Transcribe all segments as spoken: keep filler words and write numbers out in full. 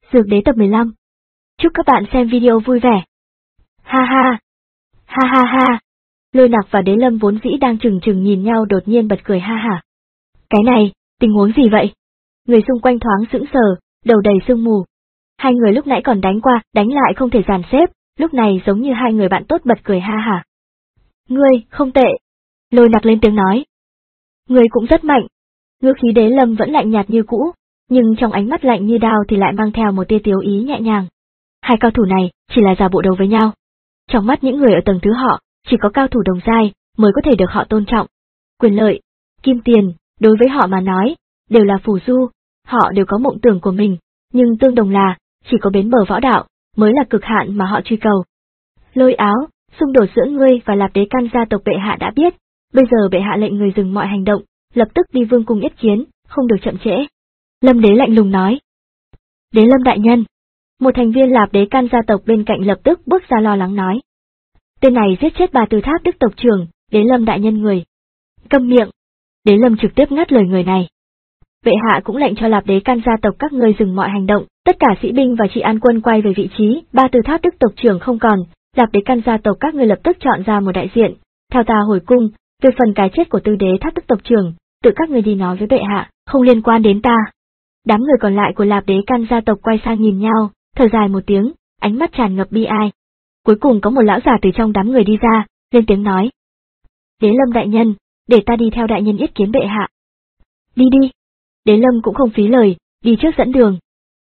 Dược Đế tập mười lăm. Chúc các bạn xem video vui vẻ. Ha ha. Ha ha ha. Lôi Nặc và Đế Lâm vốn dĩ đang chừng chừng nhìn nhau đột nhiên bật cười ha hả. Cái này, tình huống gì vậy? Người xung quanh thoáng sững sờ, đầu đầy sương mù. Hai người lúc nãy còn đánh qua, đánh lại không thể dàn xếp, lúc này giống như hai người bạn tốt bật cười ha hả. Ngươi, không tệ. Lôi Nặc lên tiếng nói. Ngươi cũng rất mạnh. Ngữ khí Đế Lâm vẫn lạnh nhạt như cũ, nhưng trong ánh mắt lạnh như đao thì lại mang theo một tia tiếu ý nhẹ nhàng. Hai cao thủ này chỉ là giả bộ đấu với nhau. Trong mắt những người ở tầng thứ họ, chỉ có cao thủ đồng giai mới có thể được họ tôn trọng. Quyền lợi, kim tiền, đối với họ mà nói, đều là phù du, họ đều có mộng tưởng của mình, nhưng tương đồng là, chỉ có bến bờ võ đạo, mới là cực hạn mà họ truy cầu. Lôi Áo, xung đột giữa ngươi và Lạp Đế Căn gia tộc bệ hạ đã biết, bây giờ bệ hạ lệnh người dừng mọi hành động, lập tức đi vương cung yết kiến, không được chậm trễ. Lâm Đế lạnh lùng nói. Đế Lâm đại nhân. Một thành viên Lạp Đế Căn gia tộc bên cạnh lập tức bước ra lo lắng nói. Tên này giết chết bà Từ Tháp Đức tộc trưởng, Đế Lâm đại nhân người. Câm miệng. Đế Lâm trực tiếp ngắt lời người này. Bệ hạ cũng lệnh cho Lạp Đế Căn gia tộc các ngươi dừng mọi hành động, tất cả sĩ binh và trị an quân quay về vị trí, ba Từ Tháp Đức tộc trưởng không còn, Lạp Đế Căn gia tộc các ngươi lập tức chọn ra một đại diện, theo ta hồi cung, về phần cái chết của Tư Đế Tháp Đức tộc trưởng, tự các ngươi đi nói với bệ hạ, không liên quan đến ta. Đám người còn lại của Lạp Đế Căn gia tộc quay sang nhìn nhau, thở dài một tiếng, ánh mắt tràn ngập bi ai. Cuối cùng có một lão già từ trong đám người đi ra, lên tiếng nói. Đế Lâm đại nhân, để ta đi theo đại nhân yết kiến bệ hạ. Đi đi. Đế Lâm cũng không phí lời, đi trước dẫn đường.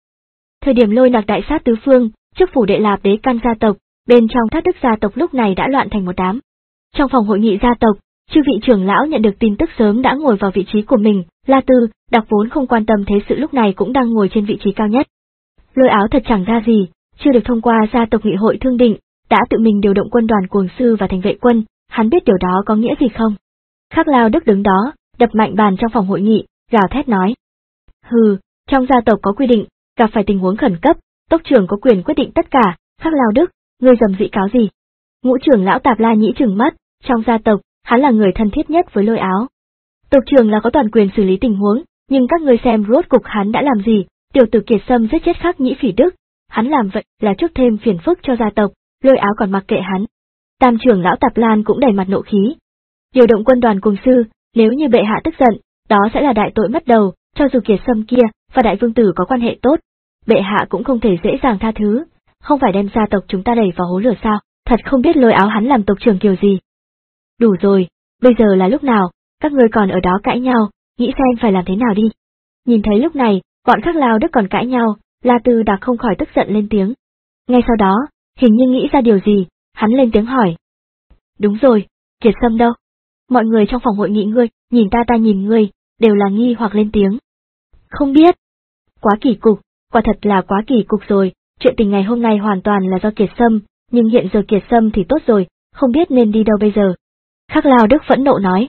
Thời điểm Lôi Nặc đại sát tứ phương, trước phủ đệ Lạp Đế Căn gia tộc, bên trong Thác Đức gia tộc lúc này đã loạn thành một đám. Trong phòng hội nghị gia tộc, chư vị trưởng lão nhận được tin tức sớm đã ngồi vào vị trí của mình, La Tư, Đặc vốn không quan tâm thế sự lúc này cũng đang ngồi trên vị trí cao nhất. Lôi Áo thật chẳng ra gì, chưa được thông qua gia tộc nghị hội thương định, đã tự mình điều động quân đoàn cuồng sư và thành vệ quân, hắn biết điều đó có nghĩa gì không? Khắc Lao Đức đứng đó, đập mạnh bàn trong phòng hội nghị, gào thét nói. Hừ, trong gia tộc có quy định, gặp phải tình huống khẩn cấp, tộc trưởng có quyền quyết định tất cả, Khắc Lao Đức, ngươi dầm dĩ cáo gì? Ngũ trưởng lão Tạp La Nhĩ trừng mắt, trong gia tộc, hắn là người thân thiết nhất với Lôi Áo. Tộc trưởng là có toàn quyền xử lý tình huống, nhưng các ngươi xem rốt cục hắn đã làm gì, tiểu tử Kiệt Sâm giết chết Khắc Nhĩ Phỉ Đức, hắn làm vậy là chuốc thêm phiền phức cho gia tộc, Lôi Áo còn mặc kệ hắn. Tam trưởng lão Tạp Lan cũng đầy mặt nộ khí. Điều động quân đoàn cùng sư, nếu như bệ hạ tức giận, đó sẽ là đại tội mất đầu, cho dù Kiệt Sâm kia và đại vương tử có quan hệ tốt, bệ hạ cũng không thể dễ dàng tha thứ, không phải đem gia tộc chúng ta đẩy vào hố lửa sao, thật không biết Lôi Áo hắn làm tộc trưởng kiểu gì. Đủ rồi, bây giờ là lúc nào, các ngươi còn ở đó cãi nhau, nghĩ xem phải làm thế nào đi. Nhìn thấy lúc này, bọn Khắc Lao Đức còn cãi nhau, La Tư Đặc không khỏi tức giận lên tiếng. Ngay sau đó, hình như nghĩ ra điều gì, hắn lên tiếng hỏi. Đúng rồi, Kiệt Sâm đâu? Mọi người trong phòng hội nghị ngươi, nhìn ta ta nhìn ngươi, đều là nghi hoặc lên tiếng. Không biết. Quá kỳ cục, quả thật là quá kỳ cục rồi, chuyện tình ngày hôm nay hoàn toàn là do Kiệt Sâm, nhưng hiện giờ Kiệt Sâm thì tốt rồi, không biết nên đi đâu bây giờ. Khắc Lao Đức phẫn nộ nói.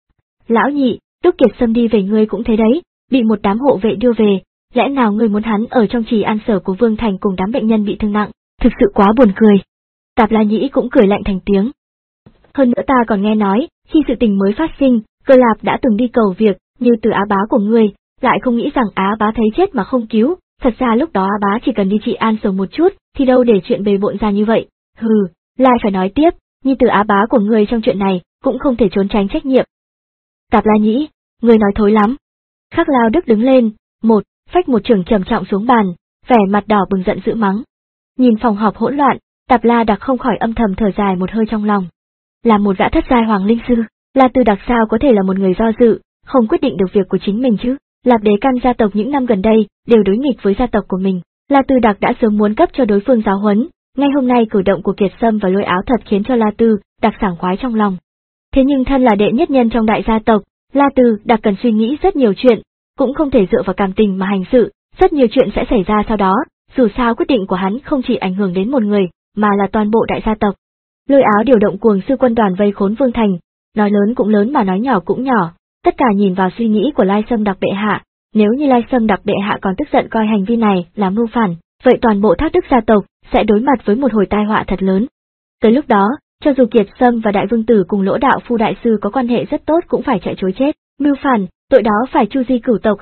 Lão nhị, lúc Kiệt Sâm đi về ngươi cũng thấy đấy, bị một đám hộ vệ đưa về, lẽ nào ngươi muốn hắn ở trong trì an sở của Vương Thành cùng đám bệnh nhân bị thương nặng, thực sự quá buồn cười. Tạp La Nhĩ cũng cười lạnh thành tiếng. Hơn nữa ta còn nghe nói, khi sự tình mới phát sinh, Cơ Lạp đã từng đi cầu việc, như từ Á Bá của ngươi, lại không nghĩ rằng Á Bá thấy chết mà không cứu, thật ra lúc đó Á Bá chỉ cần đi trị an sở một chút, thì đâu để chuyện bề bộn ra như vậy, hừ, lại phải nói tiếp, như từ Á Bá của ngươi trong chuyện này, cũng không thể trốn tránh trách nhiệm. Tạp La Nhĩ, ngươi nói thối lắm. Khắc Lao Đức đứng lên, một, phách một chưởng trầm trọng xuống bàn, vẻ mặt đỏ bừng giận dữ mắng. Nhìn phòng họp hỗn loạn, Tạp La Đặc không khỏi âm thầm thở dài một hơi trong lòng. Là một gã thất giai hoàng linh sư, La Tư Đặc sao có thể là một người do dự, không quyết định được việc của chính mình chứ? Lạp Đế Căn gia tộc những năm gần đây đều đối nghịch với gia tộc của mình, La Tư Đặc đã sớm muốn cấp cho đối phương giáo huấn, ngay hôm nay cử động của Kiệt Sâm và Lôi Áo thật khiến cho La Tư Đặc sảng khoái trong lòng. Thế nhưng thân là đệ nhất nhân trong đại gia tộc, La Tư Đặc cần suy nghĩ rất nhiều chuyện, cũng không thể dựa vào cảm tình mà hành sự, rất nhiều chuyện sẽ xảy ra sau đó, dù sao quyết định của hắn không chỉ ảnh hưởng đến một người, mà là toàn bộ đại gia tộc. Lôi Áo điều động cuồng sư quân đoàn vây khốn Vương Thành, nói lớn cũng lớn mà nói nhỏ cũng nhỏ, tất cả nhìn vào suy nghĩ của Lai Sâm Đặc bệ hạ, nếu như Lai Sâm Đặc bệ hạ còn tức giận coi hành vi này là mưu phản, vậy toàn bộ Thác Đức gia tộc sẽ đối mặt với một hồi tai họa thật lớn. Tới lúc đó, cho dù Kiệt Sâm và đại vương tử cùng Lỗ Đạo Phu đại sư có quan hệ rất tốt cũng phải chạy trối chết, mưu phản, tội đó phải chu di cửu tộc a, à,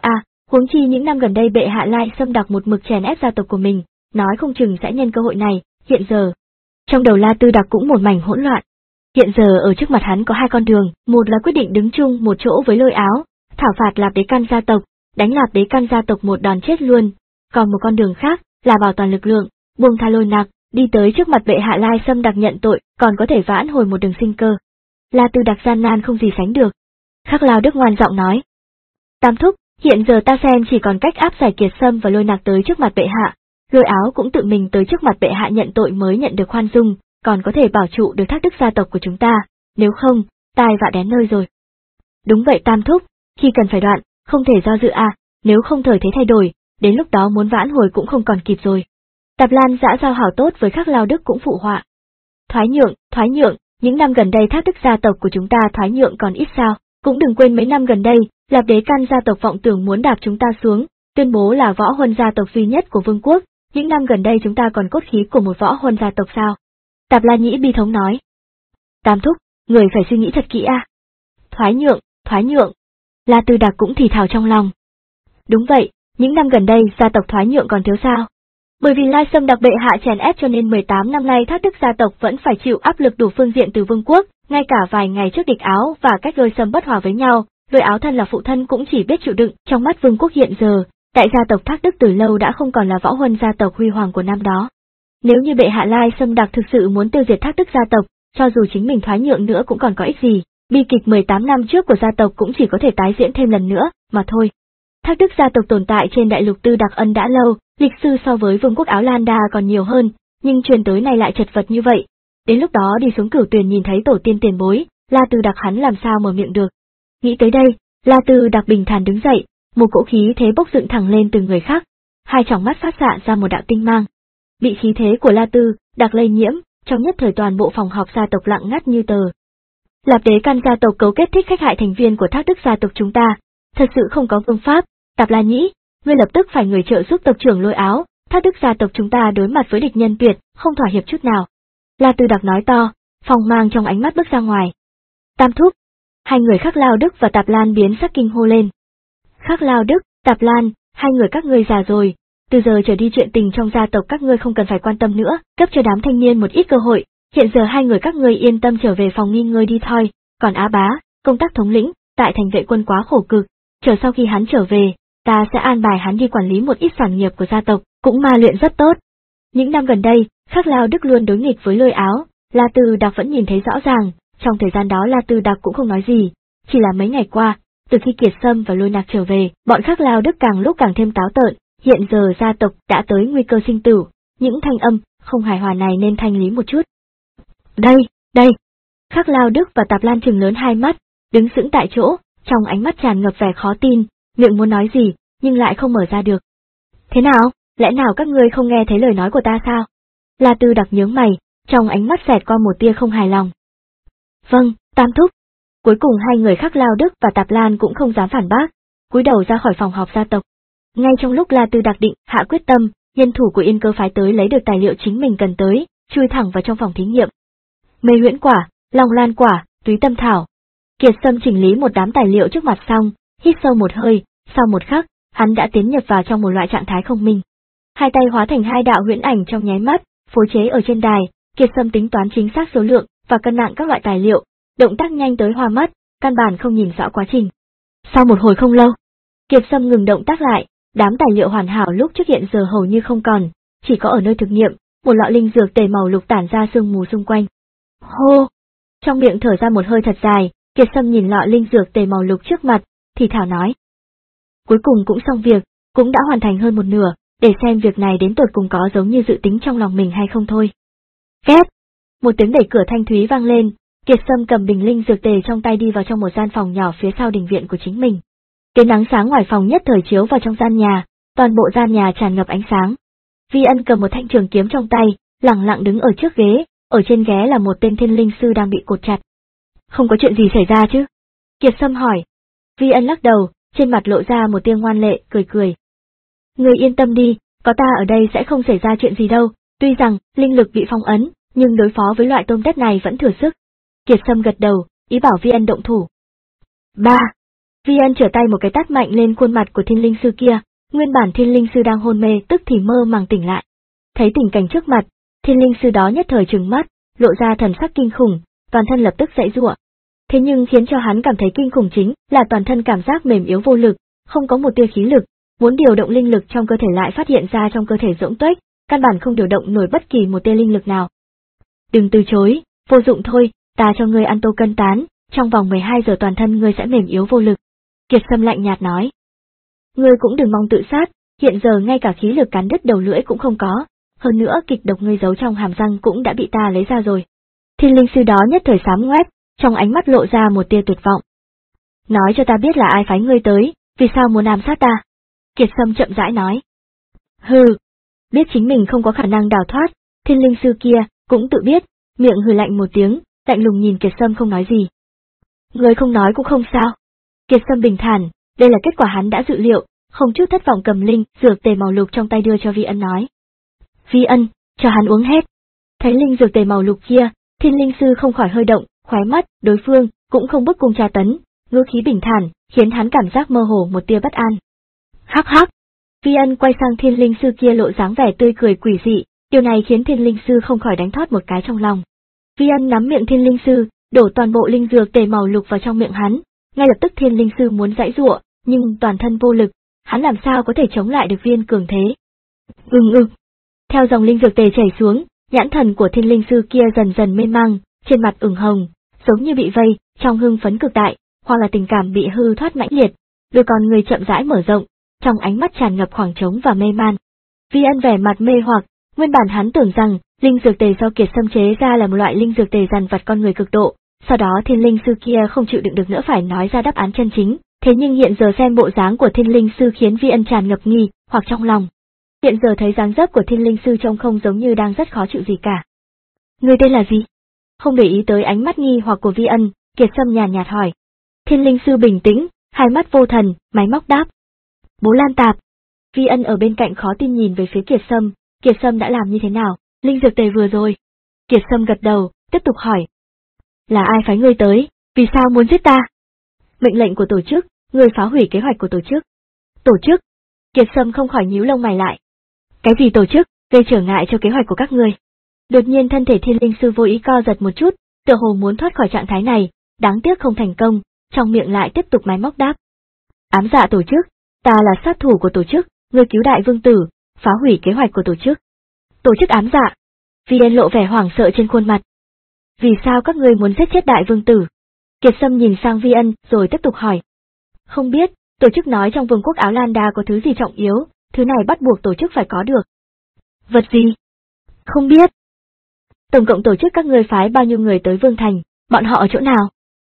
Huống chi những năm gần đây bệ hạ Lai Sâm Đặc một mực chèn ép gia tộc của mình, nói không chừng sẽ nhân cơ hội này, hiện giờ. Trong đầu La Tư Đặc cũng một mảnh hỗn loạn. Hiện giờ ở trước mặt hắn có hai con đường, một là quyết định đứng chung một chỗ với Lôi Áo, thảo phạt Lạp Đế Căn gia tộc, đánh Lạp Đế Căn gia tộc một đòn chết luôn, còn một con đường khác là bảo toàn lực lượng, buông tha Lôi Nặc, đi tới trước mặt bệ hạ Lai Sâm Đặc nhận tội, còn có thể vãn hồi một đường sinh cơ. La Tư Đặc gian nan không gì sánh được. Khắc Lao Đức ngoan giọng nói: Tam thúc, hiện giờ ta xem chỉ còn cách áp giải Kiệt Sâm và Lôi Nặc tới trước mặt bệ hạ. Lôi Áo cũng tự mình tới trước mặt bệ hạ nhận tội mới nhận được khoan dung, còn có thể bảo trụ được thác đức gia tộc của chúng ta, nếu không, tai vạ đến nơi rồi. Đúng vậy Tam thúc, khi cần phải đoạn, không thể do dự à, nếu không thời thế thay đổi, đến lúc đó muốn vãn hồi cũng không còn kịp rồi. Tạp Lan dã giao hảo tốt với Khắc Lao Đức cũng phụ họa. Thoái nhượng, thoái nhượng, những năm gần đây thác đức gia tộc của chúng ta thoái nhượng còn ít sao, cũng đừng quên mấy năm gần đây, Lạp Đế Căn gia tộc vọng tưởng muốn đạp chúng ta xuống, tuyên bố là võ huân gia tộc duy nhất của vương quốc, những năm gần đây chúng ta còn cốt khí của một võ huân gia tộc sao? Tạp La Nhĩ bi thống nói. Tam thúc, người phải suy nghĩ thật kỹ a. À. Thoái nhượng, thoái nhượng. La Tư Đặc cũng thì thào trong lòng. Đúng vậy, những năm gần đây gia tộc thoái nhượng còn thiếu sao? Bởi vì Lai Sâm Đặc bệ hạ chèn ép cho nên mười tám năm nay thác đức gia tộc vẫn phải chịu áp lực đủ phương diện từ vương quốc, ngay cả vài ngày trước địch Áo và cách Lôi Sâm bất hòa với nhau, Lôi Áo thân là phụ thân cũng chỉ biết chịu đựng. Trong mắt vương quốc hiện giờ, đại gia tộc thác đức từ lâu đã không còn là võ huân gia tộc huy hoàng của năm đó. Nếu như bệ hạ Lai Sâm Đặc thực sự muốn tiêu diệt thác đức gia tộc, cho dù chính mình thoái nhượng nữa cũng còn có ích gì, bi kịch mười tám năm trước của gia tộc cũng chỉ có thể tái diễn thêm lần nữa, mà thôi. Thác đức gia tộc tồn tại trên đại lục Tư Đặc Ân đã lâu, lịch sư so với vương quốc Áo Lan Đa còn nhiều hơn, nhưng truyền tới này lại chật vật như vậy. Đến lúc đó đi xuống Cửu Tuyền nhìn thấy tổ tiên tiền bối, La Tư Đặc hắn làm sao mở miệng được. Nghĩ tới đây, La Tư Đặc bình thản đứng dậy, một cỗ khí thế bốc dựng thẳng lên từ người khác, hai tròng mắt phát xạ ra một đạo tinh mang. Bị khí thế của La Tư Đặc lây nhiễm, trong nhất thời toàn bộ phòng họp gia tộc lặng ngắt như tờ. Lạp Đế Căn gia tộc cấu kết thích khách hại thành viên của thác đức gia tộc chúng ta, thật sự không có phương pháp. Tạp La Nhĩ, ngươi lập tức phải người trợ giúp tộc trưởng Lôi Áo, thác đức gia tộc chúng ta đối mặt với địch nhân tuyệt, không thỏa hiệp chút nào. La Tư Đặc nói to, phong mang trong ánh mắt bước ra ngoài. Tam thúc, hai người Khắc Lao Đức và Tạp Lan biến sắc kinh hô lên. Khắc Lao Đức, Tạp Lan, hai người các ngươi già rồi, từ giờ trở đi chuyện tình trong gia tộc các ngươi không cần phải quan tâm nữa, cấp cho đám thanh niên một ít cơ hội, hiện giờ hai người các ngươi yên tâm trở về phòng nghỉ ngơi đi thôi, còn Á Bá, công tác thống lĩnh, tại thành vệ quân quá khổ cực, chờ sau khi hắn trở về, ta sẽ an bài hắn đi quản lý một ít sản nghiệp của gia tộc, cũng ma luyện rất tốt. Những năm gần đây, Khắc Lao Đức luôn đối nghịch với Lôi Áo, La Tư Đặc vẫn nhìn thấy rõ ràng, trong thời gian đó La Tư Đặc cũng không nói gì, chỉ là mấy ngày qua, từ khi Kiệt Sâm và Lôi Nặc trở về, bọn Khắc Lao Đức càng lúc càng thêm táo tợn, hiện giờ gia tộc đã tới nguy cơ sinh tử, những thanh âm không hài hòa này nên thanh lý một chút. Đây, đây. Khắc Lao Đức và Tạp Lan trừng lớn hai mắt, đứng sững tại chỗ, trong ánh mắt tràn ngập vẻ khó tin, miệng muốn nói gì, nhưng lại không mở ra được. Thế nào, lẽ nào các ngươi không nghe thấy lời nói của ta sao? La Tư Đặc nhướng mày, trong ánh mắt xẹt qua một tia không hài lòng. Vâng, Tam thúc. Cuối cùng hai người Khắc Lao Đức và Tạp Lan cũng không dám phản bác, cúi đầu ra khỏi phòng họp gia tộc. Ngay trong lúc La Tư Đặc định hạ quyết tâm, nhân thủ của Yên Cơ phái tới lấy được tài liệu chính mình cần tới, chui thẳng vào trong phòng thí nghiệm. Mê huyễn quả, long lan quả, túy tâm thảo. Kiệt Sâm chỉnh lý một đám tài liệu trước mặt xong, hít sâu một hơi, sau một khắc, hắn đã tiến nhập vào trong một loại trạng thái không minh. Hai tay hóa thành hai đạo huyễn ảnh trong nháy mắt, phối chế ở trên đài, Kiệt Sâm tính toán chính xác số lượng và cân nặng các loại tài liệu, động tác nhanh tới hoa mắt, căn bản không nhìn rõ quá trình. Sau một hồi không lâu, Kiệt Sâm ngừng động tác lại, đám tài liệu hoàn hảo lúc trước hiện giờ hầu như không còn, chỉ có ở nơi thực nghiệm, một lọ linh dược tề màu lục tản ra sương mù xung quanh. Hô! Trong miệng thở ra một hơi thật dài, Kiệt Sâm nhìn lọ linh dược tề màu lục trước mặt, thì thảo nói. Cuối cùng cũng xong việc, cũng đã hoàn thành hơn một nửa, để xem việc này đến tột cùng có giống như dự tính trong lòng mình hay không thôi. Két! Một tiếng đẩy cửa thanh thúy vang lên, Kiệt Sâm cầm bình linh dược tề trong tay đi vào trong một gian phòng nhỏ phía sau đình viện của chính mình. Cái nắng sáng ngoài phòng nhất thời chiếu vào trong gian nhà, toàn bộ gian nhà tràn ngập ánh sáng. Vi Ân cầm một thanh trường kiếm trong tay, lẳng lặng đứng ở trước ghế, ở trên ghế là một tên thiên linh sư đang bị cột chặt. Không có chuyện gì xảy ra chứ? Kiệt Sâm hỏi. Vi Ân lắc đầu, trên mặt lộ ra một tia ngoan lệ, cười cười. Người yên tâm đi, có ta ở đây sẽ không xảy ra chuyện gì đâu, tuy rằng linh lực bị phong ấn, nhưng đối phó với loại tôm tép này vẫn thừa sức. Kiệt Sâm gật đầu, ý bảo Vi Ân động thủ. Ba. Vi Ân trở tay một cái tát mạnh lên khuôn mặt của thiên linh sư kia, nguyên bản thiên linh sư đang hôn mê tức thì mơ màng tỉnh lại. Thấy tình cảnh trước mặt, thiên linh sư đó nhất thời trừng mắt, lộ ra thần sắc kinh khủng, toàn thân lập tức giãy giụa. Thế nhưng khiến cho hắn cảm thấy kinh khủng chính là toàn thân cảm giác mềm yếu vô lực, không có một tia khí lực, muốn điều động linh lực trong cơ thể lại phát hiện ra trong cơ thể rỗng tuếch, căn bản không điều động nổi bất kỳ một tia linh lực nào. Đừng từ chối, vô dụng thôi, ta cho ngươi ăn tô cân tán, trong vòng mười hai giờ toàn thân ngươi sẽ mềm yếu vô lực. Kiệt Sâm lạnh nhạt nói. Ngươi cũng đừng mong tự sát, hiện giờ ngay cả khí lực cắn đứt đầu lưỡi cũng không có, hơn nữa kịch độc ngươi giấu trong hàm răng cũng đã bị ta lấy ra rồi. Thiên linh sư đó nhất thời xám ngoét, trong ánh mắt lộ ra một tia tuyệt vọng. Nói cho ta biết là ai phái ngươi tới, vì sao muốn ám sát ta? Kiệt Sâm chậm rãi nói. Hừ, biết chính mình không có khả năng đào thoát, thiên linh sư kia cũng tự biết, miệng hừ lạnh một tiếng, lạnh lùng nhìn Kiệt Sâm không nói gì. Ngươi không nói cũng không sao. Kiệt Sâm bình thản, đây là kết quả hắn đã dự liệu, không chút thất vọng cầm linh dược tề màu lục trong tay đưa cho Vi Ân nói. Vi Ân, cho hắn uống hết. Thấy linh dược tề màu lục kia, thiên linh sư không khỏi hơi động, khóe mắt, đối phương cũng không bức cung tra tấn, ngữ khí bình thản, khiến hắn cảm giác mơ hồ một tia bất an. Hắc hắc. Vi Ân quay sang thiên linh sư kia lộ dáng vẻ tươi cười quỷ dị, điều này khiến thiên linh sư không khỏi đánh thoát một cái trong lòng. Vi Ân nắm miệng thiên linh sư, đổ toàn bộ linh dược tề màu lục vào trong miệng hắn, ngay lập tức thiên linh sư muốn giãy giụa, nhưng toàn thân vô lực, hắn làm sao có thể chống lại được viên cường thế. Ưng ưng. Theo dòng linh dược tề chảy xuống, nhãn thần của thiên linh sư kia dần dần mê mang, trên mặt ửng hồng, giống như bị vây, trong hưng phấn cực đại, hoặc là tình cảm bị hư thoát mãnh liệt, đôi con người chậm rãi mở rộng, trong ánh mắt tràn ngập khoảng trống và mê man. Vi Ân vẻ mặt mê hoặc, nguyên bản hắn tưởng rằng linh dược tề do Kiệt Sâm chế ra là một loại linh dược tề dằn vặt con người cực độ, sau đó thiên linh sư kia không chịu đựng được nữa phải nói ra đáp án chân chính, thế nhưng hiện giờ xem bộ dáng của thiên linh sư khiến Vi Ân tràn ngập nghi hoặc trong lòng. Hiện giờ thấy dáng dấp của thiên linh sư trông không giống như đang rất khó chịu gì cả. Người tên là gì? Không để ý tới ánh mắt nghi hoặc của Vi Ân, Kiệt Sâm nhàn nhạt hỏi. Thiên linh sư bình tĩnh, hai mắt vô thần, máy móc đáp. Bố Lan Tạp. Vi Ân ở bên cạnh khó tin nhìn về phía Kiệt Sâm, Kiệt Sâm đã làm như thế nào? Linh dược tề vừa rồi. Kiệt Sâm gật đầu, tiếp tục hỏi. Là ai phái ngươi tới, vì sao muốn giết ta? Mệnh lệnh của tổ chức, ngươi phá hủy kế hoạch của tổ chức. Tổ chức? Kiệt Sâm không khỏi nhíu lông mày lại. Cái gì tổ chức, gây trở ngại cho kế hoạch của các ngươi? Đột nhiên thân thể thiên linh sư vô ý co giật một chút, tựa hồ muốn thoát khỏi trạng thái này, đáng tiếc không thành công, trong miệng lại tiếp tục máy móc đáp. Ám dạ tổ chức, ta là sát thủ của tổ chức, ngươi cứu đại vương tử, phá hủy kế hoạch của tổ chức. Tổ chức ám dạ. Vi Ân lộ vẻ hoảng sợ trên khuôn mặt. Vì sao các ngươi muốn giết chết đại vương tử? Kiệt Sâm nhìn sang Vi Ân rồi tiếp tục hỏi. Không biết, tổ chức nói trong vương quốc Áo Lan Đa có thứ gì trọng yếu, thứ này bắt buộc tổ chức phải có được. Vật gì? Không biết. Tổng cộng tổ chức các ngươi phái bao nhiêu người tới Vương Thành, bọn họ ở chỗ nào?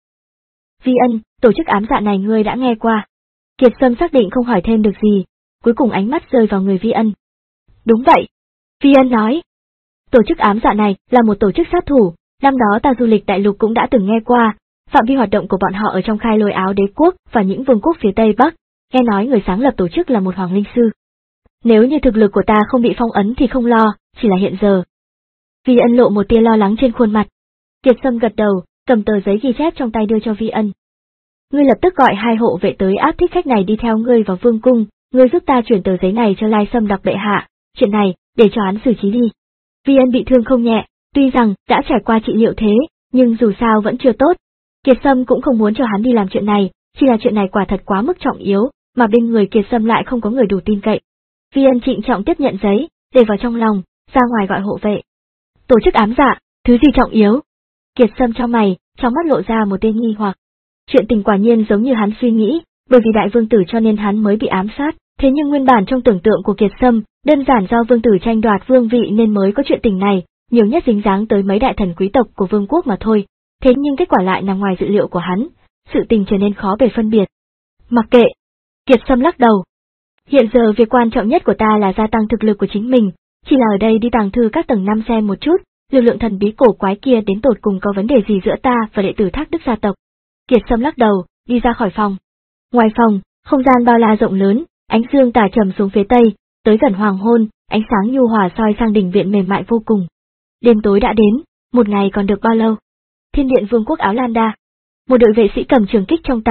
Vi Ân, tổ chức ám dạ này ngươi đã nghe qua. Kiệt Sâm xác định không hỏi thêm được gì, cuối cùng ánh mắt rơi vào người Vi Ân. Đúng vậy. Vi Ân nói. Tổ chức ám dạ này là một tổ chức sát thủ, năm đó ta du lịch đại lục cũng đã từng nghe qua, phạm vi hoạt động của bọn họ ở trong Khai Lôi Áo Đế quốc và những vương quốc phía Tây Bắc, nghe nói người sáng lập tổ chức là một hoàng linh sư. Nếu như thực lực của ta không bị phong ấn thì không lo, chỉ là hiện giờ. Vi Ân lộ một tia lo lắng trên khuôn mặt. Kiệt Sâm gật đầu, cầm tờ giấy ghi chép trong tay đưa cho Vi Ân. Ngươi lập tức gọi hai hộ vệ tới áp thích khách này đi theo ngươi vào vương cung, ngươi giúp ta chuyển tờ giấy này cho Lai Sâm đọc bệ hạ, chuyện này, để cho hắn xử trí đi. Vi Ân bị thương không nhẹ, tuy rằng đã trải qua trị liệu thế, nhưng dù sao vẫn chưa tốt. Kiệt Sâm cũng không muốn cho hắn đi làm chuyện này, chỉ là chuyện này quả thật quá mức trọng yếu, mà bên người Kiệt Sâm lại không có người đủ tin cậy. Vi Ân trịnh trọng tiếp nhận giấy, để vào trong lòng, ra ngoài gọi hộ vệ. Tổ chức ám dạ, thứ gì trọng yếu? Kiệt Sâm trong mày, trong mắt lộ ra một tia nghi hoặc. Chuyện tình quả nhiên giống như hắn suy nghĩ, bởi vì đại vương tử cho nên hắn mới bị ám sát, thế nhưng nguyên bản trong tưởng tượng của Kiệt Sâm, đơn giản do vương tử tranh đoạt vương vị nên mới có chuyện tình này, nhiều nhất dính dáng tới mấy đại thần quý tộc của vương quốc mà thôi, thế nhưng kết quả lại nằm ngoài dự liệu của hắn, sự tình trở nên khó bề phân biệt. Mặc kệ. Kiệt Sâm lắc đầu. Hiện giờ việc quan trọng nhất của ta là gia tăng thực lực của chính mình, chỉ là ở đây đi tàng thư các tầng năm xem một chút, lực lượng thần bí cổ quái kia đến tột cùng có vấn đề gì giữa ta và đệ tử Thác Đức gia tộc. Kiệt Sâm lắc đầu, đi ra khỏi phòng. Ngoài phòng, không gian bao la rộng lớn, ánh dương tà trầm xuống phía tây, tới gần hoàng hôn, ánh sáng nhu hòa soi sang đình viện mềm mại vô cùng. Đêm tối đã đến, một ngày còn được bao lâu? Thiên điện vương quốc Áo Lan Đa. Một đội vệ sĩ cầm trường kích trong tay,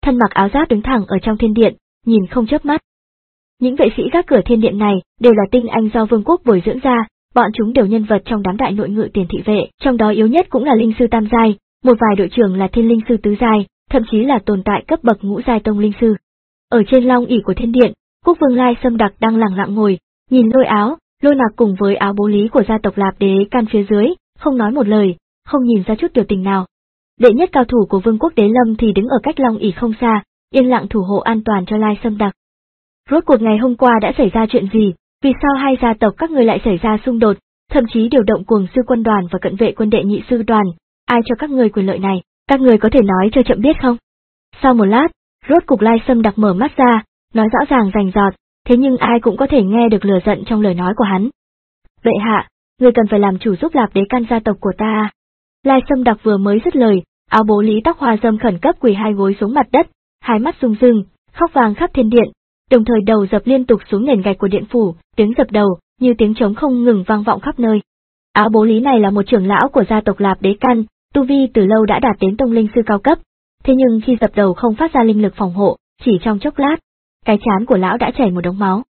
thân mặc áo giáp đứng thẳng ở trong thiên điện, nhìn không chớp mắt. Những vệ sĩ gác cửa thiên điện này đều là tinh anh do vương quốc bồi dưỡng ra, bọn chúng đều nhân vật trong đám đại nội ngự tiền thị vệ, trong đó yếu nhất cũng là linh sư tam giai, một vài đội trưởng là thiên linh sư tứ giai, thậm chí là tồn tại cấp bậc ngũ giai tông linh sư. Ở trên long ỷ của thiên điện, quốc vương Lai Sâm Đặc đang lẳng lặng ngồi, nhìn Lôi Áo, Lôi Nặc cùng với Áo Bố Lý của gia tộc Lạp Đế Can phía dưới, không nói một lời, không nhìn ra chút biểu tình nào. Đệ nhất cao thủ của vương quốc Đế Lâm thì đứng ở cách long ỷ không xa, yên lặng thủ hộ an toàn cho Lai Sâm Đặc. Rốt cuộc ngày hôm qua đã xảy ra chuyện gì, vì sao hai gia tộc các người lại xảy ra xung đột, thậm chí điều động cuồng sư quân đoàn và cận vệ quân đệ nhị sư đoàn, ai cho các người quyền lợi này, các người có thể nói cho chậm biết không? Sau một lát, rốt cục Lai Sâm Đặc mở mắt ra, nói rõ ràng rành rọt, thế nhưng ai cũng có thể nghe được lửa giận trong lời nói của hắn. Vậy hạ, người cần phải làm chủ giúp Lạp Đế Can gia tộc của ta. Lai Sâm Đặc vừa mới dứt lời, Áo Bố Lý tóc hoa râm khẩn cấp quỳ hai gối xuống mặt đất, hai mắt rung rưng, khóc vang khắp thiên điện, đồng thời đầu dập liên tục xuống nền gạch của điện phủ, tiếng dập đầu như tiếng trống không ngừng vang vọng khắp nơi. Áo Bố Lý này là một trưởng lão của gia tộc Lạp Đế Can, tu vi từ lâu đã đạt đến tông linh sư cao cấp, thế nhưng khi dập đầu không phát ra linh lực phòng hộ, chỉ trong chốc lát, cái trán của lão đã chảy một đống máu.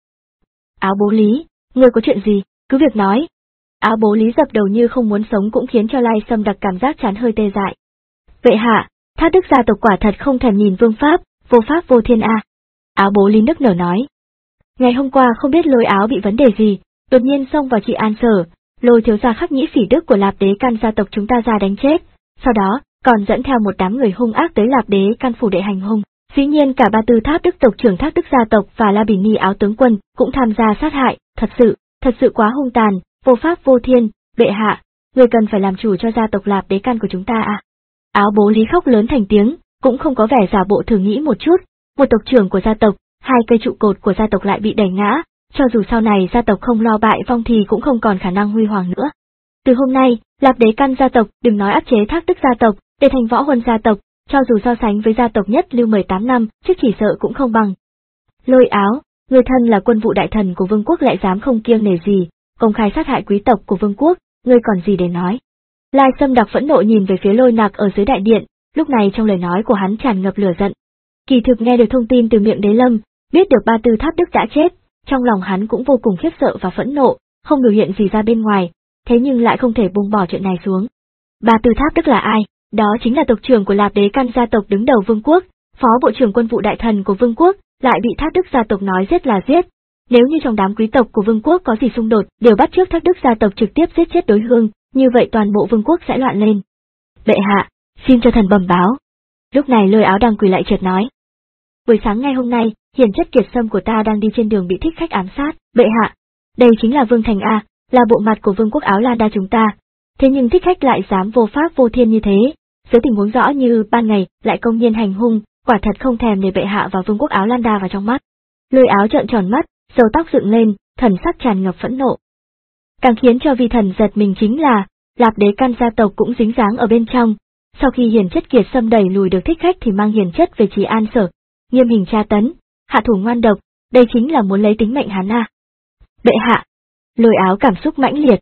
Áo Bố Lý, ngươi có chuyện gì, cứ việc nói. Áo Bố Lý dập đầu như không muốn sống cũng khiến cho Lai Sâm Đặc cảm giác chán hơi tê dại. Vậy hạ, Thác Đức gia tộc quả thật không thèm nhìn vương pháp, vô pháp vô thiên a. Áo Bố Lý nức nở nói. Ngày hôm qua không biết Lôi Áo bị vấn đề gì, đột nhiên xông vào trị an sở, lôi thiếu gia Khắc Nhĩ Phỉ Đức của Lạp Đế Can gia tộc chúng ta ra đánh chết, sau đó còn dẫn theo một đám người hung ác tới Lạp Đế Can phủ đệ hành hung. Dĩ nhiên cả ba tư Tháp Đức tộc trưởng Thác Đức gia tộc và La Bỉ Ni Áo tướng quân cũng tham gia sát hại, thật sự, thật sự quá hung tàn, vô pháp vô thiên, bệ hạ, người cần phải làm chủ cho gia tộc Lạp Đế Can của chúng ta à. Áo Bố Lý khóc lớn thành tiếng, cũng không có vẻ giả bộ thử nghĩ một chút, một tộc trưởng của gia tộc, hai cây trụ cột của gia tộc lại bị đẩy ngã, cho dù sau này gia tộc không lo bại vong thì cũng không còn khả năng huy hoàng nữa. Từ hôm nay, Lạp Đế Can gia tộc đừng nói áp chế Thác Đức gia tộc, để thành võ huân gia tộc, cho dù so sánh với gia tộc nhất lưu mười tám năm, chứ chỉ sợ cũng không bằng. Lôi Áo, người thân là quân vụ đại thần của vương quốc lại dám không kiêng nể gì, công khai sát hại quý tộc của vương quốc, ngươi còn gì để nói. Lai Sâm Đặc phẫn nộ nhìn về phía Lôi Nặc ở dưới đại điện, lúc này trong lời nói của hắn tràn ngập lửa giận. Kỳ thực nghe được thông tin từ miệng Đế Lâm, biết được ba tư Tháp Đức đã chết, trong lòng hắn cũng vô cùng khiếp sợ và phẫn nộ, không biểu hiện gì ra bên ngoài, thế nhưng lại không thể buông bỏ chuyện này xuống. Ba tư Tháp Đức là ai? Đó chính là tộc trưởng của Lạp Đế Can gia tộc đứng đầu vương quốc, phó bộ trưởng quân vụ đại thần của vương quốc, lại bị Thác Đức gia tộc nói giết là giết. Nếu như trong đám quý tộc của vương quốc có gì xung đột, đều bắt trước Thác Đức gia tộc trực tiếp giết chết đối phương, như vậy toàn bộ vương quốc sẽ loạn lên. Bệ hạ, xin cho thần bẩm báo. Lúc này Lôi Áo đang quỳ lại chợt nói. Buổi sáng ngày hôm nay, hiền chất Kiệt Sâm của ta đang đi trên đường bị thích khách ám sát, bệ hạ. Đây chính là Vương Thành A, là bộ mặt của vương quốc Áo La Đa chúng ta. Thế nhưng thích khách lại dám vô pháp vô thiên như thế, dưới tình huống rõ như ban ngày lại công nhiên hành hung, quả thật không thèm để bệ hạ và vương quốc Áo Lan Đa vào trong mắt. Lôi Áo trợn tròn mắt, râu tóc dựng lên, thần sắc tràn ngập phẫn nộ. Càng khiến cho vi thần giật mình chính là, Lạp Đế Can gia tộc cũng dính dáng ở bên trong. Sau khi hiền chất Kiệt Sâm đẩy lùi được thích khách thì mang hiền chất về trì an sở, nghiêm hình tra tấn, hạ thủ ngoan độc, đây chính là muốn lấy tính mệnh hắn à. Bệ hạ, Lôi Áo cảm xúc mãnh liệt.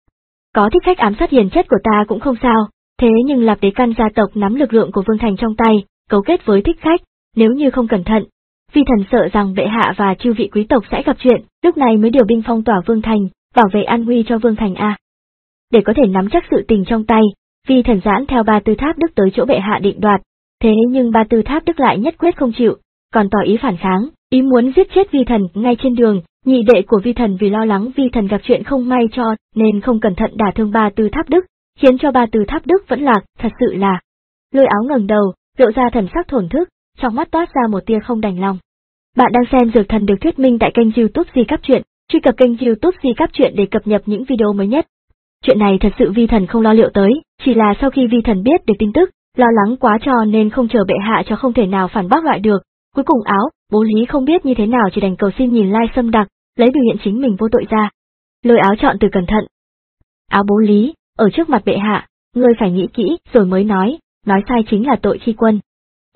Có thích khách ám sát hiền chất của ta cũng không sao, thế nhưng Lạp Đế Can gia tộc nắm lực lượng của Vương Thành trong tay, cấu kết với thích khách, nếu như không cẩn thận, vi thần sợ rằng bệ hạ và chư vị quý tộc sẽ gặp chuyện, lúc này mới điều binh phong tỏa Vương Thành, bảo vệ an nguy cho Vương Thành a. Để có thể nắm chắc sự tình trong tay, vi thần giãn theo ba tư Tháp Đức tới chỗ bệ hạ định đoạt, thế nhưng ba tư Tháp Đức lại nhất quyết không chịu, còn tỏ ý phản kháng, ý muốn giết chết vi thần ngay trên đường. Nhị đệ của vi thần vì lo lắng vi thần gặp chuyện không may cho nên không cẩn thận đả thương ba tư Tháp Đức, khiến cho ba tư Tháp Đức vẫn lạc, thật sự là. Lôi Áo ngẩng đầu, lộ ra thần sắc thổn thức, trong mắt toát ra một tia không đành lòng. Bạn đang xem Dược Thần được thuyết minh tại kênh YouTube Di Cáp Truyện, truy cập kênh YouTube Di Cáp Truyện để cập nhật những video mới nhất. Chuyện này thật sự vi thần không lo liệu tới, chỉ là sau khi vi thần biết được tin tức, lo lắng quá cho nên không chờ bệ hạ cho không thể nào phản bác lại được. Cuối cùng Áo Bố Lý không biết như thế nào chỉ đành cầu xin nhìn Lai Sâm Đặc, lấy biểu hiện chính mình vô tội ra. Lôi Áo chọn từ cẩn thận. Áo Bố Lý, ở trước mặt bệ hạ, ngươi phải nghĩ kỹ rồi mới nói, nói sai chính là tội khi quân.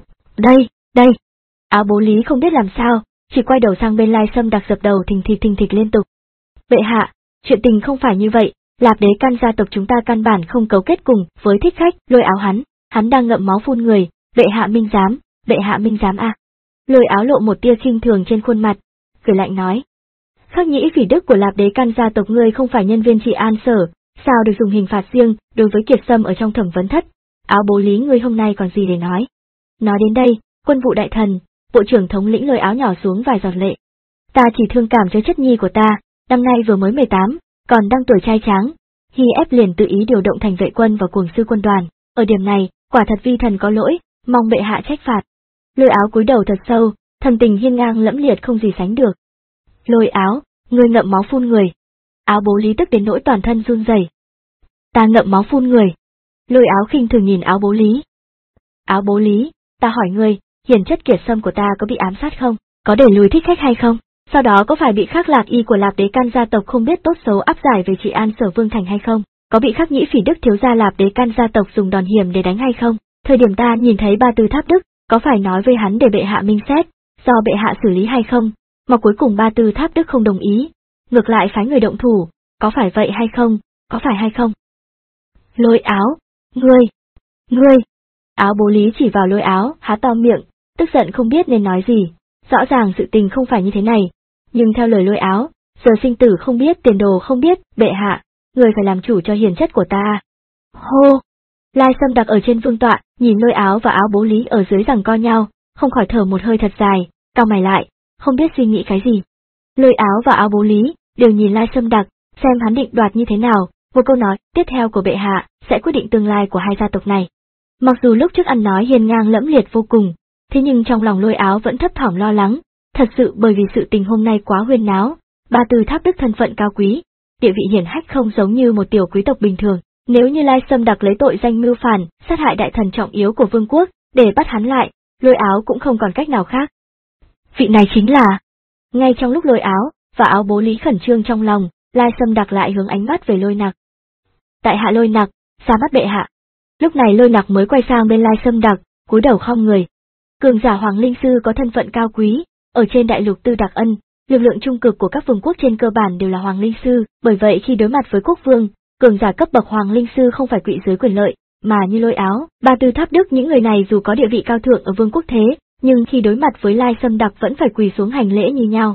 Đây, đây. Áo Bố Lý không biết làm sao, chỉ quay đầu sang bên Lai Sâm Đặc dập đầu thình thịch thình thịch liên tục. Bệ hạ, chuyện tình không phải như vậy, Lạp Đế Can gia tộc chúng ta căn bản không cấu kết cùng với thích khách. Lôi Áo hắn, hắn đang ngậm máu phun người, bệ hạ minh giám, bệ hạ minh giám a. Lôi Áo lộ một tia khinh thường trên khuôn mặt, cười lạnh nói. Khắc nhĩ phỉ đức của Lạp Đế Căn gia tộc ngươi không phải nhân viên trị an sở, sao được dùng hình phạt riêng đối với Kiệt Sâm ở trong thẩm vấn thất, Áo bố lý ngươi hôm nay còn gì để nói. Nói đến đây, quân vụ đại thần, bộ trưởng thống lĩnh Lôi Áo nhỏ xuống vài giọt lệ. Ta chỉ thương cảm cho chất nhi của ta, năm nay vừa mới mười tám, còn đang tuổi trai tráng, Hi ép liền tự ý điều động thành vệ quân và cuồng sư quân đoàn, ở điểm này, quả thật vi thần có lỗi, mong bệ hạ trách phạt. Lôi Áo cúi đầu thật sâu, thần tình hiên ngang lẫm liệt không gì sánh được. Lôi Áo, ngươi ngậm máu phun người. Áo bố lý tức đến nỗi toàn thân run rẩy. Ta ngậm máu phun người. Lôi Áo khinh thường nhìn Áo bố lý. Áo bố lý, ta hỏi ngươi, hiền chất Kiệt Sâm của ta có bị ám sát không? Có để lùi thích khách hay không? Sau đó có phải bị Khắc Lạc Y của Lạp Đế Căn gia tộc không biết tốt xấu áp giải về trị an sở Vương Thành hay không? Có bị Khắc nhĩ phỉ đức thiếu gia Lạp Đế Căn gia tộc dùng đòn hiểm để đánh hay không? Thời điểm ta nhìn thấy Ba Tư Tháp Đức, có phải nói với hắn để bệ hạ minh xét, do bệ hạ xử lý hay không? Mà cuối cùng Ba Tư Tháp Đức không đồng ý, ngược lại phái người động thủ, có phải vậy hay không? Có phải hay không? Lôi Áo, ngươi, ngươi. Áo bố lý chỉ vào Lôi Áo, há to miệng, tức giận không biết nên nói gì. Rõ ràng sự tình không phải như thế này, nhưng theo lời Lôi Áo, giờ sinh tử không biết tiền đồ không biết, bệ hạ, người phải làm chủ cho hiền chất của ta. Hô! Lai Sâm Đặc ở trên vương tọa, nhìn Lôi Áo và Áo bố lý ở dưới giằng co nhau, không khỏi thở một hơi thật dài, cau mày lại, không biết suy nghĩ cái gì. Lôi Áo và Áo bố lý đều nhìn Lai Sâm Đặc, xem hắn định đoạt như thế nào, một câu nói tiếp theo của bệ hạ sẽ quyết định tương lai của hai gia tộc này. Mặc dù lúc trước ăn nói hiền ngang lẫm liệt vô cùng, thế nhưng trong lòng Lôi Áo vẫn thấp thỏm lo lắng, thật sự bởi vì sự tình hôm nay quá huyên náo, Ba Tư Tháp Đức thân phận cao quý, địa vị hiển hách không giống như một tiểu quý tộc bình thường, nếu như Lai Sâm Đặc lấy tội danh mưu phản, sát hại đại thần trọng yếu của vương quốc, để bắt hắn lại, Lôi Áo cũng không còn cách nào khác. Vị này chính là... Ngay trong lúc Lôi Áo và Áo bố lý khẩn trương trong lòng, Lai Sâm Đặc lại hướng ánh mắt về Lôi Nặc. Tại hạ Lôi Nặc, ra mắt bệ hạ. Lúc này Lôi Nặc mới quay sang bên Lai Sâm Đặc, cúi đầu khom người. Cường giả Hoàng Linh Sư có thân phận cao quý, ở trên đại lục Tư Đặc Ân, lực lượng trung cực của các vương quốc trên cơ bản đều là Hoàng Linh Sư, bởi vậy khi đối mặt với quốc vương, cường giả cấp bậc Hoàng Linh Sư không phải quỵ dưới quyền lợi, mà như Lôi Áo, Ba Tư Tháp Đức những người này dù có địa vị cao thượng ở vương quốc thế, nhưng khi đối mặt với Lai Sâm Đặc vẫn phải quỳ xuống hành lễ như nhau.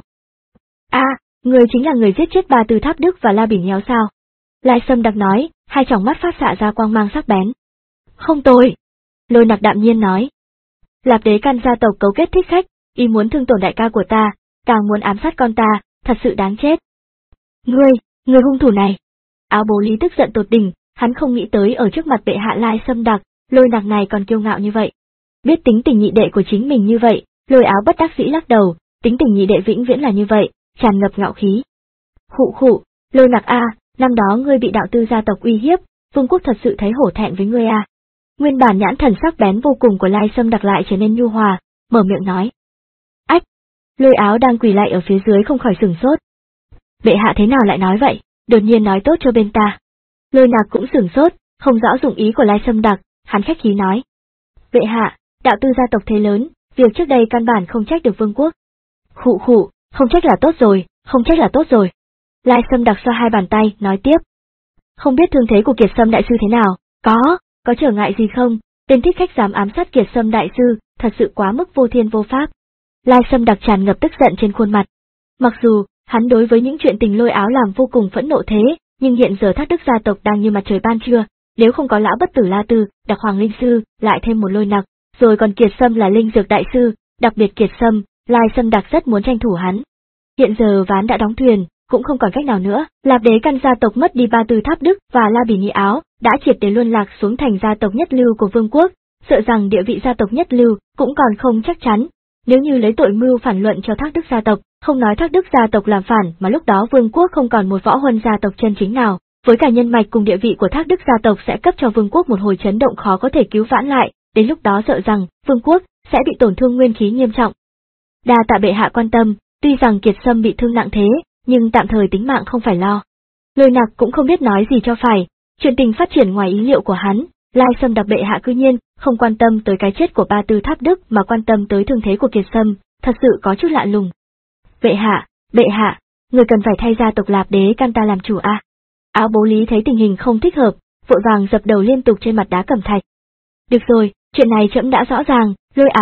A, à, người chính là người giết chết Ba Tư Tháp Đức và La Bỉ Nhéo sao? Lai Sâm Đặc nói, hai tròng mắt phát xạ ra quang mang sắc bén. Không tôi. Lôi Nặc đạm nhiên nói. Lạp Đế Căn gia tộc cấu kết thích khách, ý muốn thương tổn đại ca của ta, càng muốn ám sát con ta, thật sự đáng chết. Ngươi, người hung thủ này. Áo bố lý tức giận tột đỉnh, hắn không nghĩ tới ở trước mặt bệ hạ Lai Sâm Đặc, Lôi Nặc này còn kiêu ngạo như vậy. Biết tính tình nhị đệ của chính mình như vậy, Lôi Áo bất đắc dĩ lắc đầu, tính tình nhị đệ vĩnh viễn là như vậy, tràn ngập ngạo khí. Khụ khụ, Lôi Nặc a, năm đó ngươi bị đạo tư gia tộc uy hiếp, vương quốc thật sự thấy hổ thẹn với ngươi a. Nguyên bản nhãn thần sắc bén vô cùng của Lai Sâm Đặc lại trở nên nhu hòa, mở miệng nói. Ách! Lôi Áo đang quỳ lại ở phía dưới không khỏi sửng sốt. Bệ hạ thế nào lại nói vậy, đột nhiên nói tốt cho bên ta. Lôi Nặc cũng sửng sốt, không rõ dụng ý của Lai Sâm Đặc, hắn khách khí nói. Bệ hạ, đạo tư gia tộc thế lớn, việc trước đây căn bản không trách được vương quốc. Khụ khụ, không trách là tốt rồi, không trách là tốt rồi. Lai Sâm Đặc xoa hai bàn tay, nói tiếp. Không biết thương thế của Kiệt Sâm đại sư thế nào, có, có trở ngại gì không, tên thích khách dám ám sát Kiệt Sâm đại sư, thật sự quá mức vô thiên vô pháp. Lai Sâm Đặc tràn ngập tức giận trên khuôn mặt. Mặc dù, hắn đối với những chuyện tình Lôi Áo làm vô cùng phẫn nộ thế, nhưng hiện giờ Thác Đức gia tộc đang như mặt trời ban trưa, nếu không có lão bất tử La Tư, đặc Hoàng Linh Sư, lại thêm một Lôi Nặc, rồi còn Kiệt Sâm là Linh Dược đại sư, đặc biệt Kiệt Sâm, Lai Sâm Đặc rất muốn tranh thủ hắn. Hiện giờ ván đã đóng thuyền, cũng không còn cách nào nữa, Lạp Đế Căn gia tộc mất đi Ba Tư Tháp Đức và La Bỉ Nhi Áo, đã triệt để luân lạc xuống thành gia tộc nhất lưu của vương quốc, sợ rằng địa vị gia tộc nhất lưu cũng còn không chắc chắn. Nếu như lấy tội mưu phản luận cho Thác Đức gia tộc, không nói Thác Đức gia tộc làm phản mà lúc đó vương quốc không còn một võ huân gia tộc chân chính nào, với cả nhân mạch cùng địa vị của Thác Đức gia tộc sẽ cấp cho vương quốc một hồi chấn động khó có thể cứu vãn lại, đến lúc đó sợ rằng vương quốc sẽ bị tổn thương nguyên khí nghiêm trọng. Đa tạ bệ hạ quan tâm, tuy rằng Kiệt Sâm bị thương nặng thế, nhưng tạm thời tính mạng không phải lo. Lôi Nặc cũng không biết nói gì cho phải, chuyện tình phát triển ngoài ý liệu của hắn, Lai Sâm Đặc bệ hạ cư nhiên không quan tâm tới cái chết của Ba Tư Tháp Đức mà quan tâm tới thương thế của Kiệt Sâm, thật sự có chút lạ lùng. Bệ hạ, bệ hạ, người cần phải thay gia tộc Lạp Đế Căn ta làm chủ a. À? Áo bố lý thấy tình hình không thích hợp, vội vàng dập đầu liên tục trên mặt đá cẩm thạch. Được rồi, chuyện này trẫm đã rõ ràng, Lôi Áo,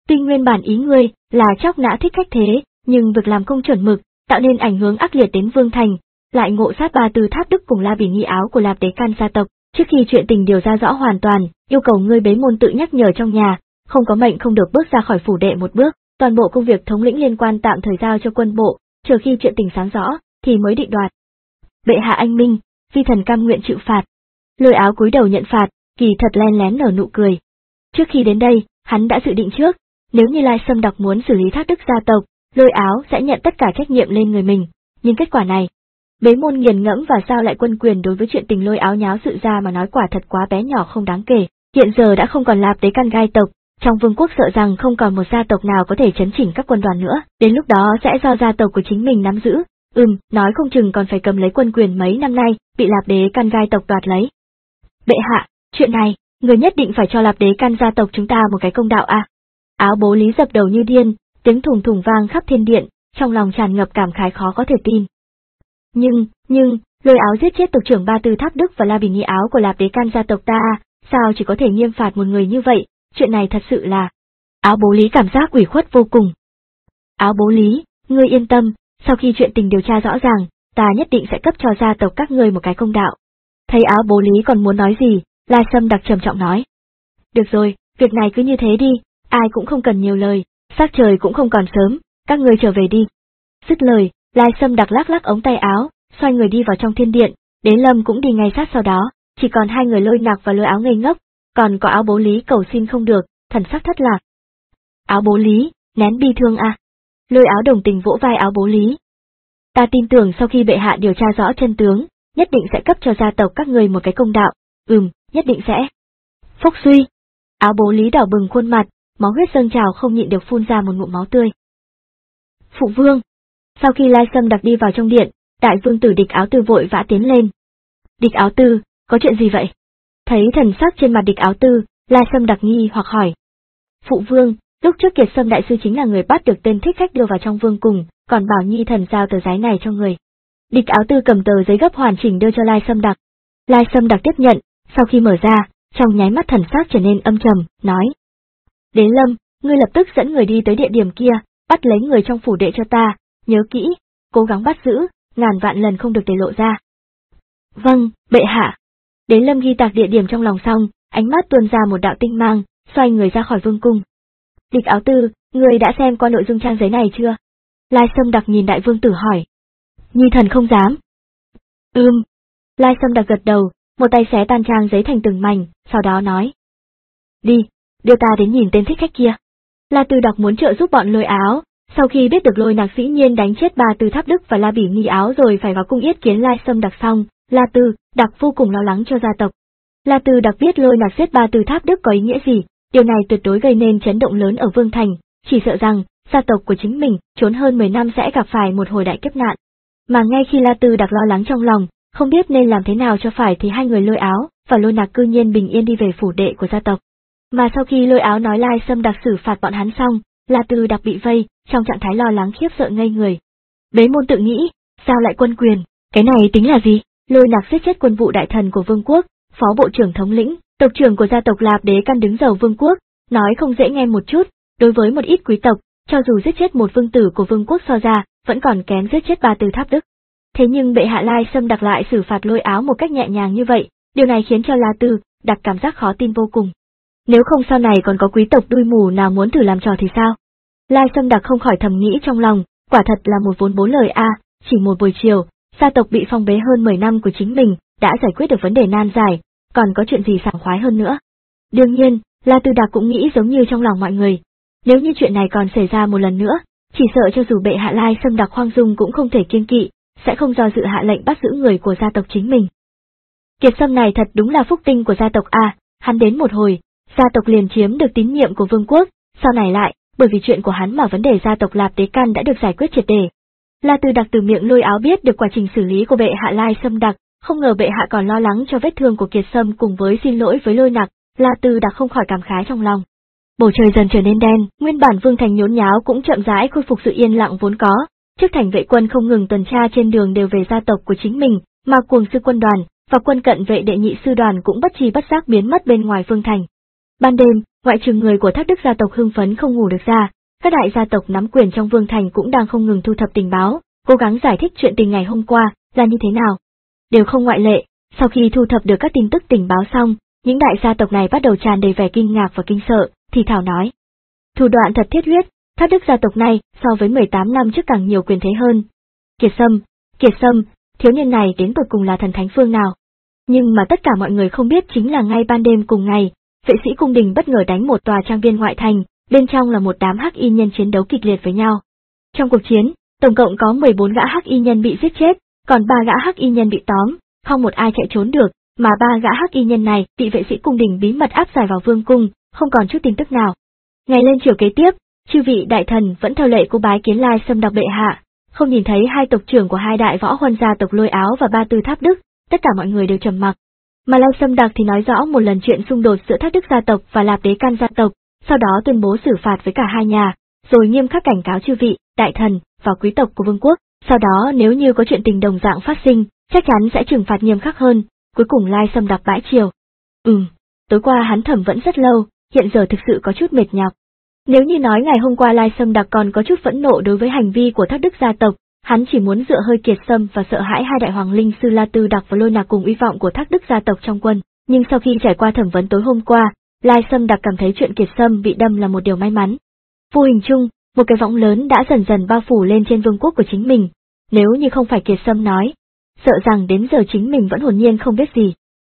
Tuy nguyên bản ý ngươi là chóc nã thích khách thế, nhưng việc làm không chuẩn mực, tạo nên ảnh hưởng ác liệt đến Vương Thành, lại ngộ sát ba tư tháp đức cùng La Bỉ nghi áo của Lạp Đế Can gia tộc. Trước khi chuyện tình điều ra rõ hoàn toàn, yêu cầu ngươi bế môn tự nhắc nhở trong nhà, không có mệnh không được bước ra khỏi phủ đệ một bước, toàn bộ công việc thống lĩnh liên quan tạm thời giao cho quân bộ, chờ khi chuyện tình sáng rõ, thì mới định đoạt. Bệ hạ anh minh, vi thần cam nguyện chịu phạt. Lôi Áo cúi đầu nhận phạt, kỳ thật len lén nở nụ cười. Trước khi đến đây, hắn đã dự định trước, nếu như Lai Sâm Đặc muốn xử lý Thác Đức gia tộc, Lôi Áo sẽ nhận tất cả trách nhiệm lên người mình, nhưng kết quả này, bế môn nghiền ngẫm và giao lại quân quyền đối với chuyện tình Lôi Áo nháo sự ra mà nói quả thật quá bé nhỏ không đáng kể. Hiện giờ đã không còn Lạp Đế Can gai tộc, trong vương quốc sợ rằng không còn một gia tộc nào có thể chấn chỉnh các quân đoàn nữa, đến lúc đó sẽ do gia tộc của chính mình nắm giữ. Ừm, nói không chừng còn phải cầm lấy quân quyền mấy năm nay, bị Lạp Đế Can gai tộc đoạt lấy. Bệ hạ, chuyện này, người nhất định phải cho Lạp Đế Can gia tộc chúng ta một cái công đạo à. Áo Bố Lý dập đầu như điên, tiếng thùng thùng vang khắp thiên điện, trong lòng tràn ngập cảm khái khó có thể tin. Nhưng, nhưng, Lôi Áo giết chết tộc trưởng Ba Tư Tháp Đức và La Bỉ nghi áo của Lạp Đế Can gia tộc ta, sao chỉ có thể nghiêm phạt một người như vậy, chuyện này thật sự là... Áo Bố Lý cảm giác ủy khuất vô cùng. Áo Bố Lý, ngươi yên tâm, sau khi chuyện tình điều tra rõ ràng, ta nhất định sẽ cấp cho gia tộc các ngươi một cái công đạo. Thấy Áo Bố Lý còn muốn nói gì, Lai Sâm Đặc trầm trọng nói. Được rồi, việc này cứ như thế đi, ai cũng không cần nhiều lời, sắc trời cũng không còn sớm, các ngươi trở về đi. Dứt lời, Lai Sâm Đặc lắc lắc ống tay áo, xoay người đi vào trong thiên điện, Đế Lâm cũng đi ngay sát sau đó, chỉ còn hai người Lôi Nặc và Lôi Áo ngây ngốc, còn có Áo Bố Lý cầu xin không được, thần sắc thất lạc. Áo Bố Lý, nén bi thương à? Lôi Áo đồng tình vỗ vai Áo Bố Lý. Ta tin tưởng sau khi bệ hạ điều tra rõ chân tướng, nhất định sẽ cấp cho gia tộc các người một cái công đạo, ừm, nhất định sẽ. Phúc suy. Áo Bố Lý đỏ bừng khuôn mặt, máu huyết dâng trào không nhịn được phun ra một ngụm máu tươi. Phụ vương. Sau khi Lai Sâm Đặc đi vào trong điện, đại vương tử Địch Áo Tư vội vã tiến lên. Địch Áo Tư, có chuyện gì vậy? Thấy thần sắc trên mặt Địch Áo Tư, Lai Sâm Đặc nghi hoặc hỏi. Phụ vương, lúc trước Kiệt Sâm đại sư chính là người bắt được tên thích khách đưa vào trong vương cung, còn bảo nhi thần giao tờ giấy này cho người. Địch Áo Tư cầm tờ giấy gấp hoàn chỉnh đưa cho Lai Sâm Đặc. Lai Sâm Đặc tiếp nhận, sau khi mở ra, trong nháy mắt thần sắc trở nên âm trầm, nói. Đế Lâm, ngươi lập tức dẫn người đi tới địa điểm kia, bắt lấy người trong phủ đệ cho ta, nhớ kỹ, cố gắng bắt giữ, ngàn vạn lần không được để lộ ra. Vâng, bệ hạ. Đế Lâm ghi tạc địa điểm trong lòng xong, ánh mắt tuôn ra một đạo tinh mang, xoay người ra khỏi vương cung. Địch Áo Tư, ngươi đã xem qua nội dung trang giấy này chưa? Lai Sâm Đặc nhìn đại vương tử hỏi. Nhi thần không dám. Ừm. Lai Sâm Đặc gật đầu, một tay xé tan trang giấy thành từng mảnh, sau đó nói. Đi, đưa ta đến nhìn tên thích khách kia. La Tư Đặc muốn trợ giúp bọn Lôi Áo, sau khi biết được Lôi Nặc dĩ nhiên đánh chết Ba Tư Tháp Đức và La Bỉ nghi áo rồi phải vào cung yết kiến Lai Sâm Đặc xong, La Tư Đặc vô cùng lo lắng cho gia tộc. La Tư Đặc biết Lôi Nặc giết Ba Tư Tháp Đức có ý nghĩa gì, điều này tuyệt đối gây nên chấn động lớn ở Vương Thành, chỉ sợ rằng gia tộc của chính mình trốn hơn mười năm sẽ gặp phải một hồi đại kiếp nạn. Mà ngay khi La Tư Đặc lo lắng trong lòng, không biết nên làm thế nào cho phải thì hai người Lôi Áo và Lôi Nặc cư nhiên bình yên đi về phủ đệ của gia tộc. Mà sau khi Lôi Áo nói Lai Sâm Đặc xử phạt bọn hắn xong, La Tư Đặc bị vây, trong trạng thái lo lắng khiếp sợ ngây người. Bế môn tự nghĩ, sao lại quân quyền, cái này tính là gì? Lôi Nặc giết chết quân vụ đại thần của vương quốc, phó bộ trưởng thống lĩnh, tộc trưởng của gia tộc Lạp Đế Can đứng đầu vương quốc, nói không dễ nghe một chút, đối với một ít quý tộc, cho dù giết chết một vương tử của vương quốc so ra, vẫn còn kém giết chết Ba Tư Tháp Đức. Thế nhưng bệ hạ Lai Sâm Đặc lại xử phạt Lôi Áo một cách nhẹ nhàng như vậy, điều này khiến cho La Tư Đặc cảm giác khó tin vô cùng. Nếu không sau này còn có quý tộc đuôi mù nào muốn thử làm trò thì sao? Lai Sâm Đặc không khỏi thầm nghĩ trong lòng, quả thật là một vốn bốn lời a, à, chỉ một buổi chiều, gia tộc bị phong bế hơn mười năm của chính mình, đã giải quyết được vấn đề nan giải, còn có chuyện gì sảng khoái hơn nữa. Đương nhiên, La Tư Đặc cũng nghĩ giống như trong lòng mọi người, nếu như chuyện này còn xảy ra một lần nữa, chỉ sợ cho dù bệ hạ Lai Sâm Đặc khoan dung cũng không thể kiêng kỵ, sẽ không do dự hạ lệnh bắt giữ người của gia tộc chính mình. Kiệt Sâm này thật đúng là phúc tinh của gia tộc a, à, hắn đến một hồi, gia tộc liền chiếm được tín nhiệm của vương quốc, sau này lại, bởi vì chuyện của hắn mà vấn đề gia tộc Lạp Đế Can đã được giải quyết triệt để. La Tư Đặc từ miệng Lôi Áo biết được quá trình xử lý của bệ hạ Lai Sâm Đặc, không ngờ bệ hạ còn lo lắng cho vết thương của Kiệt Sâm cùng với xin lỗi với Lôi Nặc, La Tư Đặc không khỏi cảm khái trong lòng. Bầu trời dần trở nên đen, nguyên bản Vương Thành nhốn nháo cũng chậm rãi khôi phục sự yên lặng vốn có, trước thành vệ quân không ngừng tuần tra trên đường đều về gia tộc của chính mình, mà cuồng sư quân đoàn và quân cận vệ đệ nhị sư đoàn cũng bất tri bất giác biến mất bên ngoài Vương Thành. Ban đêm, ngoại trừ người của Thác Đức gia tộc hưng phấn không ngủ được ra, các đại gia tộc nắm quyền trong vương thành cũng đang không ngừng thu thập tình báo, cố gắng giải thích chuyện tình ngày hôm qua là như thế nào. Đều không ngoại lệ, sau khi thu thập được các tin tức tình báo xong, những đại gia tộc này bắt đầu tràn đầy vẻ kinh ngạc và kinh sợ, thì thảo nói. Thủ đoạn thật thiết huyết, Thác Đức gia tộc này so với mười tám năm trước càng nhiều quyền thế hơn. Kiệt Sâm, Kiệt Sâm, thiếu niên này đến tột cùng là thần thánh phương nào? Nhưng mà tất cả mọi người không biết chính là ngay ban đêm cùng ngày, vệ sĩ cung đình bất ngờ đánh một tòa trang viên ngoại thành, bên trong là một đám hắc y nhân chiến đấu kịch liệt với nhau. Trong cuộc chiến, tổng cộng có mười bốn gã hắc y nhân bị giết chết, còn ba gã hắc y nhân bị tóm, không một ai chạy trốn được, mà ba gã hắc y nhân này bị vệ sĩ cung đình bí mật áp giải vào vương cung, không còn chút tin tức nào. Ngày lên chiều kế tiếp, chư vị đại thần vẫn theo lệ cô bái kiến Lai Sâm Đọc bệ hạ, không nhìn thấy hai tộc trưởng của hai đại võ huân gia tộc Lôi Áo và Ba Tư Tháp Đức, tất cả mọi người đều trầm mặc. Mà Lai Sâm Đặc thì nói rõ một lần chuyện xung đột giữa Thác Đức gia tộc và Lạp Đế Can gia tộc, sau đó tuyên bố xử phạt với cả hai nhà, rồi nghiêm khắc cảnh cáo chư vị, đại thần và quý tộc của vương quốc, sau đó nếu như có chuyện tình đồng dạng phát sinh, chắc chắn sẽ trừng phạt nghiêm khắc hơn. Cuối cùng Lai Sâm Đặc bãi chiều. Ừm, tối qua hắn thẩm vẫn rất lâu, hiện giờ thực sự có chút mệt nhọc. Nếu như nói ngày hôm qua Lai Sâm Đặc còn có chút phẫn nộ đối với hành vi của Thác Đức gia tộc, hắn chỉ muốn dựa hơi Kiệt Sâm và sợ hãi hai đại hoàng linh sư La Tư Đặc và Lôi Nạc cùng uy vọng của Thác Đức gia tộc trong quân, nhưng sau khi trải qua thẩm vấn tối hôm qua, Lai Sâm Đặc cảm thấy chuyện Kiệt Sâm bị đâm là một điều may mắn. Vô hình chung, một cái võng lớn đã dần dần bao phủ lên trên vương quốc của chính mình, nếu như không phải Kiệt Sâm nói, sợ rằng đến giờ chính mình vẫn hồn nhiên không biết gì.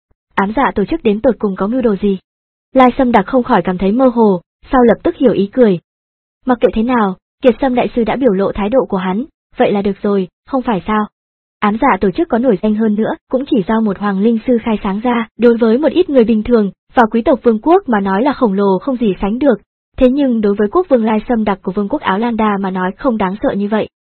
Ám dạ tổ chức đến tột cùng có mưu đồ gì? Lai Sâm Đặc không khỏi cảm thấy mơ hồ, sau lập tức hiểu ý cười. Mặc kệ thế nào, Kiệt Sâm đại sư đã biểu lộ thái độ của hắn, vậy là được rồi, không phải sao? Ám dạ tổ chức có nổi danh hơn nữa, cũng chỉ do một hoàng linh sư khai sáng ra, đối với một ít người bình thường và quý tộc vương quốc mà nói là khổng lồ không gì sánh được, thế nhưng đối với quốc vương Lai Sâm Đặc của vương quốc Áo Lan Đa mà nói không đáng sợ như vậy.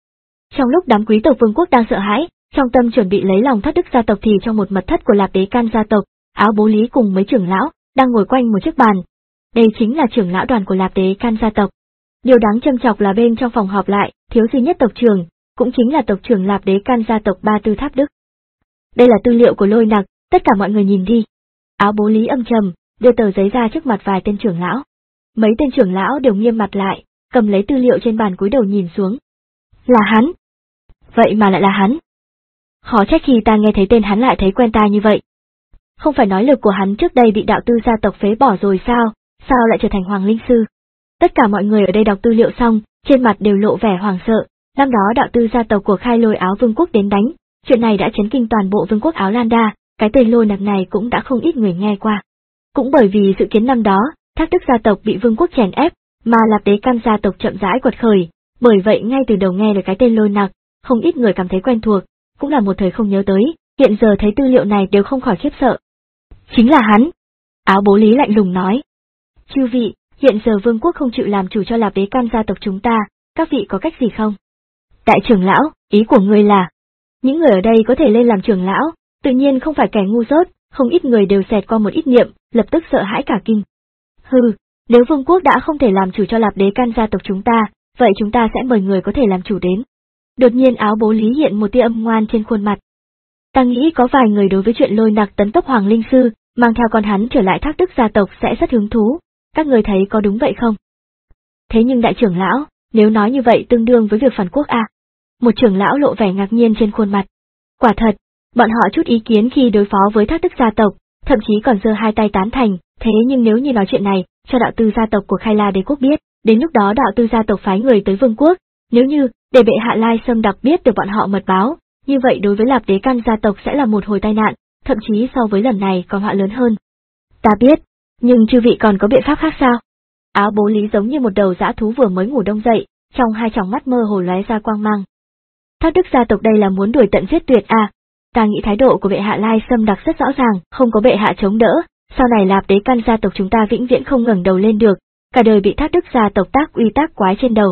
Trong lúc đám quý tộc vương quốc đang sợ hãi, trong tâm chuẩn bị lấy lòng Thác Đức gia tộc thì trong một mật thất của Lạp Đế Can gia tộc, Áo Bố Lý cùng mấy trưởng lão đang ngồi quanh một chiếc bàn. Đây chính là trưởng lão đoàn của Lạp Đế Can gia tộc. Điều đáng châm chọc là bên trong phòng họp lại, thiếu duy nhất tộc trưởng, cũng chính là tộc trưởng Lạp Đế Can gia tộc Ba Tư Tháp Đức. Đây là tư liệu của Lôi Nặc, tất cả mọi người nhìn đi. Áo Bố Lý âm trầm, đưa tờ giấy ra trước mặt vài tên trưởng lão. Mấy tên trưởng lão đều nghiêm mặt lại, cầm lấy tư liệu trên bàn cúi đầu nhìn xuống. Là hắn. Vậy mà lại là hắn. Khó trách khi ta nghe thấy tên hắn lại thấy quen tai như vậy. Không phải nói lực của hắn trước đây bị đạo tư gia tộc phế bỏ rồi sao, sao lại trở thành hoàng linh sư? Tất cả mọi người ở đây đọc tư liệu xong, trên mặt đều lộ vẻ hoảng sợ, năm đó đạo tư gia tộc của Khai Lôi Áo vương quốc đến đánh, chuyện này đã chấn kinh toàn bộ vương quốc Áo Lan Đa, cái tên Lôi Nặc này cũng đã không ít người nghe qua. Cũng bởi vì sự kiến năm đó, Thác Đức gia tộc bị vương quốc chèn ép, mà Lạp Đế Can gia tộc chậm rãi quật khởi, bởi vậy ngay từ đầu nghe được cái tên Lôi Nặc, không ít người cảm thấy quen thuộc, cũng là một thời không nhớ tới, hiện giờ thấy tư liệu này đều không khỏi khiếp sợ. Chính là hắn. Áo Bố Lý lạnh lùng nói. Chư vị, hiện giờ vương quốc không chịu làm chủ cho Lạp Đế Can gia tộc chúng ta, các vị có cách gì không? Đại trưởng lão, ý của ngươi là, những người ở đây có thể lên làm trưởng lão, tự nhiên không phải kẻ ngu dốt, không ít người đều xẹt qua một ít niệm, lập tức sợ hãi cả kinh. Hừ, nếu vương quốc đã không thể làm chủ cho Lạp Đế Can gia tộc chúng ta, vậy chúng ta sẽ mời người có thể làm chủ đến. Đột nhiên Áo Bố Lý hiện một tia âm ngoan trên khuôn mặt. Ta nghĩ có vài người đối với chuyện Lôi Nặc tấn tốc hoàng linh sư, mang theo con hắn trở lại Thác Đức gia tộc sẽ rất hứng thú, các người thấy có đúng vậy không? Thế nhưng đại trưởng lão, nếu nói như vậy tương đương với việc phản quốc à? Một trưởng lão lộ vẻ ngạc nhiên trên khuôn mặt. Quả thật, bọn họ chút ý kiến khi đối phó với Thác Đức gia tộc, thậm chí còn giơ hai tay tán thành, thế nhưng nếu như nói chuyện này, cho đạo tư gia tộc của Khai La đế quốc biết, đến lúc đó đạo tư gia tộc phái người tới vương quốc, nếu như, để bệ hạ Lai Sâm Đặc biết được bọn họ mật báo, như vậy đối với Lạp Đế Can gia tộc sẽ là một hồi tai nạn, thậm chí so với lần này còn họa lớn hơn. Ta biết, nhưng chư vị còn có biện pháp khác sao? Áo Bố Lý giống như một đầu dã thú vừa mới ngủ đông dậy, trong hai tròng mắt mơ hồ lóe ra quang mang. Thác Đức gia tộc đây là muốn đuổi tận giết tuyệt à? Ta nghĩ thái độ của bệ hạ Lai Sâm Đặc rất rõ ràng, không có bệ hạ chống đỡ, sau này Lạp Đế Can gia tộc chúng ta vĩnh viễn không ngẩng đầu lên được, cả đời bị Thác Đức gia tộc tác uy tác quái trên đầu.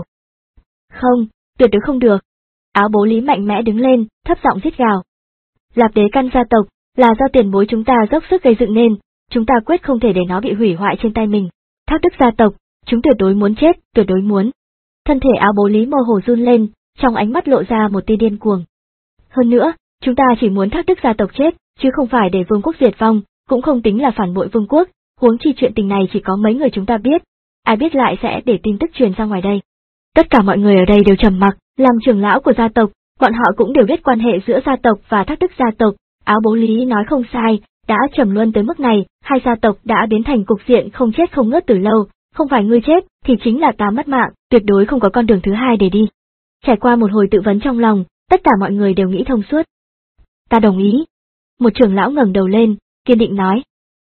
Không, tuyệt đối không được. Áo Bố Lý mạnh mẽ đứng lên, thấp giọng rít gào. Lạp Đế Can gia tộc là do tiền bối chúng ta dốc sức gây dựng nên, chúng ta quyết không thể để nó bị hủy hoại trên tay mình. Thác Đức gia tộc, chúng tuyệt đối muốn chết, tuyệt đối muốn. Thân thể Áo Bố Lý mơ hồ run lên, trong ánh mắt lộ ra một tia điên cuồng. Hơn nữa, chúng ta chỉ muốn Thác Đức gia tộc chết, chứ không phải để vương quốc diệt vong, cũng không tính là phản bội vương quốc, huống chi chuyện tình này chỉ có mấy người chúng ta biết, ai biết lại sẽ để tin tức truyền ra ngoài đây. Tất cả mọi người ở đây đều trầm mặc, làm trưởng lão của gia tộc, bọn họ cũng đều biết quan hệ giữa gia tộc và Thác Đức gia tộc, Áo Bố Lý nói không sai, đã trầm luân tới mức này, hai gia tộc đã biến thành cục diện không chết không ngớt từ lâu, không phải ngươi chết, thì chính là ta mất mạng, tuyệt đối không có con đường thứ hai để đi. Trải qua một hồi tự vấn trong lòng, tất cả mọi người đều nghĩ thông suốt. Ta đồng ý. Một trưởng lão ngẩng đầu lên, kiên định nói.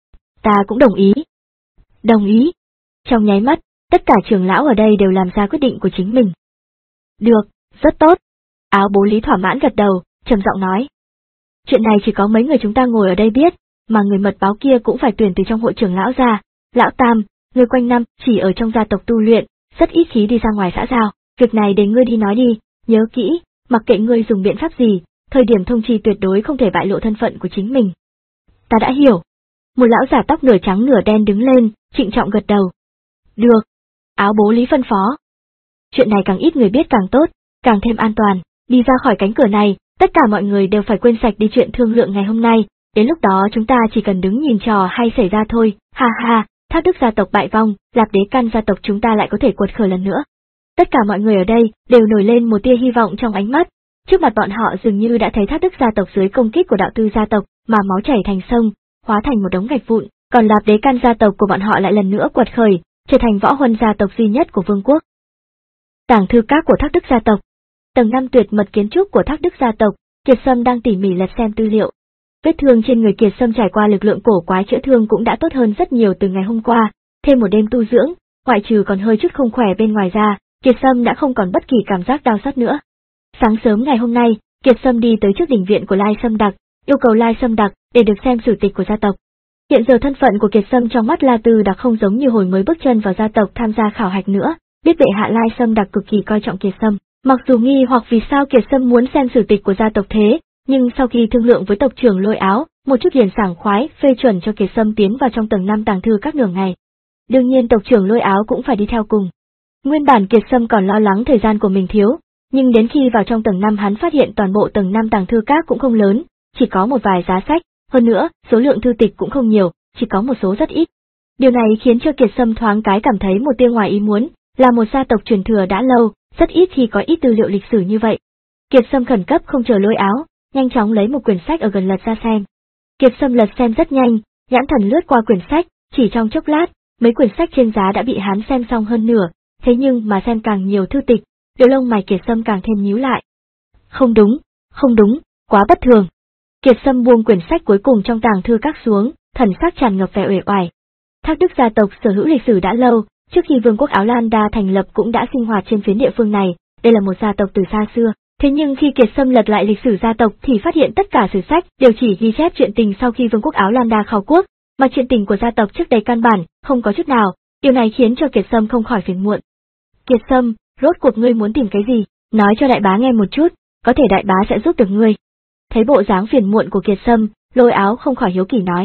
Ta cũng đồng ý. Đồng ý. Trong nháy mắt, tất cả trưởng lão ở đây đều làm ra quyết định của chính mình. Được, rất tốt. Áo Bố Lý thỏa mãn gật đầu, trầm giọng nói. Chuyện này chỉ có mấy người chúng ta ngồi ở đây biết, mà người mật báo kia cũng phải tuyển từ trong hội trưởng lão ra. Lão Tam, ngươi quanh năm chỉ ở trong gia tộc tu luyện, rất ít khí đi ra ngoài xã giao, việc này để ngươi đi nói đi, nhớ kỹ, mặc kệ ngươi dùng biện pháp gì, thời điểm thông chi tuyệt đối không thể bại lộ thân phận của chính mình. Ta đã hiểu. Một lão giả tóc nửa trắng nửa đen đứng lên, trịnh trọng gật đầu. Được. Áo Bố Lý phân phó. Chuyện này càng ít người biết càng tốt, càng thêm an toàn, đi ra khỏi cánh cửa này, tất cả mọi người đều phải quên sạch đi chuyện thương lượng ngày hôm nay, đến lúc đó chúng ta chỉ cần đứng nhìn trò hay xảy ra thôi, ha ha, Thác Đức gia tộc bại vong, Lạp Đế Căn gia tộc chúng ta lại có thể quật khởi lần nữa. Tất cả mọi người ở đây đều nổi lên một tia hy vọng trong ánh mắt, trước mặt bọn họ dường như đã thấy Thác Đức gia tộc dưới công kích của đạo tư gia tộc mà máu chảy thành sông, hóa thành một đống gạch vụn, còn Lạp Đế Căn gia tộc của bọn họ lại lần nữa quật khởi, trở thành võ huân gia tộc duy nhất của vương quốc. Tàng thư các của Thác Đức gia tộc. Tầng năm tuyệt mật kiến trúc của Thác Đức gia tộc, Kiệt Sâm đang tỉ mỉ lật xem tư liệu. Vết thương trên người Kiệt Sâm trải qua lực lượng cổ quái chữa thương cũng đã tốt hơn rất nhiều từ ngày hôm qua, thêm một đêm tu dưỡng, ngoại trừ còn hơi chút không khỏe bên ngoài ra, Kiệt Sâm đã không còn bất kỳ cảm giác đau xót nữa. Sáng sớm ngày hôm nay, Kiệt Sâm đi tới trước đình viện của Lai Sâm Đặc, yêu cầu Lai Sâm Đặc để được xem sử tịch của gia tộc. Hiện giờ thân phận của Kiệt Sâm trong mắt La Tư Đặc không giống như hồi mới bước chân vào gia tộc tham gia khảo hạch nữa, biết bệ hạ Lai Sâm Đặc cực kỳ coi trọng Kiệt Sâm. Mặc dù nghi hoặc vì sao Kiệt Sâm muốn xem sử tịch của gia tộc thế, nhưng sau khi thương lượng với tộc trưởng Lôi Áo, một chút liền sảng khoái phê chuẩn cho Kiệt Sâm tiến vào trong tầng năm tàng thư các nửa ngày. Đương nhiên tộc trưởng Lôi Áo cũng phải đi theo cùng. Nguyên bản Kiệt Sâm còn lo lắng thời gian của mình thiếu, nhưng đến khi vào trong tầng năm hắn phát hiện toàn bộ tầng năm tàng thư các cũng không lớn, chỉ có một vài giá sách, hơn nữa, số lượng thư tịch cũng không nhiều, chỉ có một số rất ít. Điều này khiến cho Kiệt Sâm thoáng cái cảm thấy một tia ngoài ý muốn, là một gia tộc truyền thừa đã lâu, rất ít khi có ít tư liệu lịch sử như vậy. Kiệt Sâm khẩn cấp không chờ Lôi Áo, nhanh chóng lấy một quyển sách ở gần lật ra xem. Kiệt Sâm lật xem rất nhanh, nhãn thần lướt qua quyển sách, chỉ trong chốc lát, mấy quyển sách trên giá đã bị hắn xem xong hơn nửa, thế nhưng mà xem càng nhiều thư tịch, đôi lông mày Kiệt Sâm càng thêm nhíu lại. Không đúng, không đúng, quá bất thường. Kiệt Sâm buông quyển sách cuối cùng trong tàng thư các xuống, thần sắc tràn ngập vẻ uể oải. Thác Đức gia tộc sở hữu lịch sử đã lâu, trước khi Vương quốc Áo Lan Đa thành lập cũng đã sinh hoạt trên phiến địa phương này, đây là một gia tộc từ xa xưa. Thế nhưng khi Kiệt Sâm lật lại lịch sử gia tộc thì phát hiện tất cả sử sách đều chỉ ghi chép chuyện tình sau khi Vương quốc Áo Lan Đa khao quốc, mà chuyện tình của gia tộc trước đây căn bản không có chút nào, điều này khiến cho Kiệt Sâm không khỏi phiền muộn. Kiệt Sâm, rốt cuộc ngươi muốn tìm cái gì, nói cho đại bá nghe một chút, có thể đại bá sẽ giúp được ngươi. Thấy bộ dáng phiền muộn của Kiệt Sâm, Lôi Áo không khỏi hiếu kỳ nói.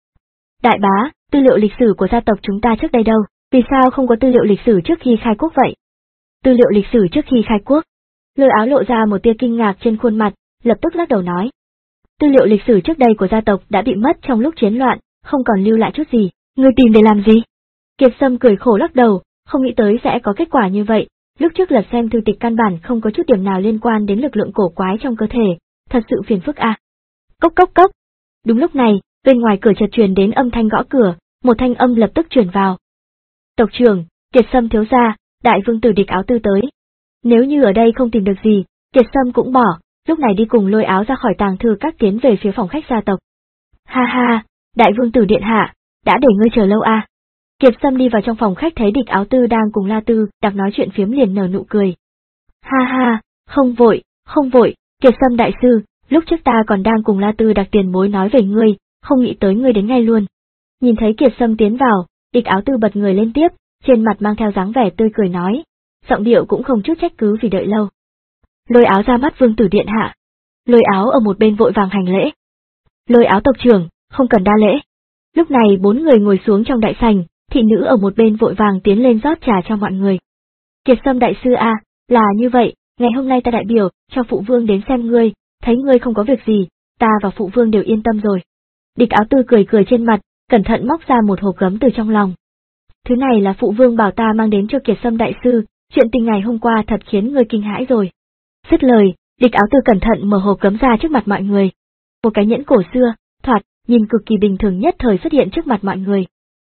Đại bá, tư liệu lịch sử của gia tộc chúng ta trước đây đâu, vì sao không có tư liệu lịch sử trước khi khai quốc vậy? Tư liệu lịch sử trước khi khai quốc. Lôi Áo lộ ra một tia kinh ngạc trên khuôn mặt, lập tức lắc đầu nói. Tư liệu lịch sử trước đây của gia tộc đã bị mất trong lúc chiến loạn, không còn lưu lại chút gì, ngươi tìm để làm gì? Kiệt Sâm cười khổ lắc đầu, không nghĩ tới sẽ có kết quả như vậy, lúc trước lật xem thư tịch căn bản không có chút điểm nào liên quan đến lực lượng cổ quái trong cơ thể, thật sự phiền phức à. Cốc cốc cốc. Đúng lúc này, bên ngoài cửa chợt truyền đến âm thanh gõ cửa, một thanh âm lập tức truyền vào. Tộc trưởng, Kiệt Sâm thiếu gia, đại vương tử Địch Áo Tư tới. Nếu như ở đây không tìm được gì, Kiệt Sâm cũng bỏ, lúc này đi cùng Lôi Áo ra khỏi tàng thư các tiến về phía phòng khách gia tộc. Ha ha, đại vương tử điện hạ, đã để ngươi chờ lâu à. Kiệt Sâm đi vào trong phòng khách thấy Địch Áo Tư đang cùng La Tư Đặc nói chuyện phiếm liền nở nụ cười. Ha ha, không vội, không vội, Kiệt Sâm đại sư, lúc trước ta còn đang cùng La Tư Đặc tiền bối nói về ngươi, không nghĩ tới ngươi đến ngay luôn. Nhìn thấy Kiệt Sâm tiến vào, Địch Áo Tư bật người lên tiếp, trên mặt mang theo dáng vẻ tươi cười nói, giọng điệu cũng không chút trách cứ vì đợi lâu. Lôi Áo ra mắt vương tử điện hạ. Lôi Áo ở một bên vội vàng hành lễ. Lôi Áo tộc trưởng, không cần đa lễ. Lúc này bốn người ngồi xuống trong đại sảnh, thị nữ ở một bên vội vàng tiến lên rót trà cho mọi người. Kiệt Sâm đại sư a, à, là như vậy, ngày hôm nay ta đại biểu cho phụ vương đến xem ngươi, thấy ngươi không có việc gì, ta và phụ vương đều yên tâm rồi. Địch Áo Tư cười cười trên mặt, cẩn thận móc ra một hộp gấm từ trong lòng. Thứ này là phụ vương bảo ta mang đến cho Kiệt Sâm đại sư, chuyện tình ngày hôm qua thật khiến người kinh hãi rồi. Dứt lời, Địch Áo Tư cẩn thận mở hộp gấm ra trước mặt mọi người. Một cái nhẫn cổ xưa, thoạt, nhìn cực kỳ bình thường nhất thời xuất hiện trước mặt mọi người.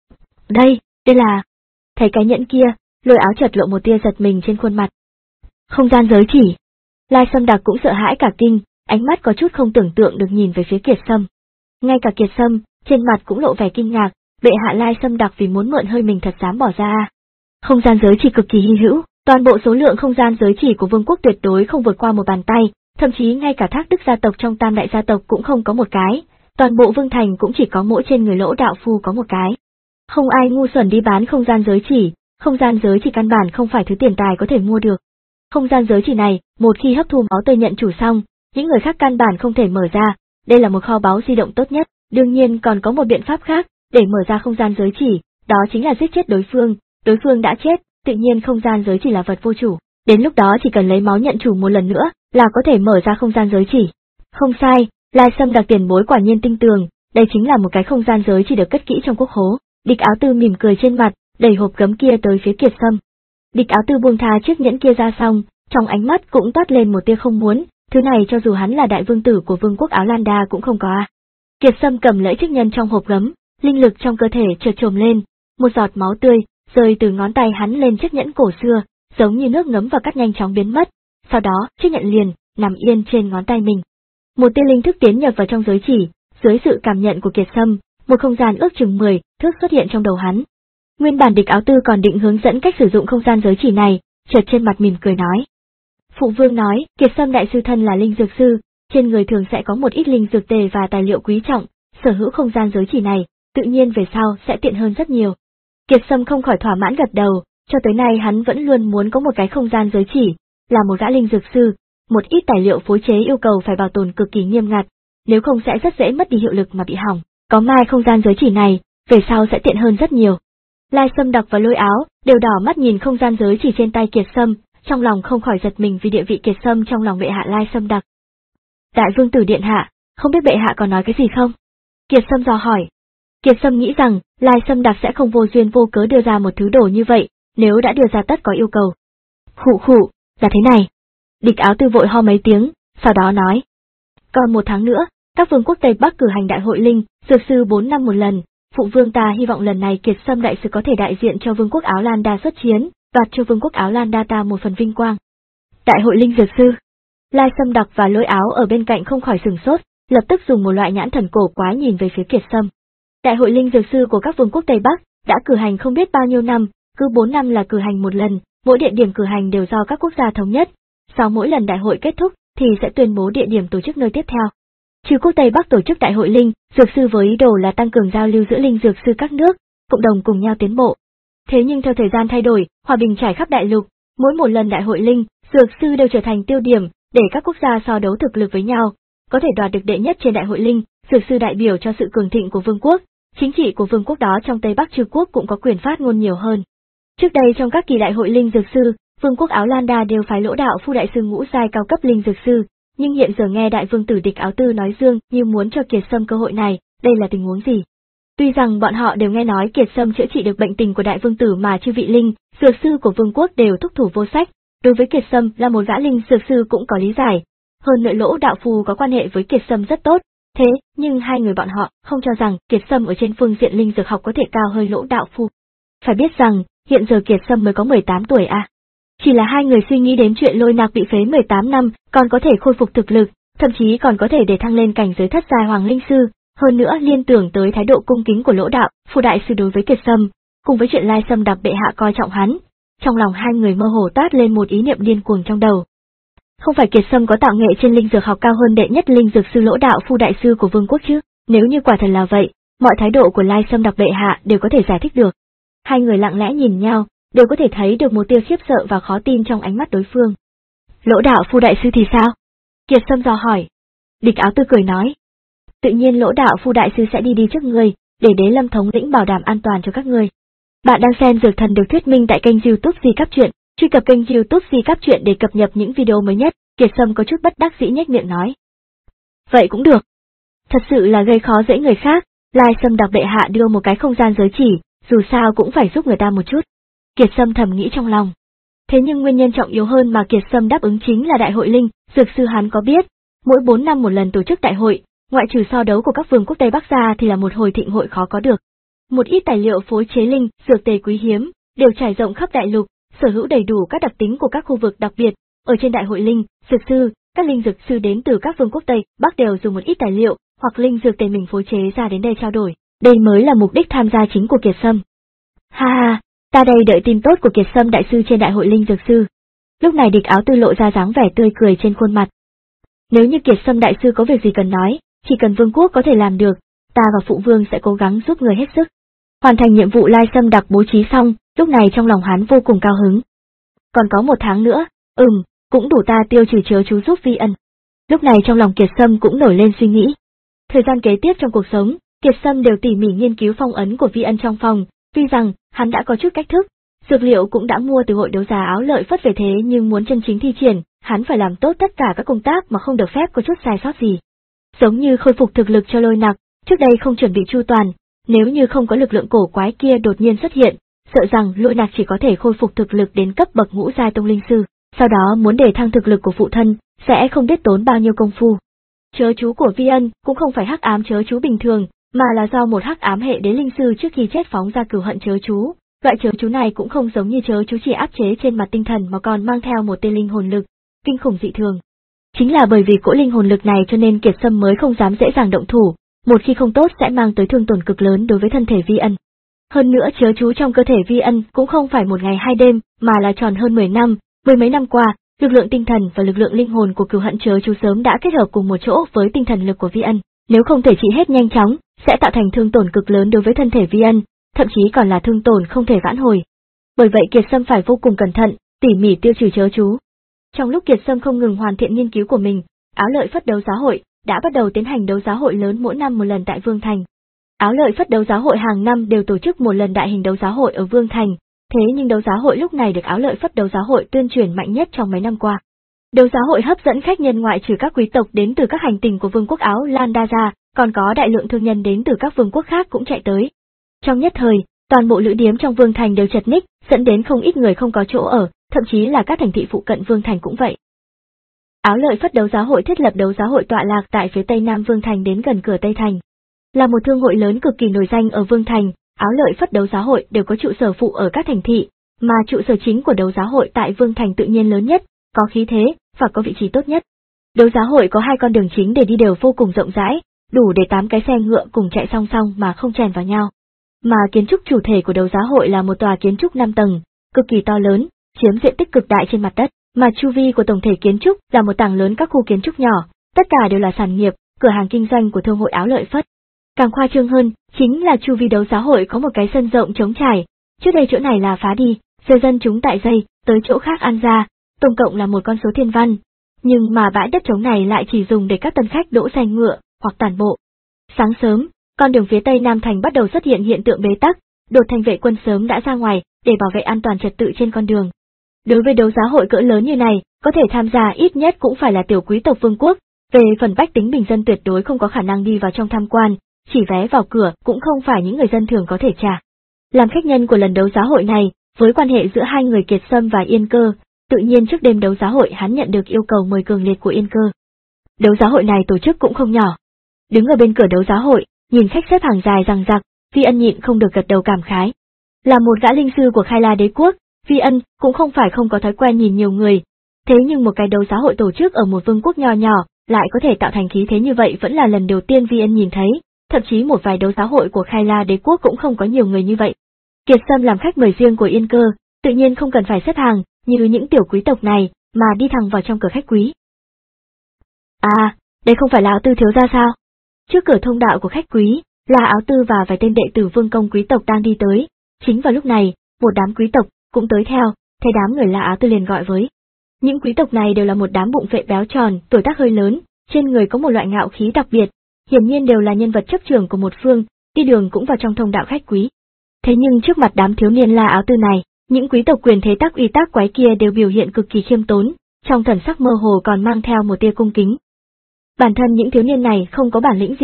Đây, đây là... Thấy cái nhẫn kia, Lôi Áo chợt lộ một tia giật mình trên khuôn mặt. Không gian giới chỉ. Lai Sâm Đặc cũng sợ hãi cả kinh, ánh mắt có chút không tưởng tượng được nhìn về phía Kiệt Sâm. Ngay cả Kiệt Sâm, trên mặt cũng lộ vẻ kinh ngạc, bệ hạ Lai Sâm Đặc vì muốn mượn hơi mình thật dám bỏ ra. Không gian giới chỉ cực kỳ hy hữu, toàn bộ số lượng không gian giới chỉ của vương quốc tuyệt đối không vượt qua một bàn tay, thậm chí ngay cả Thác Đức gia tộc trong tam đại gia tộc cũng không có một cái, toàn bộ vương thành cũng chỉ có mỗi trên người Lỗ đạo phu có một cái. Không ai ngu xuẩn đi bán không gian giới chỉ, không gian giới chỉ căn bản không phải thứ tiền tài có thể mua được. Không gian giới chỉ này, một khi hấp thu máu tươi nhận chủ xong, những người khác căn bản không thể mở ra, đây là một kho báu di động tốt nhất, đương nhiên còn có một biện pháp khác, để mở ra không gian giới chỉ, đó chính là giết chết đối phương, đối phương đã chết, tự nhiên không gian giới chỉ là vật vô chủ, đến lúc đó chỉ cần lấy máu nhận chủ một lần nữa, là có thể mở ra không gian giới chỉ. Không sai, Lai Sâm Đặc tiền bối quả nhiên tinh tường, đây chính là một cái không gian giới chỉ được cất kỹ trong quốc hố. Địch Áo Tư mỉm cười trên mặt, đẩy hộp gấm kia tới phía Kiệt Sâm. Địch Áo Tư buông tha chiếc nhẫn kia ra xong, trong ánh mắt cũng toát lên một tia không muốn, thứ này cho dù hắn là đại vương tử của vương quốc Áo Lan Đa cũng không có a. Kiệt Sâm cầm lấy chiếc nhân trong hộp gấm, linh lực trong cơ thể chợt trồm lên, một giọt máu tươi rơi từ ngón tay hắn lên chiếc nhẫn cổ xưa, giống như nước ngấm vào cắt nhanh chóng biến mất. Sau đó, chiếc nhẫn liền nằm yên trên ngón tay mình. Một tia linh thức tiến nhập vào trong giới chỉ, dưới sự cảm nhận của Kiệt Sâm, một không gian ước chừng mười thước xuất hiện trong đầu hắn. Nguyên bản Địch Áo Tư còn định hướng dẫn cách sử dụng không gian giới chỉ này, chợt trên mặt mỉm cười nói. Phụ vương nói, Kiệt Sâm đại sư thân là linh dược sư, trên người thường sẽ có một ít linh dược tề và tài liệu quý trọng, sở hữu không gian giới chỉ này, tự nhiên về sau sẽ tiện hơn rất nhiều. Kiệt Sâm không khỏi thỏa mãn gật đầu, cho tới nay hắn vẫn luôn muốn có một cái không gian giới chỉ, là một gã linh dược sư, một ít tài liệu phối chế yêu cầu phải bảo tồn cực kỳ nghiêm ngặt, nếu không sẽ rất dễ mất đi hiệu lực mà bị hỏng, có mai không gian giới chỉ này, về sau sẽ tiện hơn rất nhiều. Lai Sâm Đặc và Lôi Áo đều đỏ mắt nhìn không gian giới chỉ trên tay Kiệt Sâm, trong lòng không khỏi giật mình vì địa vị Kiệt Sâm trong lòng bệ hạ Lai Sâm Đặc. Đại vương tử điện hạ, không biết bệ hạ có nói cái gì không? Kiệt Sâm dò hỏi. Kiệt Sâm nghĩ rằng Lai Sâm Đặc sẽ không vô duyên vô cớ đưa ra một thứ đồ như vậy, nếu đã đưa ra tất có yêu cầu. Khụ khụ, là thế này. Địch Áo Tư vội ho mấy tiếng, sau đó nói. Còn một tháng nữa, các vương quốc Tây Bắc cử hành đại hội linh, dược sư bốn năm một lần, phụ vương ta hy vọng lần này Kiệt Sâm đại sư có thể đại diện cho vương quốc Áo Lan Đa xuất chiến, đoạt cho vương quốc Áo Lan Đa ta một phần vinh quang. Đại hội linh dược sư. Lai Sâm Đặc và Lôi Áo ở bên cạnh không khỏi sửng sốt, lập tức dùng một loại nhãn thần cổ quái nhìn về phía Kiệt Sâm. Đại hội linh dược sư của các vương quốc Tây Bắc đã cử hành không biết bao nhiêu năm, cứ bốn năm là cử hành một lần, mỗi địa điểm cử hành đều do các quốc gia thống nhất. Sau mỗi lần đại hội kết thúc thì sẽ tuyên bố địa điểm tổ chức nơi tiếp theo. Trừ quốc Tây Bắc tổ chức đại hội linh dược sư với ý đồ là tăng cường giao lưu giữa linh dược sư các nước, cộng đồng cùng nhau tiến bộ. Thế nhưng theo thời gian thay đổi, hòa bình trải khắp đại lục, mỗi một lần đại hội linh dược sư đều trở thành tiêu điểm để các quốc gia so đấu thực lực với nhau, có thể đoạt được đệ nhất trên đại hội linh dược sư đại biểu cho sự cường thịnh của vương quốc, chính trị của vương quốc đó trong Tây Bắc Trừ quốc cũng có quyền phát ngôn nhiều hơn. Trước đây trong các kỳ đại hội linh dược sư, vương quốc Áo Lan Đa đều phái Lỗ đạo phu đại sư ngũ giai cao cấp linh dược sư, nhưng hiện giờ nghe đại vương tử Địch Áo Tư nói dương như muốn cho Kiệt Sâm cơ hội này, đây là tình huống gì? Tuy rằng bọn họ đều nghe nói Kiệt Sâm chữa trị được bệnh tình của đại vương tử mà chư vị linh dược sư của vương quốc đều thúc thủ vô sách, đối với Kiệt Sâm là một gã linh dược sư cũng có lý giải. Hơn nữa Lỗ đạo phu có quan hệ với Kiệt Sâm rất tốt, thế nhưng hai người bọn họ không cho rằng Kiệt Sâm ở trên phương diện linh dược học có thể cao hơn Lỗ đạo phu. Phải biết rằng, hiện giờ Kiệt Sâm mới có mười tám tuổi à. Chỉ là hai người suy nghĩ đến chuyện Lôi Nạc bị phế mười tám năm, còn có thể khôi phục thực lực, thậm chí còn có thể để thăng lên cảnh giới thất giai hoàng linh sư, hơn nữa liên tưởng tới thái độ cung kính của Lỗ đạo phu đại sư đối với Kiệt Sâm, cùng với chuyện Lai Sâm Đặc bệ hạ coi trọng hắn, trong lòng hai người mơ hồ toát lên một ý niệm điên cuồng trong đầu. Không phải Kiệt Sâm có tạo nghệ trên linh dược học cao hơn đệ nhất linh dược sư Lỗ đạo phu đại sư của vương quốc chứ? Nếu như quả thật là vậy, mọi thái độ của Lai Sâm Đặc bệ hạ đều có thể giải thích được. Hai người lặng lẽ nhìn nhau, đều có thể thấy được một tia khiếp sợ và khó tin trong ánh mắt đối phương. Lỗ đạo phu đại sư thì sao? Kiệt Sâm dò hỏi. Địch Áo Tư cười nói. Tự nhiên Lỗ đạo phu đại sư sẽ đi đi trước người, để Đế Lâm thống lĩnh bảo đảm an toàn cho các người. Bạn đang xem Dược Thần được thuyết minh tại kênh YouTube Di Cáp Truyện, truy cập kênh YouTube Di Cáp Truyện để cập nhật những video mới nhất. Kiệt Sâm có chút bất đắc dĩ nhếch miệng nói. Vậy cũng được. Thật sự là gây khó dễ người khác, Lai Sâm đặc bệ hạ đưa một cái không gian giới chỉ, dù sao cũng phải giúp người ta một chút. Kiệt Sâm thầm nghĩ trong lòng. Thế nhưng nguyên nhân trọng yếu hơn mà Kiệt Sâm đáp ứng chính là đại hội linh, dược sư hắn có biết, mỗi bốn năm một lần tổ chức đại hội, ngoại trừ so đấu của các vương quốc Tây Bắc ra thì là một hồi thịnh hội khó có được. Một ít tài liệu phối chế linh, dược tề quý hiếm, đều trải rộng khắp đại lục, sở hữu đầy đủ các đặc tính của các khu vực đặc biệt. Ở trên đại hội linh, dược sư, các linh dược sư đến từ các vương quốc Tây Bắc đều dùng một ít tài liệu hoặc linh dược tề mình phối chế ra đến đây trao đổi. Đây mới là mục đích tham gia chính của Kiệt Sâm. Ha ha, ta đây đợi tin tốt của Kiệt Sâm đại sư trên đại hội linh dược sư. Lúc này Địch Áo Tư lộ ra dáng vẻ tươi cười trên khuôn mặt. Nếu như Kiệt Sâm đại sư có việc gì cần nói, chỉ cần vương quốc có thể làm được, ta và phụ vương sẽ cố gắng giúp người hết sức. Hoàn thành nhiệm vụ Lai Sâm đặc bố trí xong, lúc này trong lòng hắn vô cùng cao hứng. Còn có một tháng nữa, ừm, cũng đủ ta tiêu trừ chớ chú giúp Vi Ân. Lúc này trong lòng Kiệt Sâm cũng nổi lên suy nghĩ. Thời gian kế tiếp trong cuộc sống, Kiệt Sâm đều tỉ mỉ nghiên cứu phong ấn của Vi Ân trong phòng, tuy rằng hắn đã có chút cách thức, dược liệu cũng đã mua từ hội đấu giá Áo Lợi Phất về thế nhưng muốn chân chính thi triển, hắn phải làm tốt tất cả các công tác mà không được phép có chút sai sót gì. Giống như khôi phục thực lực cho Lôi Nặc, trước đây không chuẩn bị chu toàn, nếu như không có lực lượng cổ quái kia đột nhiên xuất hiện, sợ rằng Lôi Nặc chỉ có thể khôi phục thực lực đến cấp bậc ngũ giai tông linh sư, sau đó muốn để thăng thực lực của phụ thân, sẽ không biết tốn bao nhiêu công phu. Chớ chú của Vi Ân cũng không phải hắc ám chớ chú bình thường, mà là do một hắc ám hệ đế linh sư trước khi chết phóng ra cửu hận chớ chú. Loại chớ chú này cũng không giống như chớ chú chỉ áp chế trên mặt tinh thần mà còn mang theo một tên linh hồn lực, kinh khủng dị thường. Chính là bởi vì cỗ linh hồn lực này cho nên Kiệt Sâm mới không dám dễ dàng động thủ, một khi không tốt sẽ mang tới thương tổn cực lớn đối với thân thể Vi Ân. Hơn nữa chớ chú trong cơ thể Vi Ân cũng không phải một ngày hai đêm, mà là tròn hơn mười năm, mười mấy năm qua, lực lượng tinh thần và lực lượng linh hồn của cửu hận chớ chú sớm đã kết hợp cùng một chỗ với tinh thần lực của Vi Ân, nếu không thể trị hết nhanh chóng, sẽ tạo thành thương tổn cực lớn đối với thân thể Vi Ân, thậm chí còn là thương tổn không thể vãn hồi. Bởi vậy Kiệt Sâm phải vô cùng cẩn thận, tỉ mỉ tiêu trừ chớ chú. Trong lúc Kiệt Sâm không ngừng hoàn thiện nghiên cứu của mình, Áo Lợi Phất đấu giá hội đã bắt đầu tiến hành đấu giá hội lớn mỗi năm một lần tại Vương Thành. Áo Lợi Phất đấu giá hội hàng năm đều tổ chức một lần đại hình đấu giá hội ở Vương Thành, thế nhưng đấu giá hội lúc này được Áo Lợi Phất đấu giá hội tuyên truyền mạnh nhất trong mấy năm qua. Đấu giá hội hấp dẫn khách nhân ngoại trừ các quý tộc đến từ các hành tinh của Vương quốc Áo Lan Đa ra, còn có đại lượng thương nhân đến từ các vương quốc khác cũng chạy tới. Trong nhất thời, toàn bộ lữ điếm trong Vương Thành đều chật ních, dẫn đến không ít người không có chỗ ở, thậm chí là các thành thị phụ cận Vương Thành cũng vậy. Áo Lợi Phất đấu giá hội thiết lập đấu giá hội tọa lạc tại phía tây nam Vương Thành đến gần cửa Tây Thành. Là một thương hội lớn cực kỳ nổi danh ở Vương Thành, Áo Lợi Phất đấu giá hội đều có trụ sở phụ ở các thành thị, mà trụ sở chính của đấu giá hội tại Vương Thành tự nhiên lớn nhất, có khí thế và có vị trí tốt nhất. Đấu giá hội có hai con đường chính để đi đều vô cùng rộng rãi, đủ để tám cái xe ngựa cùng chạy song song mà không chèn vào nhau. Mà kiến trúc chủ thể của đấu giá hội là một tòa kiến trúc năm tầng, cực kỳ to lớn, chiếm diện tích cực đại trên mặt đất, mà chu vi của tổng thể kiến trúc là một tảng lớn các khu kiến trúc nhỏ, tất cả đều là sản nghiệp, cửa hàng kinh doanh của thương hội Áo Lợi Phất. Càng khoa trương hơn, chính là chu vi đấu giá hội có một cái sân rộng trống trải, trước đây chỗ này là phá đi, rời dân chúng tại dây, tới chỗ khác ăn ra, tổng cộng là một con số thiên văn, nhưng mà bãi đất trống này lại chỉ dùng để các tân khách đỗ xe ngựa hoặc tản bộ. Sáng sớm, con đường phía tây Nam Thành bắt đầu xuất hiện hiện tượng bế tắc, đột thành vệ quân sớm đã ra ngoài để bảo vệ an toàn trật tự trên con đường. Đối với đấu giá hội cỡ lớn như này, có thể tham gia ít nhất cũng phải là tiểu quý tộc vương quốc, về phần bách tính bình dân tuyệt đối không có khả năng đi vào trong tham quan, chỉ vé vào cửa cũng không phải những người dân thường có thể trả. Làm khách nhân của lần đấu giá hội này, với quan hệ giữa hai người Kiệt Sâm và Yên Cơ, tự nhiên trước đêm đấu giá hội hắn nhận được yêu cầu mời cường liệt của Yên Cơ. Đấu giá hội này tổ chức cũng không nhỏ. Đứng ở bên cửa đấu giá hội, nhìn khách xếp hàng dài rằng rặc, Vi Ân nhịn không được gật đầu cảm khái. Là một gã linh sư của Khai La đế quốc, Vi Ân cũng không phải không có thói quen nhìn nhiều người. Thế nhưng một cái đấu giá hội tổ chức ở một vương quốc nho nhỏ, lại có thể tạo thành khí thế như vậy vẫn là lần đầu tiên Vi Ân nhìn thấy, thậm chí một vài đấu giá hội của Khai La đế quốc cũng không có nhiều người như vậy. Kiệt Sâm làm khách mời riêng của Yên Cơ, tự nhiên không cần phải xếp hàng, như những tiểu quý tộc này, mà đi thẳng vào trong cửa khách quý. À, đây không phải là Áo Tư thiếu gia sao? Trước cửa thông đạo của khách quý, là Áo Tư và vài tên đệ tử vương công quý tộc đang đi tới. Chính vào lúc này, một đám quý tộc cũng tới theo, thấy đám người là Áo Tư liền gọi với. Những quý tộc này đều là một đám bụng vệ béo tròn, tuổi tác hơi lớn, trên người có một loại ngạo khí đặc biệt, hiển nhiên đều là nhân vật chấp trưởng của một phương, đi đường cũng vào trong thông đạo khách quý. Thế nhưng trước mặt đám thiếu niên là Áo Tư này, những quý tộc quyền thế tác uy tác quái kia đều biểu hiện cực kỳ khiêm tốn, trong thần sắc mơ hồ còn mang theo một tia cung kính. Bản thân những thiếu niên này không có bản lĩnh gì,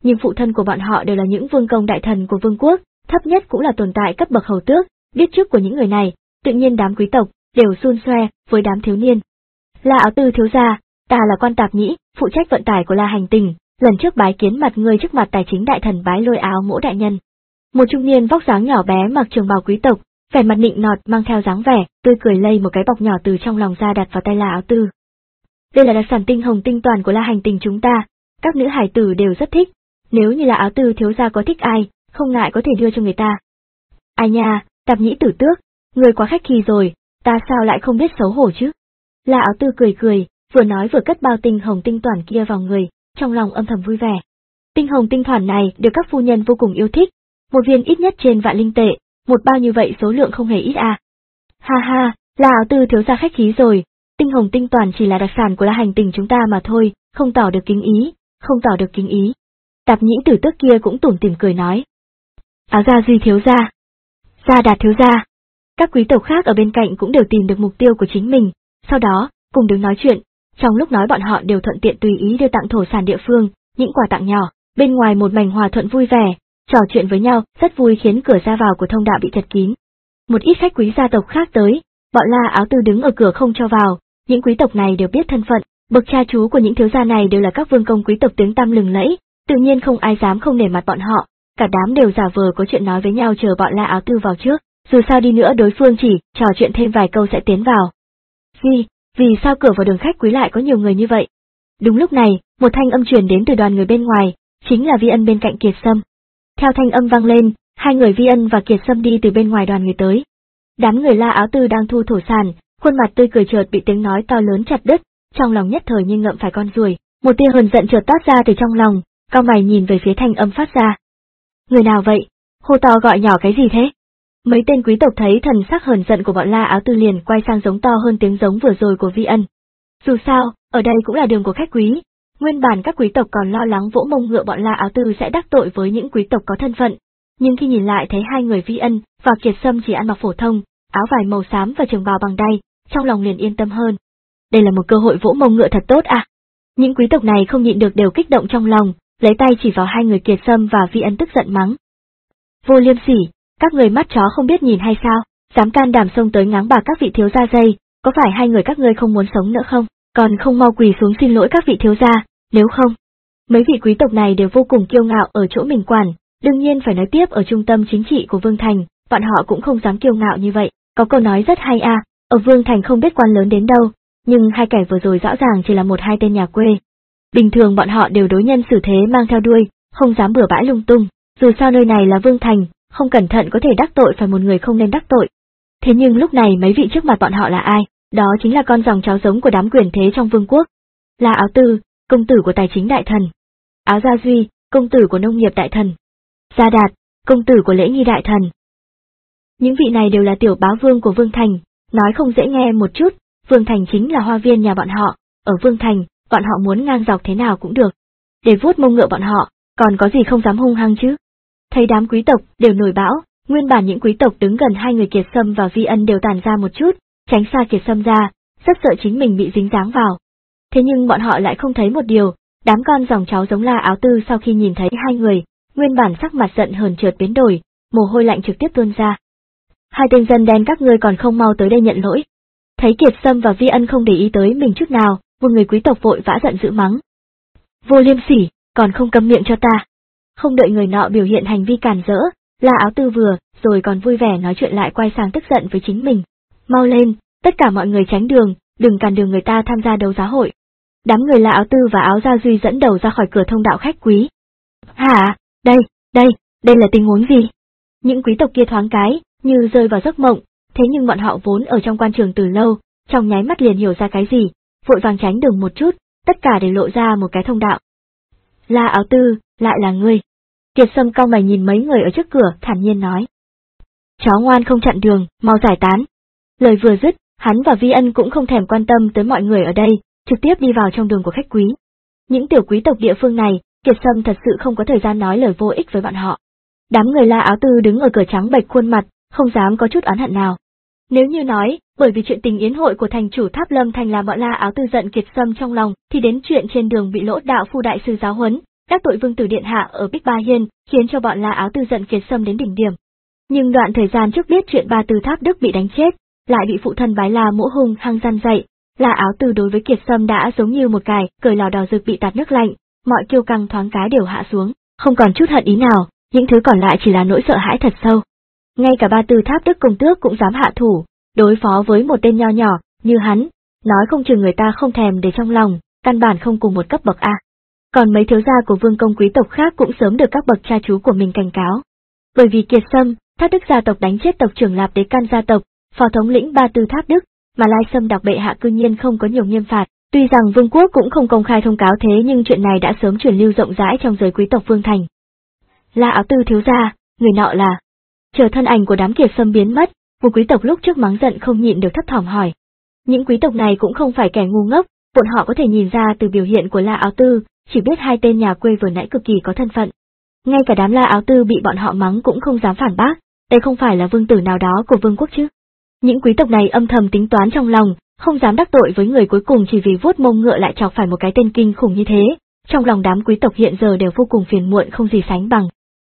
nhưng phụ thân của bọn họ đều là những vương công đại thần của vương quốc, thấp nhất cũng là tồn tại cấp bậc hầu tước, biết trước của những người này, tự nhiên đám quý tộc đều xun xoe với đám thiếu niên. La Áo Tư thiếu gia, ta là quan tạp nhĩ, phụ trách vận tải của La Hành Tình, lần trước bái kiến mặt ngươi trước mặt tài chính đại thần Bái Lôi Áo Mỗ đại nhân. Một trung niên vóc dáng nhỏ bé mặc trường bào quý tộc, vẻ mặt nịnh nọt mang theo dáng vẻ, tươi cười lây một cái bọc nhỏ từ trong lòng ra đặt vào tay La Áo Tư. Đây là đặc sản tinh hồng tinh toàn của La Hành Tình chúng ta, các nữ hài tử đều rất thích, nếu như La Áo Tư thiếu gia có thích ai, không ngại có thể đưa cho người ta. Ai nha, Tạp Nhĩ tử tước, người quá khách khí rồi, ta sao lại không biết xấu hổ chứ? La Áo Tư cười cười, vừa nói vừa cất bao tinh hồng tinh toàn kia vào người, trong lòng âm thầm vui vẻ. Tinh hồng tinh thoản này được các phu nhân vô cùng yêu thích, một viên ít nhất trên vạn linh tệ, một bao như vậy số lượng không hề ít à. Ha ha, La Áo Tư thiếu gia khách khí rồi, tinh hồng tinh toàn chỉ là đặc sản của La Hành Tình chúng ta mà thôi, không tỏ được kính ý, không tỏ được kính ý. Tạp Nhĩ tử tước kia cũng tủm tỉm cười nói. Áo Gia Duy thiếu gia, Gia Đạt thiếu gia. Các quý tộc khác ở bên cạnh cũng đều tìm được mục tiêu của chính mình, sau đó, cùng đứng nói chuyện, trong lúc nói bọn họ đều thuận tiện tùy ý đưa tặng thổ sản địa phương, những quà tặng nhỏ, bên ngoài một mảnh hòa thuận vui vẻ, trò chuyện với nhau, rất vui khiến cửa ra vào của thông đạo bị chật kín. Một ít khách quý gia tộc khác tới, bọn La Áo Tư đứng ở cửa không cho vào, những quý tộc này đều biết thân phận, bậc cha chú của những thiếu gia này đều là các vương công quý tộc tiếng tăm lừng lẫy, tự nhiên không ai dám không nể mặt bọn họ, cả đám đều giả vờ có chuyện nói với nhau chờ bọn La Áo Tư vào trước, dù sao đi nữa đối phương chỉ trò chuyện thêm vài câu sẽ tiến vào. Vì, vì sao cửa vào đường khách quý lại có nhiều người như vậy? Đúng lúc này, một thanh âm truyền đến từ đoàn người bên ngoài, chính là Vi Ân bên cạnh Kiệt Sâm. Theo thanh âm vang lên, hai người Vi Ân và Kiệt Sâm đi từ bên ngoài đoàn người tới. Đám người La Áo Tư đang thu thổ sản, khuôn mặt tươi cười chợt bị tiếng nói to lớn chặt đứt, trong lòng nhất thời như ngậm phải con ruồi, một tia hờn giận chợt toát ra từ trong lòng, cau mày nhìn về phía thanh âm phát ra. Người nào vậy? Hô to gọi nhỏ cái gì thế? Mấy tên quý tộc thấy thần sắc hờn giận của bọn La Áo Tư liền quay sang giống to hơn tiếng giống vừa rồi của Vi Ân. Dù sao, ở đây cũng là đường của khách quý, nguyên bản các quý tộc còn lo lắng vỗ mông ngựa bọn La Áo Tư sẽ đắc tội với những quý tộc có thân phận, nhưng khi nhìn lại thấy hai người Vi Ân và Kiệt Sâm chỉ ăn mặc phổ thông, áo vải màu xám và trường bào bằng đay, trong lòng liền yên tâm hơn. Đây là một cơ hội vỗ mông ngựa thật tốt à? Những quý tộc này không nhịn được đều kích động trong lòng, lấy tay chỉ vào hai người Kiệt Sâm và Vi Ân tức giận mắng. Vô liêm sỉ, các người mắt chó không biết nhìn hay sao, dám can đảm xông tới ngáng bạc các vị thiếu gia dây, có phải hai người các ngươi không muốn sống nữa không, còn không mau quỳ xuống xin lỗi các vị thiếu gia, nếu không. Mấy vị quý tộc này đều vô cùng kiêu ngạo ở chỗ mình quản, đương nhiên phải nói tiếp ở trung tâm chính trị của Vương Thành, bọn họ cũng không dám kiêu ngạo như vậy, có câu nói rất hay à, ở Vương Thành không biết quan lớn đến đâu, nhưng hai kẻ vừa rồi rõ ràng chỉ là một hai tên nhà quê. Bình thường bọn họ đều đối nhân xử thế mang theo đuôi, không dám bừa bãi lung tung, dù sao nơi này là Vương Thành, không cẩn thận có thể đắc tội phải một người không nên đắc tội. Thế nhưng lúc này mấy vị trước mặt bọn họ là ai? Đó chính là con dòng cháu giống của đám quyền thế trong vương quốc. La Áo Tư, công tử của tài chính đại thần. Áo Gia Duy, công tử của nông nghiệp đại thần. Gia Đạt, công tử của lễ nghi đại thần. Những vị này đều là tiểu bá vương của Vương Thành, nói không dễ nghe một chút, Vương Thành chính là hoa viên nhà bọn họ, ở Vương Thành, bọn họ muốn ngang dọc thế nào cũng được. Để vuốt mông ngựa bọn họ, còn có gì không dám hung hăng chứ? Thấy đám quý tộc đều nổi bão, nguyên bản những quý tộc đứng gần hai người Kiệt Sâm và Vi Ân đều tản ra một chút, tránh xa Kiệt Sâm ra, rất sợ chính mình bị dính dáng vào. Thế nhưng bọn họ lại không thấy một điều, đám con dòng cháu giống La Áo Tư sau khi nhìn thấy hai người, nguyên bản sắc mặt giận hờn chợt biến đổi, mồ hôi lạnh trực tiếp tuôn ra. Hai tên dân đen các ngươi còn không mau tới đây nhận lỗi. Thấy Kiệt Sâm và Vi Ân không để ý tới mình chút nào, một người quý tộc vội vã giận dữ mắng. Vô liêm sỉ, còn không câm miệng cho ta. Không đợi người nọ biểu hiện hành vi cản rỡ, La Áo Tư vừa, rồi còn vui vẻ nói chuyện lại quay sang tức giận với chính mình. Mau lên, tất cả mọi người tránh đường, đừng cản đường người ta tham gia đấu giá hội. Đám người La Áo Tư và Áo Gia Duy dẫn đầu ra khỏi cửa thông đạo khách quý. Hả, đây, đây, đây là tình huống gì? Những quý tộc kia thoáng cái, như rơi vào giấc mộng, thế nhưng bọn họ vốn ở trong quan trường từ lâu, trong nháy mắt liền hiểu ra cái gì, vội vàng tránh đường một chút, tất cả đều lộ ra một cái thông đạo. La Áo Tư, lại là ngươi. Kiệt Sâm cau mày nhìn mấy người ở trước cửa, thản nhiên nói. Chó ngoan không chặn đường, mau giải tán. Lời vừa dứt, hắn và Vi Ân cũng không thèm quan tâm tới mọi người ở đây, trực tiếp đi vào trong đường của khách quý. Những tiểu quý tộc địa phương này, Kiệt Sâm thật sự không có thời gian nói lời vô ích với bọn họ. Đám người La Áo Tư đứng ở cửa trắng bệch khuôn mặt, không dám có chút oán hận nào. Nếu như nói, bởi vì chuyện tình yến hội của thành chủ Tháp Lâm Thành làm bọn La Áo Tư giận Kiệt Sâm trong lòng, thì đến chuyện trên đường bị Lỗ đạo phu đại sư giáo huấn, đắc tội vương tử điện hạ ở Bích Ba Hiên, khiến cho bọn La Áo Tư giận kiệt sâm đến đỉnh điểm. Nhưng đoạn thời gian trước biết chuyện Ba Tư Tháp Đức bị đánh chết, lại bị phụ thân Bái La Mỗ hung hăng gian dạy, La Áo Tư đối với kiệt sâm đã giống như một cài cởi lò đỏ rực bị tạt nước lạnh, mọi kiêu căng thoáng cái đều hạ xuống, không còn chút hận ý nào, những thứ còn lại chỉ là nỗi sợ hãi thật sâu. Ngay cả Ba Tư Tháp Đức công tước cũng dám hạ thủ, đối phó với một tên nho nhỏ như hắn, nói không chừng người ta không thèm để trong lòng, căn bản không cùng một cấp bậc a. Còn mấy thiếu gia của vương công quý tộc khác cũng sớm được các bậc cha chú của mình cảnh cáo. Bởi vì kiệt sâm, Tháp Đức gia tộc đánh chết tộc trưởng Lạp Đế Can gia tộc, phó thống lĩnh Ba Tư Tháp Đức, mà Lai Sâm đặc bệ hạ cư nhiên không có nhiều nghiêm phạt. Tuy rằng vương quốc cũng không công khai thông cáo thế nhưng chuyện này đã sớm truyền lưu rộng rãi trong giới quý tộc vương thành. La Áo Tư thiếu gia, người nọ là. Chờ thân ảnh của đám kiệt sâm biến mất, một quý tộc lúc trước mắng giận không nhịn được thấp thỏm hỏi. Những quý tộc này cũng không phải kẻ ngu ngốc, bọn họ có thể nhìn ra từ biểu hiện của La Áo Tư, chỉ biết hai tên nhà quê vừa nãy cực kỳ có thân phận. Ngay cả đám La Áo Tư bị bọn họ mắng cũng không dám phản bác, đây không phải là vương tử nào đó của vương quốc chứ. Những quý tộc này âm thầm tính toán trong lòng, không dám đắc tội với người cuối cùng chỉ vì vuốt mông ngựa lại chọc phải một cái tên kinh khủng như thế, trong lòng đám quý tộc hiện giờ đều vô cùng phiền muộn không gì sánh bằng.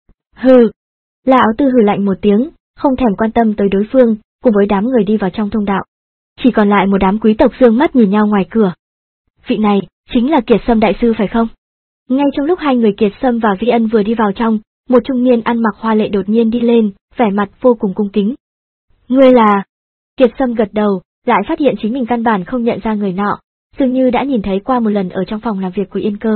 Hừ! La Áo Tư hừ lạnh một tiếng, không thèm quan tâm tới đối phương, cùng với đám người đi vào trong thông đạo. Chỉ còn lại một đám quý tộc dương mắt nhìn nhau ngoài cửa. Vị này, chính là Kiệt Sâm đại sư phải không? Ngay trong lúc hai người Kiệt Sâm và Vi Ân vừa đi vào trong, một trung niên ăn mặc hoa lệ đột nhiên đi lên, vẻ mặt vô cùng cung kính. Ngươi là... Kiệt Sâm gật đầu, lại phát hiện chính mình căn bản không nhận ra người nọ, dường như đã nhìn thấy qua một lần ở trong phòng làm việc của Yên Cơ.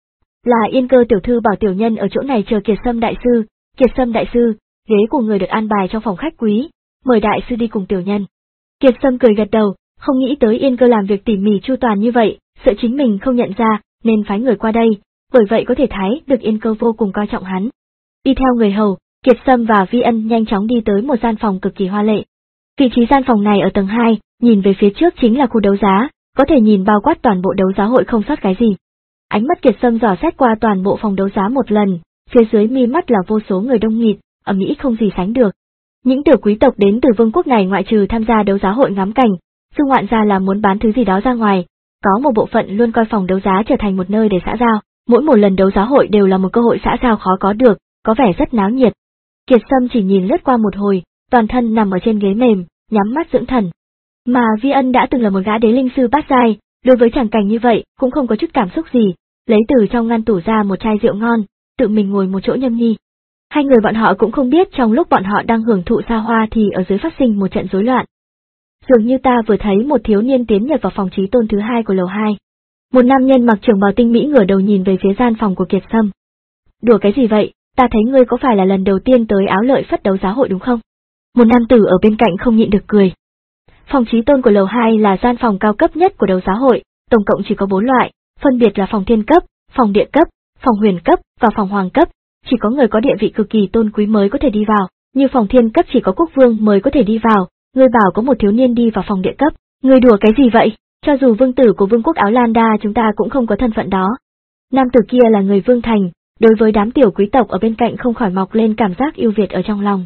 Là Yên Cơ tiểu thư bảo tiểu nhân ở chỗ này chờ Kiệt Sâm đại sư. Kiệt Sâm đại sư, ghế của người được an bài trong phòng khách quý, mời đại sư đi cùng tiểu nhân. Kiệt Sâm cười gật đầu, không nghĩ tới Yên Cơ làm việc tỉ mỉ chu toàn như vậy, sợ chính mình không nhận ra, nên phái người qua đây, bởi vậy có thể thấy được Yên Cơ vô cùng coi trọng hắn. Đi theo người hầu, Kiệt Sâm và Vi Ân nhanh chóng đi tới một gian phòng cực kỳ hoa lệ. Vị trí gian phòng này ở tầng hai, nhìn về phía trước chính là khu đấu giá, có thể nhìn bao quát toàn bộ đấu giá hội không sót cái gì. Ánh mắt Kiệt Sâm dò xét qua toàn bộ phòng đấu giá một lần, phía dưới mi mắt là vô số người đông nghịt, ầm ĩ không gì sánh được. Những tiểu quý tộc đến từ vương quốc này ngoại trừ tham gia đấu giá hội ngắm cảnh, du ngoạn ra là muốn bán thứ gì đó ra ngoài, có một bộ phận luôn coi phòng đấu giá trở thành một nơi để xã giao, mỗi một lần đấu giá hội đều là một cơ hội xã giao khó có được, có vẻ rất náo nhiệt. Kiệt Sâm chỉ nhìn lướt qua một hồi, toàn thân nằm ở trên ghế mềm, nhắm mắt dưỡng thần. Mà Vi Ân đã từng là một gã đế linh sư bát giai, đối với tràng cảnh như vậy cũng không có chút cảm xúc gì, lấy từ trong ngăn tủ ra một chai rượu ngon, tự mình ngồi một chỗ nhâm nhi. Hai người bọn họ cũng không biết trong lúc bọn họ đang hưởng thụ xa hoa thì ở dưới phát sinh một trận rối loạn. Dường như ta vừa thấy một thiếu niên tiến nhập vào phòng trí tôn thứ hai của lầu hai. Một nam nhân mặc trường bào tinh mỹ ngửa đầu nhìn về phía gian phòng của Kiệt Sâm. Đùa cái gì vậy, ta thấy ngươi có phải là lần đầu tiên tới Áo Lợi Phất đấu giá hội đúng không? Một nam tử ở bên cạnh không nhịn được cười. Phòng trí tôn của lầu hai là gian phòng cao cấp nhất của đấu giá hội, tổng cộng chỉ có bốn loại, phân biệt là phòng thiên cấp, phòng địa cấp, phòng huyền cấp và phòng hoàng cấp, chỉ có người có địa vị cực kỳ tôn quý mới có thể đi vào, như phòng thiên cấp chỉ có quốc vương mới có thể đi vào, ngươi bảo có một thiếu niên đi vào phòng địa cấp, ngươi đùa cái gì vậy, cho dù vương tử của vương quốc Áo Lan Đa chúng ta cũng không có thân phận đó. Nam tử kia là người vương thành, đối với đám tiểu quý tộc ở bên cạnh không khỏi mọc lên cảm giác yêu Việt ở trong lòng.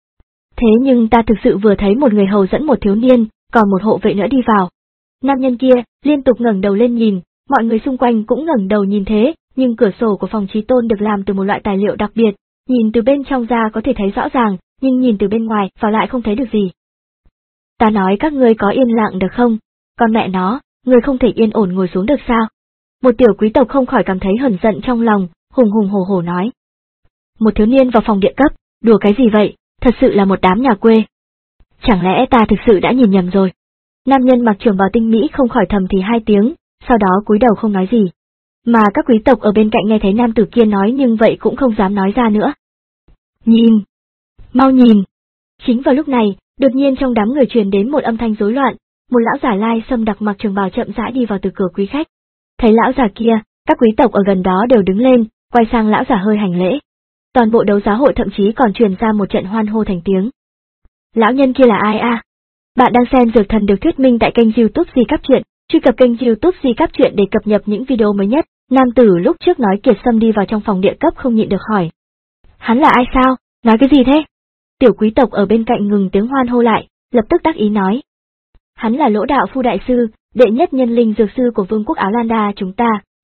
Thế nhưng ta thực sự vừa thấy một người hầu dẫn một thiếu niên, còn một hộ vệ nữa đi vào. Nam nhân kia liên tục ngẩng đầu lên nhìn, mọi người xung quanh cũng ngẩng đầu nhìn thế, nhưng cửa sổ của phòng trí tôn được làm từ một loại tài liệu đặc biệt, nhìn từ bên trong ra có thể thấy rõ ràng, nhưng nhìn từ bên ngoài vào lại không thấy được gì. Ta nói các ngươi có yên lặng được không? Con mẹ nó, ngươi không thể yên ổn ngồi xuống được sao? Một tiểu quý tộc không khỏi cảm thấy hờn giận trong lòng, hùng hùng hổ hổ nói. Một thiếu niên vào phòng địa cấp, đùa cái gì vậy, thật sự là một đám nhà quê. Chẳng lẽ ta thực sự đã nhìn nhầm rồi? Nam nhân mặc trường bào tinh mỹ không khỏi thầm thì hai tiếng, sau đó cúi đầu không nói gì. Mà các quý tộc ở bên cạnh nghe thấy nam tử kia nói nhưng vậy cũng không dám nói ra nữa. Nhìn! Mau nhìn! Chính vào lúc này, đột nhiên trong đám người truyền đến một âm thanh rối loạn, một lão giả Lai Sâm đặc mặc trường bào chậm rãi đi vào từ cửa quý khách. Thấy lão giả kia, các quý tộc ở gần đó đều đứng lên, quay sang lão giả hơi hành lễ. Toàn bộ đấu giá hội thậm chí còn truyền ra một trận hoan hô thành tiếng. Lão nhân kia là ai a? Bạn đang xem Dược Thần được thuyết minh tại kênh YouTube Di Cáp Truyện, truy cập kênh YouTube Di Cáp Truyện để cập nhật những video mới nhất. Nam tử lúc trước nói Kiệt Sâm đi vào trong phòng địa cấp không nhịn được hỏi. Hắn là ai sao? Nói cái gì thế? Tiểu quý tộc ở bên cạnh ngừng tiếng hoan hô lại, lập tức đắc ý nói. Hắn là Lỗ Đạo Phu đại sư, đệ nhất nhân linh dược sư của vương quốc Áo Lan Đa chúng ta,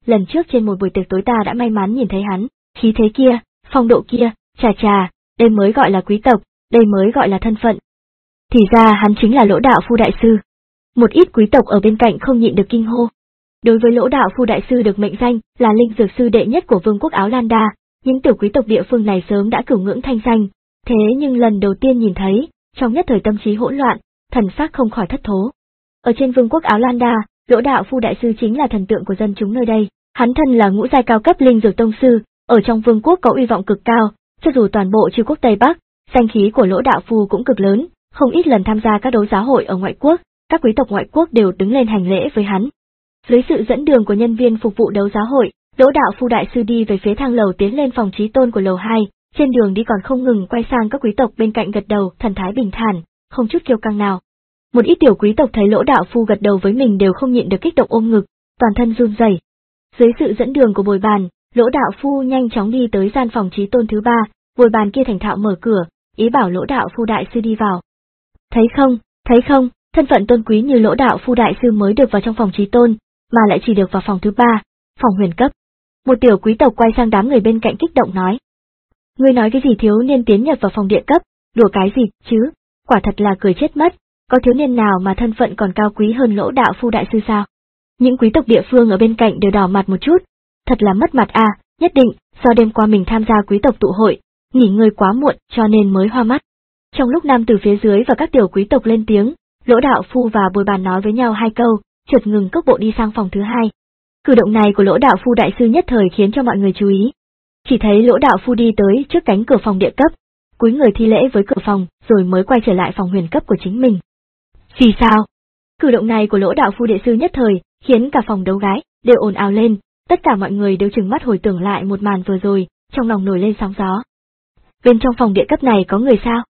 lần trước trên một buổi tiệc tối ta đã may mắn nhìn thấy hắn, khí thế kia, phong độ kia, chà chà, đây mới gọi là quý tộc, đây mới gọi là thân phận. Thì ra hắn chính là Lỗ Đạo Phu đại sư. Một ít quý tộc ở bên cạnh không nhịn được kinh hô. Đối với Lỗ Đạo Phu đại sư được mệnh danh là linh dược sư đệ nhất của vương quốc Áo Lan Đa, những tiểu quý tộc địa phương này sớm đã cửu ngưỡng thanh danh, thế nhưng lần đầu tiên nhìn thấy, trong nhất thời tâm trí hỗn loạn, thần sắc không khỏi thất thố. Ở trên vương quốc Áo Lan Đa, Lỗ Đạo Phu đại sư chính là thần tượng của dân chúng nơi đây, hắn thân là ngũ giai cao cấp linh dược tông sư, ở trong vương quốc có uy vọng cực cao, cho dù toàn bộ chư quốc Tây Bắc, danh khí của Lỗ Đạo Phu cũng cực lớn, không ít lần tham gia các đấu giá hội ở ngoại quốc, các quý tộc ngoại quốc đều đứng lên hành lễ với hắn. Dưới sự dẫn đường của nhân viên phục vụ đấu giá hội, Lỗ Đạo Phu đại sư đi về phía thang lầu tiến lên phòng trí tôn của lầu hai, trên đường đi còn không ngừng quay sang các quý tộc bên cạnh gật đầu, thần thái bình thản, không chút kiêu căng nào. Một ít tiểu quý tộc thấy Lỗ Đạo Phu gật đầu với mình đều không nhịn được kích động ôm ngực, toàn thân run rẩy. Dưới sự dẫn đường của bồi bàn, Lỗ Đạo Phu nhanh chóng đi tới gian phòng trí tôn thứ ba, bồi bàn kia thành thạo mở cửa, ý bảo Lỗ Đạo Phu đại sư đi vào. Thấy không, thấy không, thân phận tôn quý như Lỗ Đạo Phu đại sư mới được vào trong phòng trí tôn, mà lại chỉ được vào phòng thứ ba, phòng huyền cấp. Một tiểu quý tộc quay sang đám người bên cạnh kích động nói. Ngươi nói cái gì thiếu niên tiến nhập vào phòng địa cấp, đùa cái gì, chứ, quả thật là cười chết mất, có thiếu niên nào mà thân phận còn cao quý hơn Lỗ Đạo Phu đại sư sao? Những quý tộc địa phương ở bên cạnh đều đỏ mặt một chút, thật là mất mặt à, nhất định, do đêm qua mình tham gia quý tộc tụ hội, nghỉ ngơi quá muộn cho nên mới hoa mắt. Trong lúc nam từ phía dưới và các tiểu quý tộc lên tiếng, Lỗ Đạo Phu và bồi bàn nói với nhau hai câu, chợt ngừng cước bộ đi sang phòng thứ hai. Cử động này của Lỗ Đạo Phu đại sư nhất thời khiến cho mọi người chú ý. Chỉ thấy Lỗ Đạo Phu đi tới trước cánh cửa phòng địa cấp, cúi người thi lễ với cửa phòng, rồi mới quay trở lại phòng huyền cấp của chính mình. Vì sao? Cử động này của Lỗ Đạo Phu đại sư nhất thời khiến cả phòng đấu gái đều ồn ào lên, tất cả mọi người đều trừng mắt hồi tưởng lại một màn vừa rồi, trong lòng nổi lên sóng gió. Bên trong phòng địa cấp này có người sao?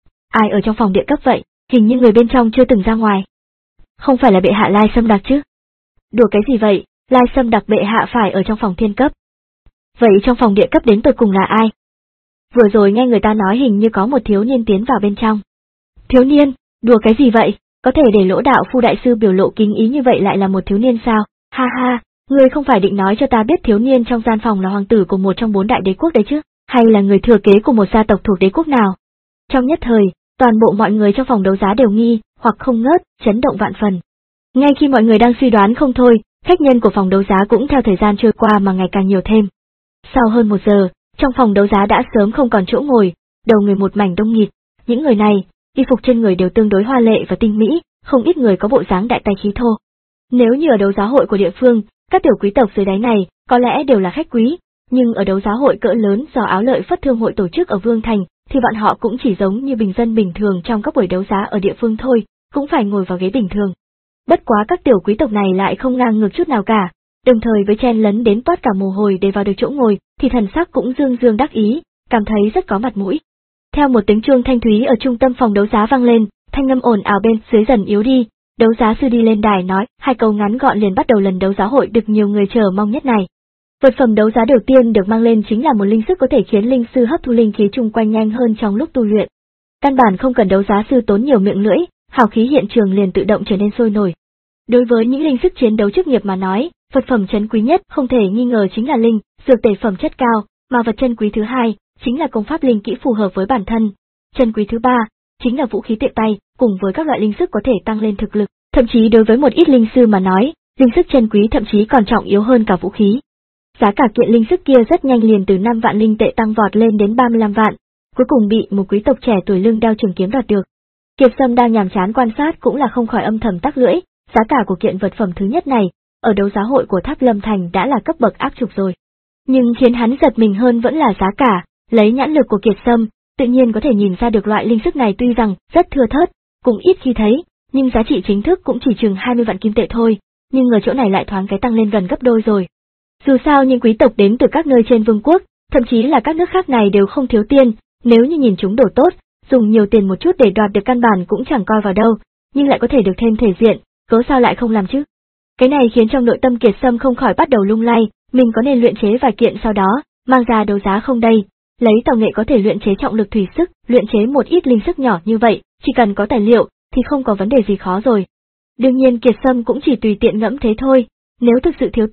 Ai ở trong phòng địa cấp vậy? Hình như người bên trong chưa từng ra ngoài. Không phải là bệ hạ Lai Sâm Đặc chứ? Đùa cái gì vậy, Lai Sâm Đặc bệ hạ phải ở trong phòng thiên cấp. Vậy trong phòng địa cấp đến tột cùng là ai? Vừa rồi nghe người ta nói hình như có một thiếu niên tiến vào bên trong. Thiếu niên? Đùa cái gì vậy? Có thể để Lỗ Đạo Phu đại sư biểu lộ kính ý như vậy lại là một thiếu niên sao? Ha ha, ngươi không phải định nói cho ta biết thiếu niên trong gian phòng là hoàng tử của một trong bốn đại đế quốc đấy chứ? Hay là người thừa kế của một gia tộc thuộc đế quốc nào? Trong nhất thời, toàn bộ mọi người trong phòng đấu giá đều nghi, hoặc không ngớt, chấn động vạn phần. Ngay khi mọi người đang suy đoán không thôi, khách nhân của phòng đấu giá cũng theo thời gian trôi qua mà ngày càng nhiều thêm. Sau hơn một giờ, trong phòng đấu giá đã sớm không còn chỗ ngồi, đầu người một mảnh đông nghịt. Những người này, y phục trên người đều tương đối hoa lệ và tinh mỹ, không ít người có bộ dáng đại tài khí thô. Nếu như ở đấu giá hội của địa phương, các tiểu quý tộc dưới đáy này có lẽ đều là khách quý, nhưng ở đấu giá hội cỡ lớn do Áo Lợi Phất Thương hội tổ chức ở Vương Thành, thì bọn họ cũng chỉ giống như bình dân bình thường trong các buổi đấu giá ở địa phương thôi, cũng phải ngồi vào ghế bình thường. Bất quá các tiểu quý tộc này lại không ngang ngược chút nào cả, đồng thời với chen lấn đến toát cả mồ hôi để vào được chỗ ngồi, thì thần sắc cũng dương dương đắc ý, cảm thấy rất có mặt mũi. Theo một tiếng chuông thanh thúy ở trung tâm phòng đấu giá vang lên, thanh âm ồn ào bên dưới dần yếu đi, đấu giá sư đi lên đài nói, hai câu ngắn gọn liền bắt đầu lần đấu giá hội được nhiều người chờ mong nhất này. Vật phẩm đấu giá đầu tiên được mang lên chính là một linh sức có thể khiến linh sư hấp thu linh khí chung quanh nhanh hơn trong lúc tu luyện. Căn bản không cần đấu giá sư tốn nhiều miệng lưỡi, hào khí hiện trường liền tự động trở nên sôi nổi. Đối với những linh sức chiến đấu chức nghiệp mà nói, vật phẩm trân quý nhất không thể nghi ngờ chính là linh, dược tề phẩm chất cao, mà vật trân quý thứ hai chính là công pháp linh kỹ phù hợp với bản thân. Trân quý thứ ba chính là vũ khí tiện tay, cùng với các loại linh sức có thể tăng lên thực lực. Thậm chí đối với một ít linh sư mà nói, linh sức trân quý thậm chí còn trọng yếu hơn cả vũ khí. Giá cả kiện linh sức kia rất nhanh liền từ năm vạn linh tệ tăng vọt lên đến ba mươi lăm vạn, cuối cùng bị một quý tộc trẻ tuổi lưng đeo trường kiếm đoạt được. Kiệt Sâm đang nhàm chán quan sát cũng là không khỏi âm thầm tắc lưỡi, giá cả của kiện vật phẩm thứ nhất này, ở đấu giá hội của Tháp Lâm Thành đã là cấp bậc áp trục rồi. Nhưng khiến hắn giật mình hơn vẫn là giá cả, lấy nhãn lực của Kiệt Sâm, tự nhiên có thể nhìn ra được loại linh sức này tuy rằng rất thưa thớt, cũng ít khi thấy, nhưng giá trị chính thức cũng chỉ chừng hai mươi vạn kim tệ thôi, nhưng ở chỗ này lại thoáng cái tăng lên gần gấp đôi rồi. Dù sao những quý tộc đến từ các nơi trên vương quốc, thậm chí là các nước khác này đều không thiếu tiền, nếu như nhìn chúng đồ tốt, dùng nhiều tiền một chút để đoạt được căn bản cũng chẳng coi vào đâu, nhưng lại có thể được thêm thể diện, cớ sao lại không làm chứ? Cái này khiến trong nội tâm Kiệt Sâm không khỏi bắt đầu lung lay, mình có nên luyện chế vài kiện sau đó, mang ra đấu giá không đây? Lấy tàu nghệ có thể luyện chế trọng lực thủy sức, luyện chế một ít linh sức nhỏ như vậy, chỉ cần có tài liệu, thì không có vấn đề gì khó rồi. Đương nhiên Kiệt Sâm cũng chỉ tùy tiện ngẫm thế thôi, nếu thực sự thiếu tiền,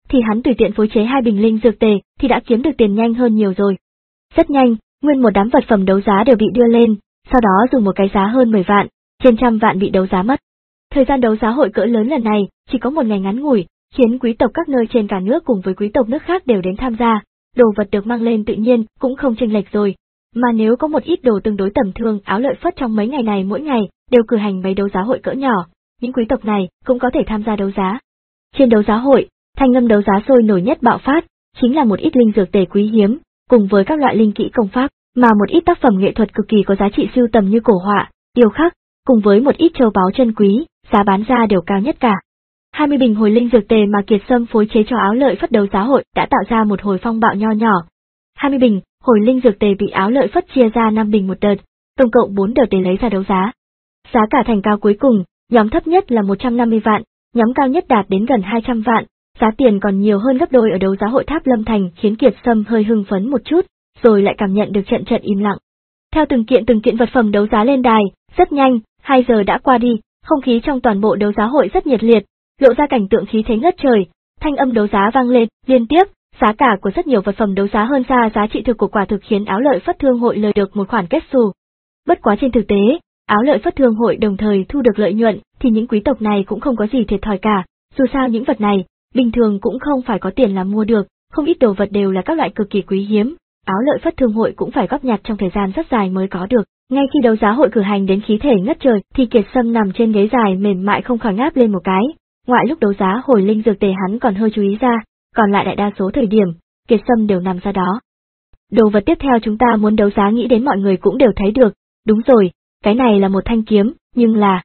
thì hắn tùy tiện phối chế hai bình linh dược tề thì đã kiếm được tiền nhanh hơn nhiều rồi. Rất nhanh, nguyên một đám vật phẩm đấu giá đều bị đưa lên, sau đó dùng một cái giá hơn mười vạn, trên trăm vạn bị đấu giá mất. Thời gian đấu giá hội cỡ lớn lần này chỉ có một ngày ngắn ngủi, khiến quý tộc các nơi trên cả nước cùng với quý tộc nước khác đều đến tham gia, đồ vật được mang lên tự nhiên cũng không chênh lệch rồi. Mà nếu có một ít đồ tương đối tầm thường, Áo Lợi Phất trong mấy ngày này mỗi ngày đều cử hành mấy đấu giá hội cỡ nhỏ, những quý tộc này cũng có thể tham gia đấu giá. Trên đấu giá hội, thanh âm đấu giá sôi nổi nhất bạo phát, chính là một ít linh dược tề quý hiếm, cùng với các loại linh kỹ công pháp, mà một ít tác phẩm nghệ thuật cực kỳ có giá trị sưu tầm như cổ họa, điêu khắc, cùng với một ít châu báu chân quý, giá bán ra đều cao nhất cả. hai mươi bình hồi linh dược tề mà Kiệt Sâm phối chế cho Áo Lợi Phất đấu giá hội đã tạo ra một hồi phong bạo nho nhỏ. hai mươi bình hồi linh dược tề bị Áo Lợi Phất chia ra năm bình một đợt, tổng cộng bốn đợt để lấy ra đấu giá. Giá cả thành cao cuối cùng, nhóm thấp nhất là một trăm năm mươi vạn, nhóm cao nhất đạt đến gần hai trăm vạn, giá tiền còn nhiều hơn gấp đôi ở đấu giá hội Tháp Lâm Thành, khiến Kiệt Sâm hơi hưng phấn một chút, rồi lại cảm nhận được trận trận im lặng. Theo từng kiện từng kiện vật phẩm đấu giá lên đài, rất nhanh, hai giờ đã qua đi, không khí trong toàn bộ đấu giá hội rất nhiệt liệt, lộ ra cảnh tượng khí thế ngất trời, thanh âm đấu giá vang lên, liên tiếp, giá cả của rất nhiều vật phẩm đấu giá hơn xa giá trị thực của quả thực khiến Áo Lợi Phất Thương hội lời được một khoản kết xù. Bất quá trên thực tế, Áo Lợi Phất Thương hội đồng thời thu được lợi nhuận, thì những quý tộc này cũng không có gì thiệt thòi cả, dù sao những vật này, bình thường cũng không phải có tiền là mua được, không ít đồ vật đều là các loại cực kỳ quý hiếm, Áo Lợi Phất Thương hội cũng phải góp nhặt trong thời gian rất dài mới có được. Ngay khi đấu giá hội cử hành đến khí thể ngất trời, thì Kiệt Sâm nằm trên ghế dài mềm mại không khỏi ngáp lên một cái, ngoại lúc đấu giá hồi linh dược tề hắn còn hơi chú ý ra, còn lại đại đa số thời điểm, Kiệt Sâm đều nằm ra đó. Đồ vật tiếp theo chúng ta muốn đấu giá nghĩ đến mọi người cũng đều thấy được, đúng rồi, cái này là một thanh kiếm, nhưng là...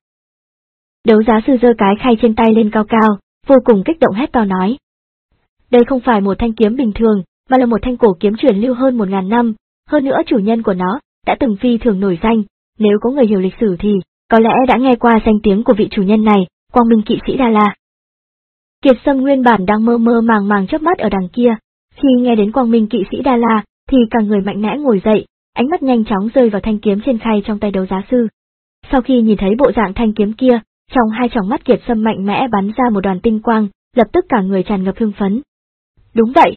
Đấu giá sư giơ cái khay trên tay lên cao cao, vô cùng kích động hét to nói. Đây không phải một thanh kiếm bình thường, mà là một thanh cổ kiếm truyền lưu hơn một ngàn năm, hơn nữa chủ nhân của nó đã từng phi thường nổi danh, nếu có người hiểu lịch sử thì có lẽ đã nghe qua danh tiếng của vị chủ nhân này, Quang Minh kỵ sĩ Đa La. Kiệt Sâm nguyên bản đang mơ mơ màng màng chớp mắt ở đằng kia, khi nghe đến Quang Minh kỵ sĩ Đa La, thì cả người mạnh mẽ ngồi dậy, ánh mắt nhanh chóng rơi vào thanh kiếm trên khay trong tay đấu giá sư. Sau khi nhìn thấy bộ dạng thanh kiếm kia, trong hai tròng mắt Kiệt Sâm mạnh mẽ bắn ra một đoàn tinh quang, lập tức cả người tràn ngập hưng phấn. Đúng vậy.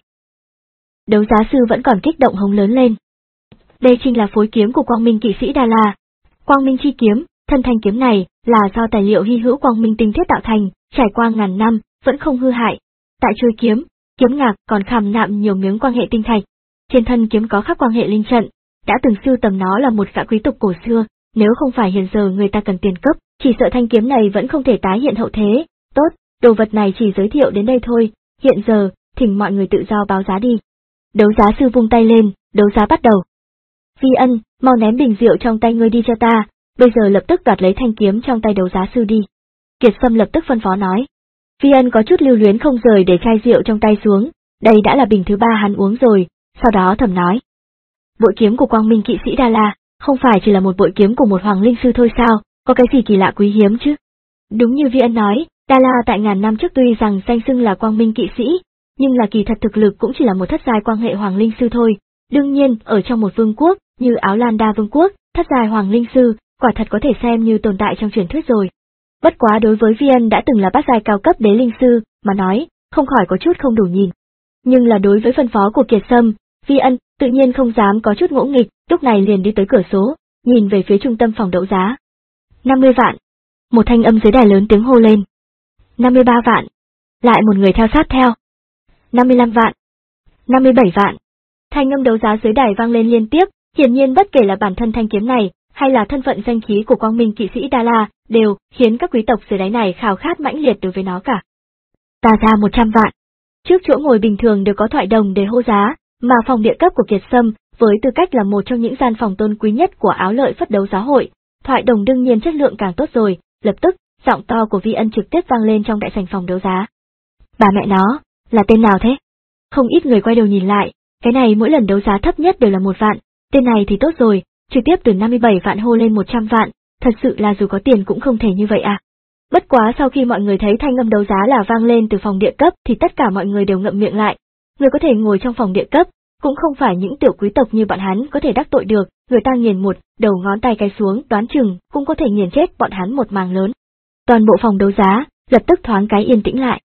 Đấu giá sư vẫn còn kích động hống lớn lên. Đây chính là phối kiếm của Quang Minh kỵ sĩ Đa La. Quang Minh chi kiếm, thân thanh kiếm này là do tài liệu hy hữu Quang Minh tinh thiết tạo thành, trải qua ngàn năm vẫn không hư hại. Tại chuôi kiếm, kiếm ngạc còn khảm nạm nhiều miếng quang hệ tinh thạch. Trên thân kiếm có khắc quang hệ linh trận, đã từng sưu tầm nó là một gã quý tộc cổ xưa, nếu không phải hiện giờ người ta cần tiền cấp, chỉ sợ thanh kiếm này vẫn không thể tái hiện hậu thế. Tốt, đồ vật này chỉ giới thiệu đến đây thôi, hiện giờ, thỉnh mọi người tự do báo giá đi. Đấu giá sư vung tay lên, đấu giá bắt đầu. Vi Ân, mau ném bình rượu trong tay ngươi đi cho ta, bây giờ lập tức đoạt lấy thanh kiếm trong tay đấu giá sư đi. Kiệt Sâm lập tức phân phó nói. Vi Ân có chút lưu luyến không rời để chai rượu trong tay xuống, đây đã là bình thứ ba hắn uống rồi, sau đó thầm nói. Bội kiếm của Quang Minh kỵ sĩ Đa La, không phải chỉ là một bội kiếm của một hoàng linh sư thôi sao, có cái gì kỳ lạ quý hiếm chứ? Đúng như Vi Ân nói, Đa La tại ngàn năm trước tuy rằng danh xưng là Quang Minh kỵ sĩ, nhưng là kỳ thật thực lực cũng chỉ là một thất giai quang hệ hoàng linh sư thôi. Đương nhiên, ở trong một vương quốc, như Áo Lan Đa vương quốc, thất giai hoàng linh sư, quả thật có thể xem như tồn tại trong truyền thuyết rồi. Bất quá đối với Vi Ân đã từng là bát giai cao cấp đế linh sư, mà nói, không khỏi có chút không đủ nhìn. Nhưng là đối với phân phó của Kiệt Sâm, Vi Ân tự nhiên không dám có chút ngỗ nghịch, lúc này liền đi tới cửa số, nhìn về phía trung tâm phòng đấu giá. năm mươi vạn. Một thanh âm dưới đài lớn tiếng hô lên. năm mươi ba vạn. Lại một người theo sát theo. năm mươi lăm vạn. năm mươi bảy vạn. Thanh âm đấu giá dưới đài vang lên liên tiếp, hiển nhiên bất kể là bản thân thanh kiếm này, hay là thân phận danh khí của Quang Minh kỵ sĩ Đa La, đều khiến các quý tộc dưới đáy này khao khát mãnh liệt đối với nó cả. Ta ra một trăm vạn. Trước chỗ ngồi bình thường đều có thoại đồng để hô giá, mà phòng địa cấp của Kiệt Sâm, với tư cách là một trong những gian phòng tôn quý nhất của Áo Lợi Phất đấu giá hội, thoại đồng đương nhiên chất lượng càng tốt rồi, lập tức, giọng to của Vi Ân trực tiếp vang lên trong đại sảnh phòng đấu giá. Bà mẹ nó, là tên nào thế? Không ít người quay đầu nhìn lại, cái này mỗi lần đấu giá thấp nhất đều là một vạn, tên này thì tốt rồi, trực tiếp từ năm mươi bảy vạn hô lên một trăm vạn, thật sự là dù có tiền cũng không thể như vậy à. Bất quá sau khi mọi người thấy thanh âm đấu giá là vang lên từ phòng địa cấp thì tất cả mọi người đều ngậm miệng lại. Người có thể ngồi trong phòng địa cấp, cũng không phải những tiểu quý tộc như bọn hắn có thể đắc tội được, người ta nghiền một đầu ngón tay cái xuống đoán chừng cũng có thể nghiền chết bọn hắn một màng lớn. Toàn bộ phòng đấu giá lập tức thoáng cái yên tĩnh lại.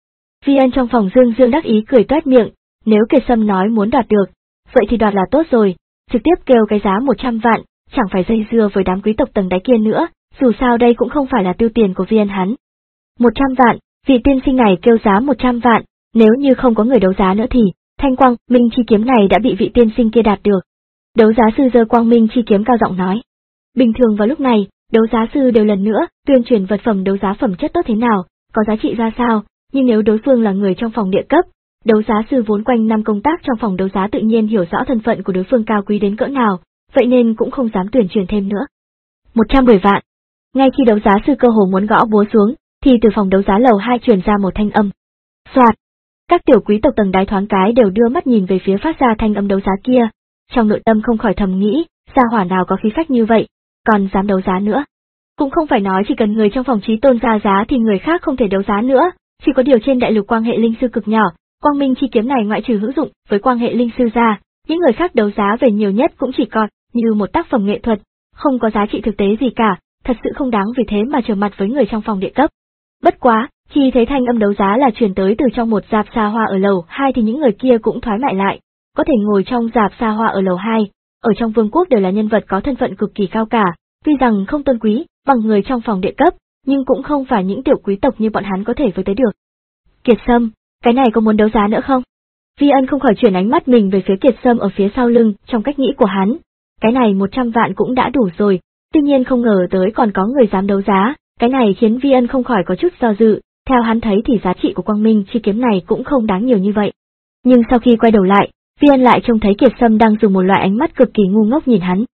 Vi Ân trong phòng dương dương đắc ý cười toét miệng, nếu Kiệt Sâm nói muốn đoạt được, vậy thì đoạt là tốt rồi, trực tiếp kêu cái giá một trăm vạn, chẳng phải dây dưa với đám quý tộc tầng đáy kia nữa, dù sao đây cũng không phải là tiêu tiền của Vi Ân hắn. một trăm vạn, vị tiên sinh này kêu giá một trăm vạn, nếu như không có người đấu giá nữa thì, thanh quang minh chi kiếm này đã bị vị tiên sinh kia đạt được. Đấu giá sư giơ quang minh chi kiếm cao giọng nói. Bình thường vào lúc này, đấu giá sư đều lần nữa tuyên truyền vật phẩm đấu giá phẩm chất tốt thế nào, có giá trị ra sao, nhưng nếu đối phương là người trong phòng địa cấp, đấu giá sư vốn quanh năm công tác trong phòng đấu giá tự nhiên hiểu rõ thân phận của đối phương cao quý đến cỡ nào, vậy nên cũng không dám tuyên truyền thêm nữa. một trăm mười vạn. Ngay khi đấu giá sư cơ hồ muốn gõ búa xuống, thì từ phòng đấu giá lầu hai truyền ra một thanh âm. Soạt. Các tiểu quý tộc tầng đáy thoáng cái đều đưa mắt nhìn về phía phát ra thanh âm đấu giá kia, trong nội tâm không khỏi thầm nghĩ, gia hỏa nào có khí phách như vậy, còn dám đấu giá nữa. Cũng không phải nói chỉ cần người trong phòng chí tôn ra giá thì người khác không thể đấu giá nữa, chỉ có điều trên đại lục quan hệ linh sư cực nhỏ, quang minh chi kiếm này ngoại trừ hữu dụng với quan hệ linh sư ra, những người khác đấu giá về nhiều nhất cũng chỉ còn như một tác phẩm nghệ thuật, không có giá trị thực tế gì cả, thật sự không đáng vì thế mà trở mặt với người trong phòng địa cấp. Bất quá, khi thấy thanh âm đấu giá là truyền tới từ trong một dạp xa hoa ở lầu hai thì những người kia cũng thoái mại lại, có thể ngồi trong dạp xa hoa ở lầu hai, ở trong vương quốc đều là nhân vật có thân phận cực kỳ cao cả, tuy rằng không tôn quý bằng người trong phòng địa cấp, nhưng cũng không phải những tiểu quý tộc như bọn hắn có thể với tới được. Kiệt Sâm, cái này có muốn đấu giá nữa không? Vi Ân không khỏi chuyển ánh mắt mình về phía Kiệt Sâm ở phía sau lưng, trong cách nghĩ của hắn, cái này một trăm vạn cũng đã đủ rồi, tuy nhiên không ngờ tới còn có người dám đấu giá, cái này khiến Vi Ân không khỏi có chút do dự, theo hắn thấy thì giá trị của quang minh chi kiếm này cũng không đáng nhiều như vậy. Nhưng sau khi quay đầu lại, Vi Ân lại trông thấy Kiệt Sâm đang dùng một loại ánh mắt cực kỳ ngu ngốc nhìn hắn.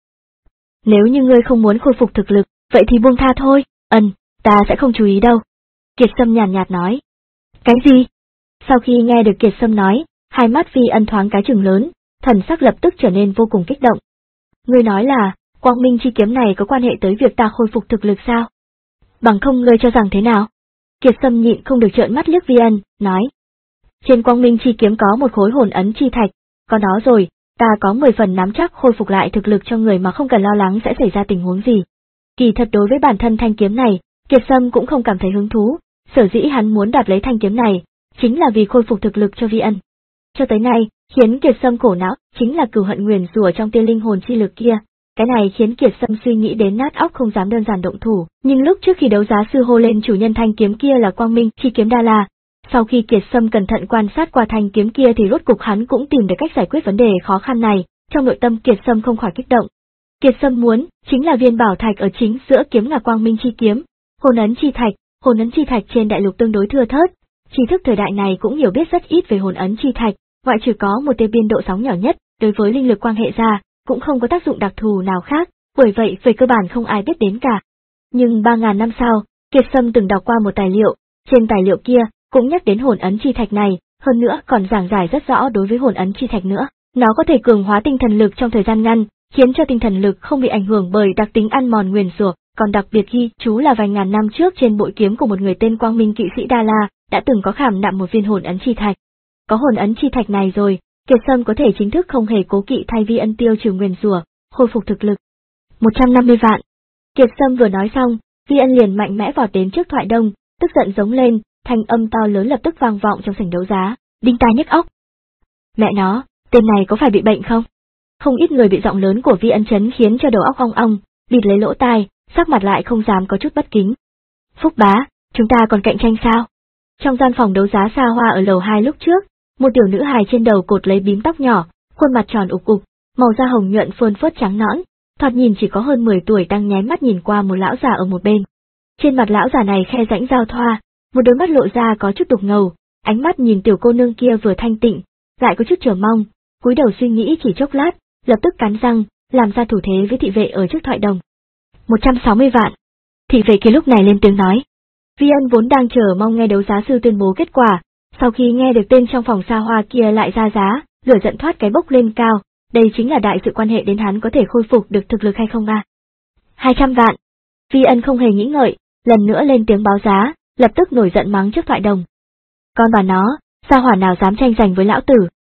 Nếu như ngươi không muốn khôi phục thực lực, vậy thì buông tha thôi, Ân, ta sẽ không chú ý đâu. Kiệt Sâm nhàn nhạt nói. Cái gì? Sau khi nghe được Kiệt Sâm nói, hai mắt Vi Ân thoáng cái trừng lớn, thần sắc lập tức trở nên vô cùng kích động. Ngươi nói là, quang minh chi kiếm này có quan hệ tới việc ta khôi phục thực lực sao? Bằng không ngươi cho rằng thế nào? Kiệt Sâm nhịn không được trợn mắt liếc Vi Ân, nói. Trên quang minh chi kiếm có một khối hồn ấn chi thạch, có nó rồi, ta có mười phần nắm chắc khôi phục lại thực lực cho người mà không cần lo lắng sẽ xảy ra tình huống gì. Kỳ thật đối với bản thân thanh kiếm này, Kiệt Sâm cũng không cảm thấy hứng thú, sở dĩ hắn muốn đoạt lấy thanh kiếm này, chính là vì khôi phục thực lực cho Vi Ân. Cho tới nay, khiến Kiệt Sâm khổ não, chính là cừu hận nguyền rủa trong tiên linh hồn chi lực kia. Cái này khiến Kiệt Sâm suy nghĩ đến nát óc không dám đơn giản động thủ, nhưng lúc trước khi đấu giá sư hô lên chủ nhân thanh kiếm kia là quang minh chi kiếm Đa La, sau khi Kiệt Sâm cẩn thận quan sát qua thanh kiếm kia thì rốt cục hắn cũng tìm được cách giải quyết vấn đề khó khăn này, trong nội tâm Kiệt Sâm không khỏi kích động. Kiệt Sâm muốn, chính là viên bảo thạch ở chính giữa kiếm là quang minh chi kiếm, hồn ấn chi thạch, hồn ấn chi thạch trên đại lục tương đối thưa thớt, tri thức thời đại này cũng hiểu biết rất ít về hồn ấn chi thạch, ngoại trừ có một tia biên độ sóng nhỏ nhất, đối với linh lực quan hệ ra, cũng không có tác dụng đặc thù nào khác, bởi vậy về cơ bản không ai biết đến cả. Nhưng ba ngàn năm sau, Kiệt Sâm từng đọc qua một tài liệu, trên tài liệu kia cũng nhắc đến hồn ấn chi thạch này, hơn nữa còn giảng giải rất rõ đối với hồn ấn chi thạch nữa, nó có thể cường hóa tinh thần lực trong thời gian ngắn, khiến cho tinh thần lực không bị ảnh hưởng bởi đặc tính ăn mòn nguyền rủa, còn đặc biệt ghi chú là vài ngàn năm trước trên bội kiếm của một người tên Quang Minh kỵ sĩ Đa La, đã từng có khảm nạm một viên hồn ấn chi thạch. Có hồn ấn chi thạch này rồi, Kiệt Sâm có thể chính thức không hề cố kỵ thay Vi Ân tiêu trừ nguyền rủa, khôi phục thực lực. một trăm năm mươi vạn. Kiệt Sâm vừa nói xong, Vi Ân liền mạnh mẽ vọt đến trước thoại đông, tức giận giống lên, thanh âm to lớn lập tức vang vọng trong sảnh đấu giá, đinh tai nhức óc. Mẹ nó, tên này có phải bị bệnh không? Không ít người bị giọng lớn của Vi Ân chấn khiến cho đầu óc ong ong, bịt lấy lỗ tai, sắc mặt lại không dám có chút bất kính. Phúc bá, chúng ta còn cạnh tranh sao? Trong gian phòng đấu giá xa hoa ở lầu hai lúc trước, một tiểu nữ hài trên đầu cột lấy bím tóc nhỏ, khuôn mặt tròn ục ục, màu da hồng nhuận phơn phớt trắng nõn, thoạt nhìn chỉ có hơn mười tuổi đang nháy mắt nhìn qua một lão già ở một bên. Trên mặt lão già này khe rãnh giao thoa, một đôi mắt lộ ra có chút đục ngầu, ánh mắt nhìn tiểu cô nương kia vừa thanh tịnh, lại có chút chờ mong, cúi đầu suy nghĩ chỉ chốc lát, lập tức cắn răng, làm ra thủ thế với thị vệ ở trước thoại đồng. một trăm sáu mươi vạn. Thị vệ kia lúc này lên tiếng nói. Vi Ân vốn đang chờ mong nghe đấu giá sư tuyên bố kết quả, sau khi nghe được tên trong phòng xa hoa kia lại ra giá, lửa giận thoát cái bốc lên cao, đây chính là đại sự quan hệ đến hắn có thể khôi phục được thực lực hay không à? hai trăm vạn. Vi Ân không hề nghĩ ngợi, lần nữa lên tiếng báo giá, lập tức nổi giận mắng trước thoại đồng. Con bà nó, gia hỏa nào dám tranh giành với lão tử?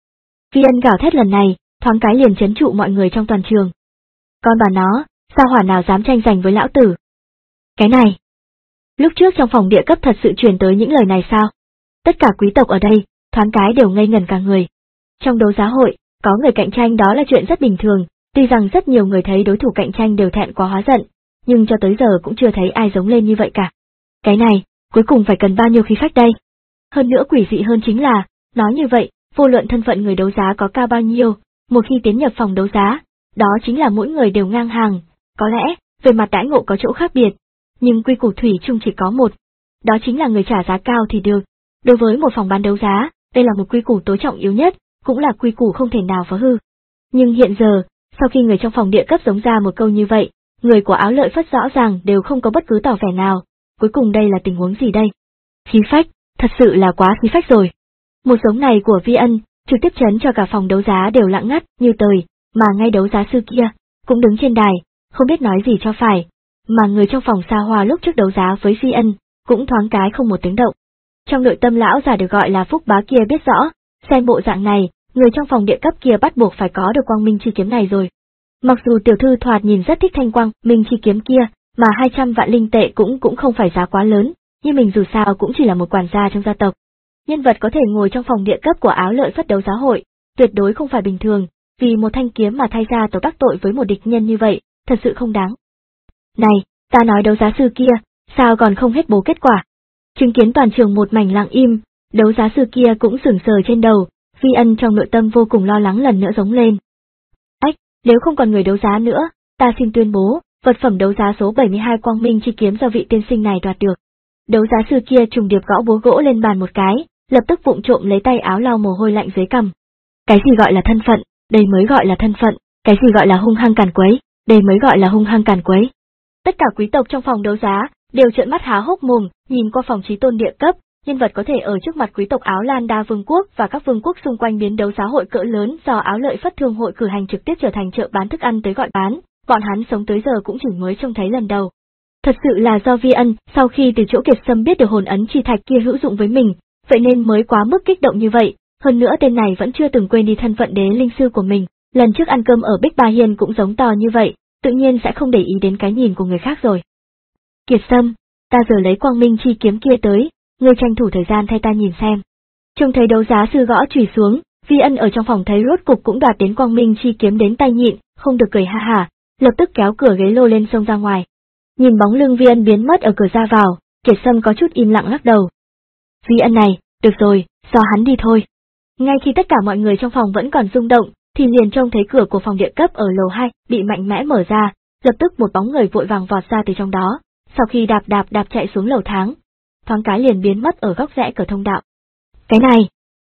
Vi Ân gào thét lần này, thoáng cái liền trấn trụ mọi người trong toàn trường. Con bà nó, gia hỏa nào dám tranh giành với lão tử? Cái này, lúc trước trong phòng địa cấp thật sự truyền tới những lời này sao? Tất cả quý tộc ở đây, thoáng cái đều ngây ngẩn cả người. Trong đấu giá hội, có người cạnh tranh đó là chuyện rất bình thường, tuy rằng rất nhiều người thấy đối thủ cạnh tranh đều thẹn quá hóa giận, nhưng cho tới giờ cũng chưa thấy ai giống lên như vậy cả. Cái này, cuối cùng phải cần bao nhiêu khí phách đây? Hơn nữa quỷ dị hơn chính là, nói như vậy, vô luận thân phận người đấu giá có cao bao nhiêu, một khi tiến nhập phòng đấu giá, đó chính là mỗi người đều ngang hàng, có lẽ, về mặt đãi ngộ có chỗ khác biệt, nhưng quy củ thủy chung chỉ có một, đó chính là người trả giá cao thì được. Đối với một phòng bán đấu giá, đây là một quy củ tối trọng yếu nhất, cũng là quy củ không thể nào phá hư. Nhưng hiện giờ, sau khi người trong phòng địa cấp giống ra một câu như vậy, người của Áo Lợi Phất rõ ràng đều không có bất cứ tỏ vẻ nào, cuối cùng đây là tình huống gì đây? Khí phách, thật sự là quá khí phách rồi. Một giống này của Vi Ân, trực tiếp chấn cho cả phòng đấu giá đều lặng ngắt như tời, mà ngay đấu giá sư kia, cũng đứng trên đài, không biết nói gì cho phải, mà người trong phòng xa hoa lúc trước đấu giá với Vi Ân, cũng thoáng cái không một tiếng động. Trong nội tâm lão già được gọi là Phúc Bá kia biết rõ, xem bộ dạng này, người trong phòng địa cấp kia bắt buộc phải có được quang minh chi kiếm này rồi. Mặc dù tiểu thư thoạt nhìn rất thích thanh quang minh chi kiếm kia, mà hai trăm vạn linh tệ cũng cũng không phải giá quá lớn, nhưng mình dù sao cũng chỉ là một quản gia trong gia tộc. Nhân vật có thể ngồi trong phòng địa cấp của Áo Lợi Phất đấu giá hội, tuyệt đối không phải bình thường, vì một thanh kiếm mà thay ra tổ đắc tội với một địch nhân như vậy, thật sự không đáng. Này, ta nói đấu giá sư kia, sao còn không hết bố kết quả? Chứng kiến toàn trường một mảnh lặng im, đấu giá sư kia cũng sững sờ trên đầu, Vi Ân trong nội tâm vô cùng lo lắng lần nữa giống lên. Ách, nếu không còn người đấu giá nữa, ta xin tuyên bố, vật phẩm đấu giá số bảy mươi hai quang minh chi kiếm do vị tiên sinh này đoạt được. Đấu giá sư kia trùng điệp gõ búa gỗ lên bàn một cái, lập tức vụng trộm lấy tay áo lau mồ hôi lạnh dưới cằm. Cái gì gọi là thân phận, đây mới gọi là thân phận, cái gì gọi là hung hăng càn quấy, đây mới gọi là hung hăng càn quấy. Tất cả quý tộc trong phòng đấu giá đều trợn mắt há hốc mồm, nhìn qua phòng trí tôn địa cấp, nhân vật có thể ở trước mặt quý tộc Áo Lan Đa Vương quốc và các vương quốc xung quanh biến đấu giá hội cỡ lớn do Áo Lợi Phất thương hội cử hành trực tiếp trở thành chợ bán thức ăn tới gọi bán, bọn hắn sống tới giờ cũng chỉ mới trông thấy lần đầu. Thật sự là do Vi Ân, sau khi từ chỗ Kiệt Sâm biết được hồn ấn chi thạch kia hữu dụng với mình, vậy nên mới quá mức kích động như vậy, hơn nữa tên này vẫn chưa từng quên đi thân phận đế linh sư của mình, lần trước ăn cơm ở Bích Ba Hiên cũng giống to như vậy, tự nhiên sẽ không để ý đến cái nhìn của người khác rồi. Kiệt Sâm, ta giờ lấy quang minh chi kiếm kia tới, ngươi tranh thủ thời gian thay ta nhìn xem. Trông thấy đấu giá sư gõ chùy xuống, Vi Ân ở trong phòng thấy rốt cục cũng đoạt đến quang minh chi kiếm đến tay nhịn, không được cười ha hả, lập tức kéo cửa ghế lô lên xông ra ngoài. Nhìn bóng lưng Vi Ân biến mất ở cửa ra vào, Kiệt Sâm có chút im lặng lắc đầu. Vi Ân này, được rồi, do hắn đi thôi. Ngay khi tất cả mọi người trong phòng vẫn còn rung động, thì liền trông thấy cửa của phòng địa cấp ở lầu hai bị mạnh mẽ mở ra, lập tức một bóng người vội vàng vọt ra từ trong đó, sau khi đạp đạp đạp chạy xuống lầu tháng, thoáng cái liền biến mất ở góc rẽ cửa thông đạo. Cái này,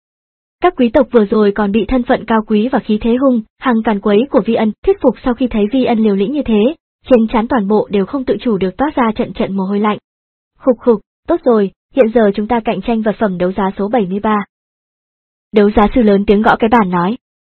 các quý tộc vừa rồi còn bị thân phận cao quý và khí thế hung hăng càn quấy của Vi Ân thuyết phục, sau khi thấy Vi Ân liều lĩnh như thế, trên trán toàn bộ đều không tự chủ được toát ra trận trận mồ hôi lạnh. Khục khục, tốt rồi, hiện giờ chúng ta cạnh tranh vật phẩm đấu giá số bảy mươi ba. Đấu giá sư lớn tiếng gõ cái bàn nói.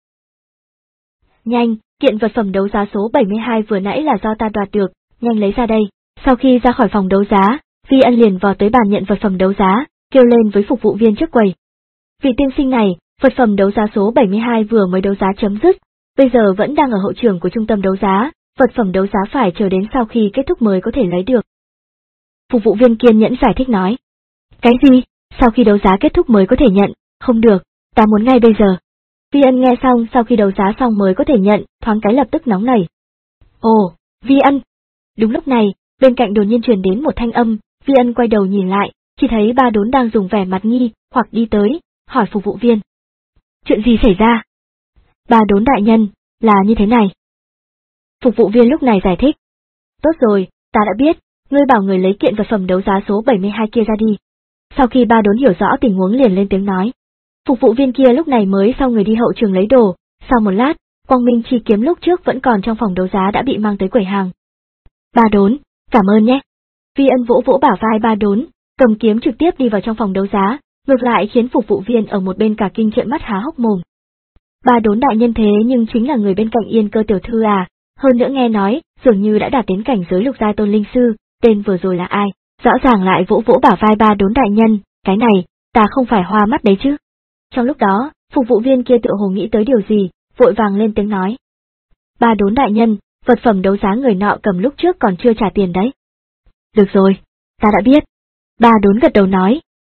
Nhanh, kiện vật phẩm đấu giá số bảy mươi hai vừa nãy là do ta đoạt được, nhanh lấy ra đây. Sau khi ra khỏi phòng đấu giá, Vi Ân liền vào tới bàn nhận vật phẩm đấu giá, kêu lên với phục vụ viên trước quầy. Vị tiên sinh này, vật phẩm đấu giá số bảy mươi hai vừa mới đấu giá chấm dứt, bây giờ vẫn đang ở hậu trường của trung tâm đấu giá, vật phẩm đấu giá phải chờ đến sau khi kết thúc mới có thể lấy được. Phục vụ viên kiên nhẫn giải thích nói. Cái gì? Sau khi đấu giá kết thúc mới có thể nhận? Không được, ta muốn ngay bây giờ. Vi Ân nghe xong sau khi đấu giá xong mới có thể nhận, thoáng cái lập tức nóng nảy. Ồ, Vi Ân! Đúng lúc này, bên cạnh đột nhiên truyền đến một thanh âm, Vi Ân quay đầu nhìn lại, chỉ thấy Ba Đốn đang dùng vẻ mặt nghi hoặc đi tới, hỏi phục vụ viên. Chuyện gì xảy ra? Ba Đốn đại nhân, là như thế này. Phục vụ viên lúc này giải thích. Tốt rồi, ta đã biết, ngươi bảo người lấy kiện vật phẩm đấu giá số bảy mươi hai kia ra đi. Sau khi Ba Đốn hiểu rõ tình huống liền lên tiếng nói. Phục vụ viên kia lúc này mới sau người đi hậu trường lấy đồ, sau một lát, quang minh chi kiếm lúc trước vẫn còn trong phòng đấu giá đã bị mang tới quầy hàng. Ba Đốn, cảm ơn nhé. Vi Ân vỗ vỗ bả vai Ba Đốn, cầm kiếm trực tiếp đi vào trong phòng đấu giá, ngược lại khiến phục vụ viên ở một bên cả kinh trợn mắt há hốc mồm. Ba Đốn đại nhân thế nhưng chính là người bên cạnh Yên Cơ tiểu thư à, hơn nữa nghe nói, dường như đã đạt đến cảnh giới lục giai tôn linh sư, tên vừa rồi là ai, rõ ràng lại vỗ vỗ bả vai Ba Đốn đại nhân, cái này, ta không phải hoa mắt đấy chứ. Trong lúc đó, phục vụ viên kia tựa hồ nghĩ tới điều gì, vội vàng lên tiếng nói. Ba Đốn đại nhân, vật phẩm đấu giá người nọ cầm lúc trước còn chưa trả tiền đấy. Được rồi, ta đã biết. Ba Đốn gật đầu nói.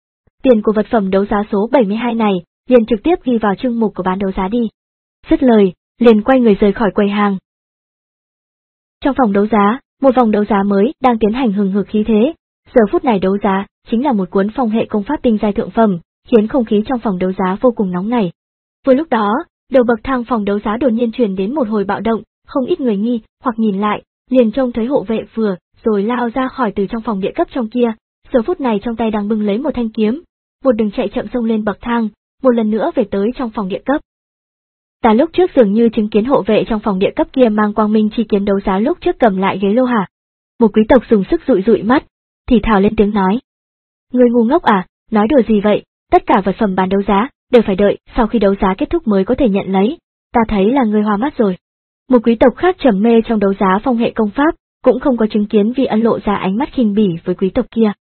tiền của vật phẩm đấu giá số bảy mươi hai này, liền trực tiếp ghi vào chương mục của bán đấu giá đi. Dứt lời, liền quay người rời khỏi quầy hàng. Trong phòng đấu giá, một vòng đấu giá mới đang tiến hành hừng hực khí thế. Giờ phút này đấu giá chính là một cuốn phong hệ công pháp tinh giai thượng phẩm, khiến không khí trong phòng đấu giá vô cùng nóng nảy. Vừa lúc đó, đầu bậc thang phòng đấu giá đột nhiên truyền đến một hồi bạo động, không ít người nghi hoặc nhìn lại, liền trông thấy hộ vệ vừa rồi lao ra khỏi từ trong phòng địa cấp trong kia, giờ phút này trong tay đang bưng lấy một thanh kiếm, một đường chạy chậm xông lên bậc thang, một lần nữa về tới trong phòng địa cấp. Ta lúc trước dường như chứng kiến hộ vệ trong phòng địa cấp kia mang quang minh chi kiếm đấu giá lúc trước cầm lại ghế lô hả? Một quý tộc dùng sức dụi dụi mắt, thì thào lên tiếng nói. Ngươi ngu ngốc à, nói đùa gì vậy, tất cả vật phẩm bán đấu giá, đều phải đợi sau khi đấu giá kết thúc mới có thể nhận lấy, ta thấy là ngươi hoa mắt rồi. Một quý tộc khác trầm mê trong đấu giá phong hệ công pháp, cũng không có chứng kiến Vi Ân lộ ra ánh mắt khinh bỉ với quý tộc kia.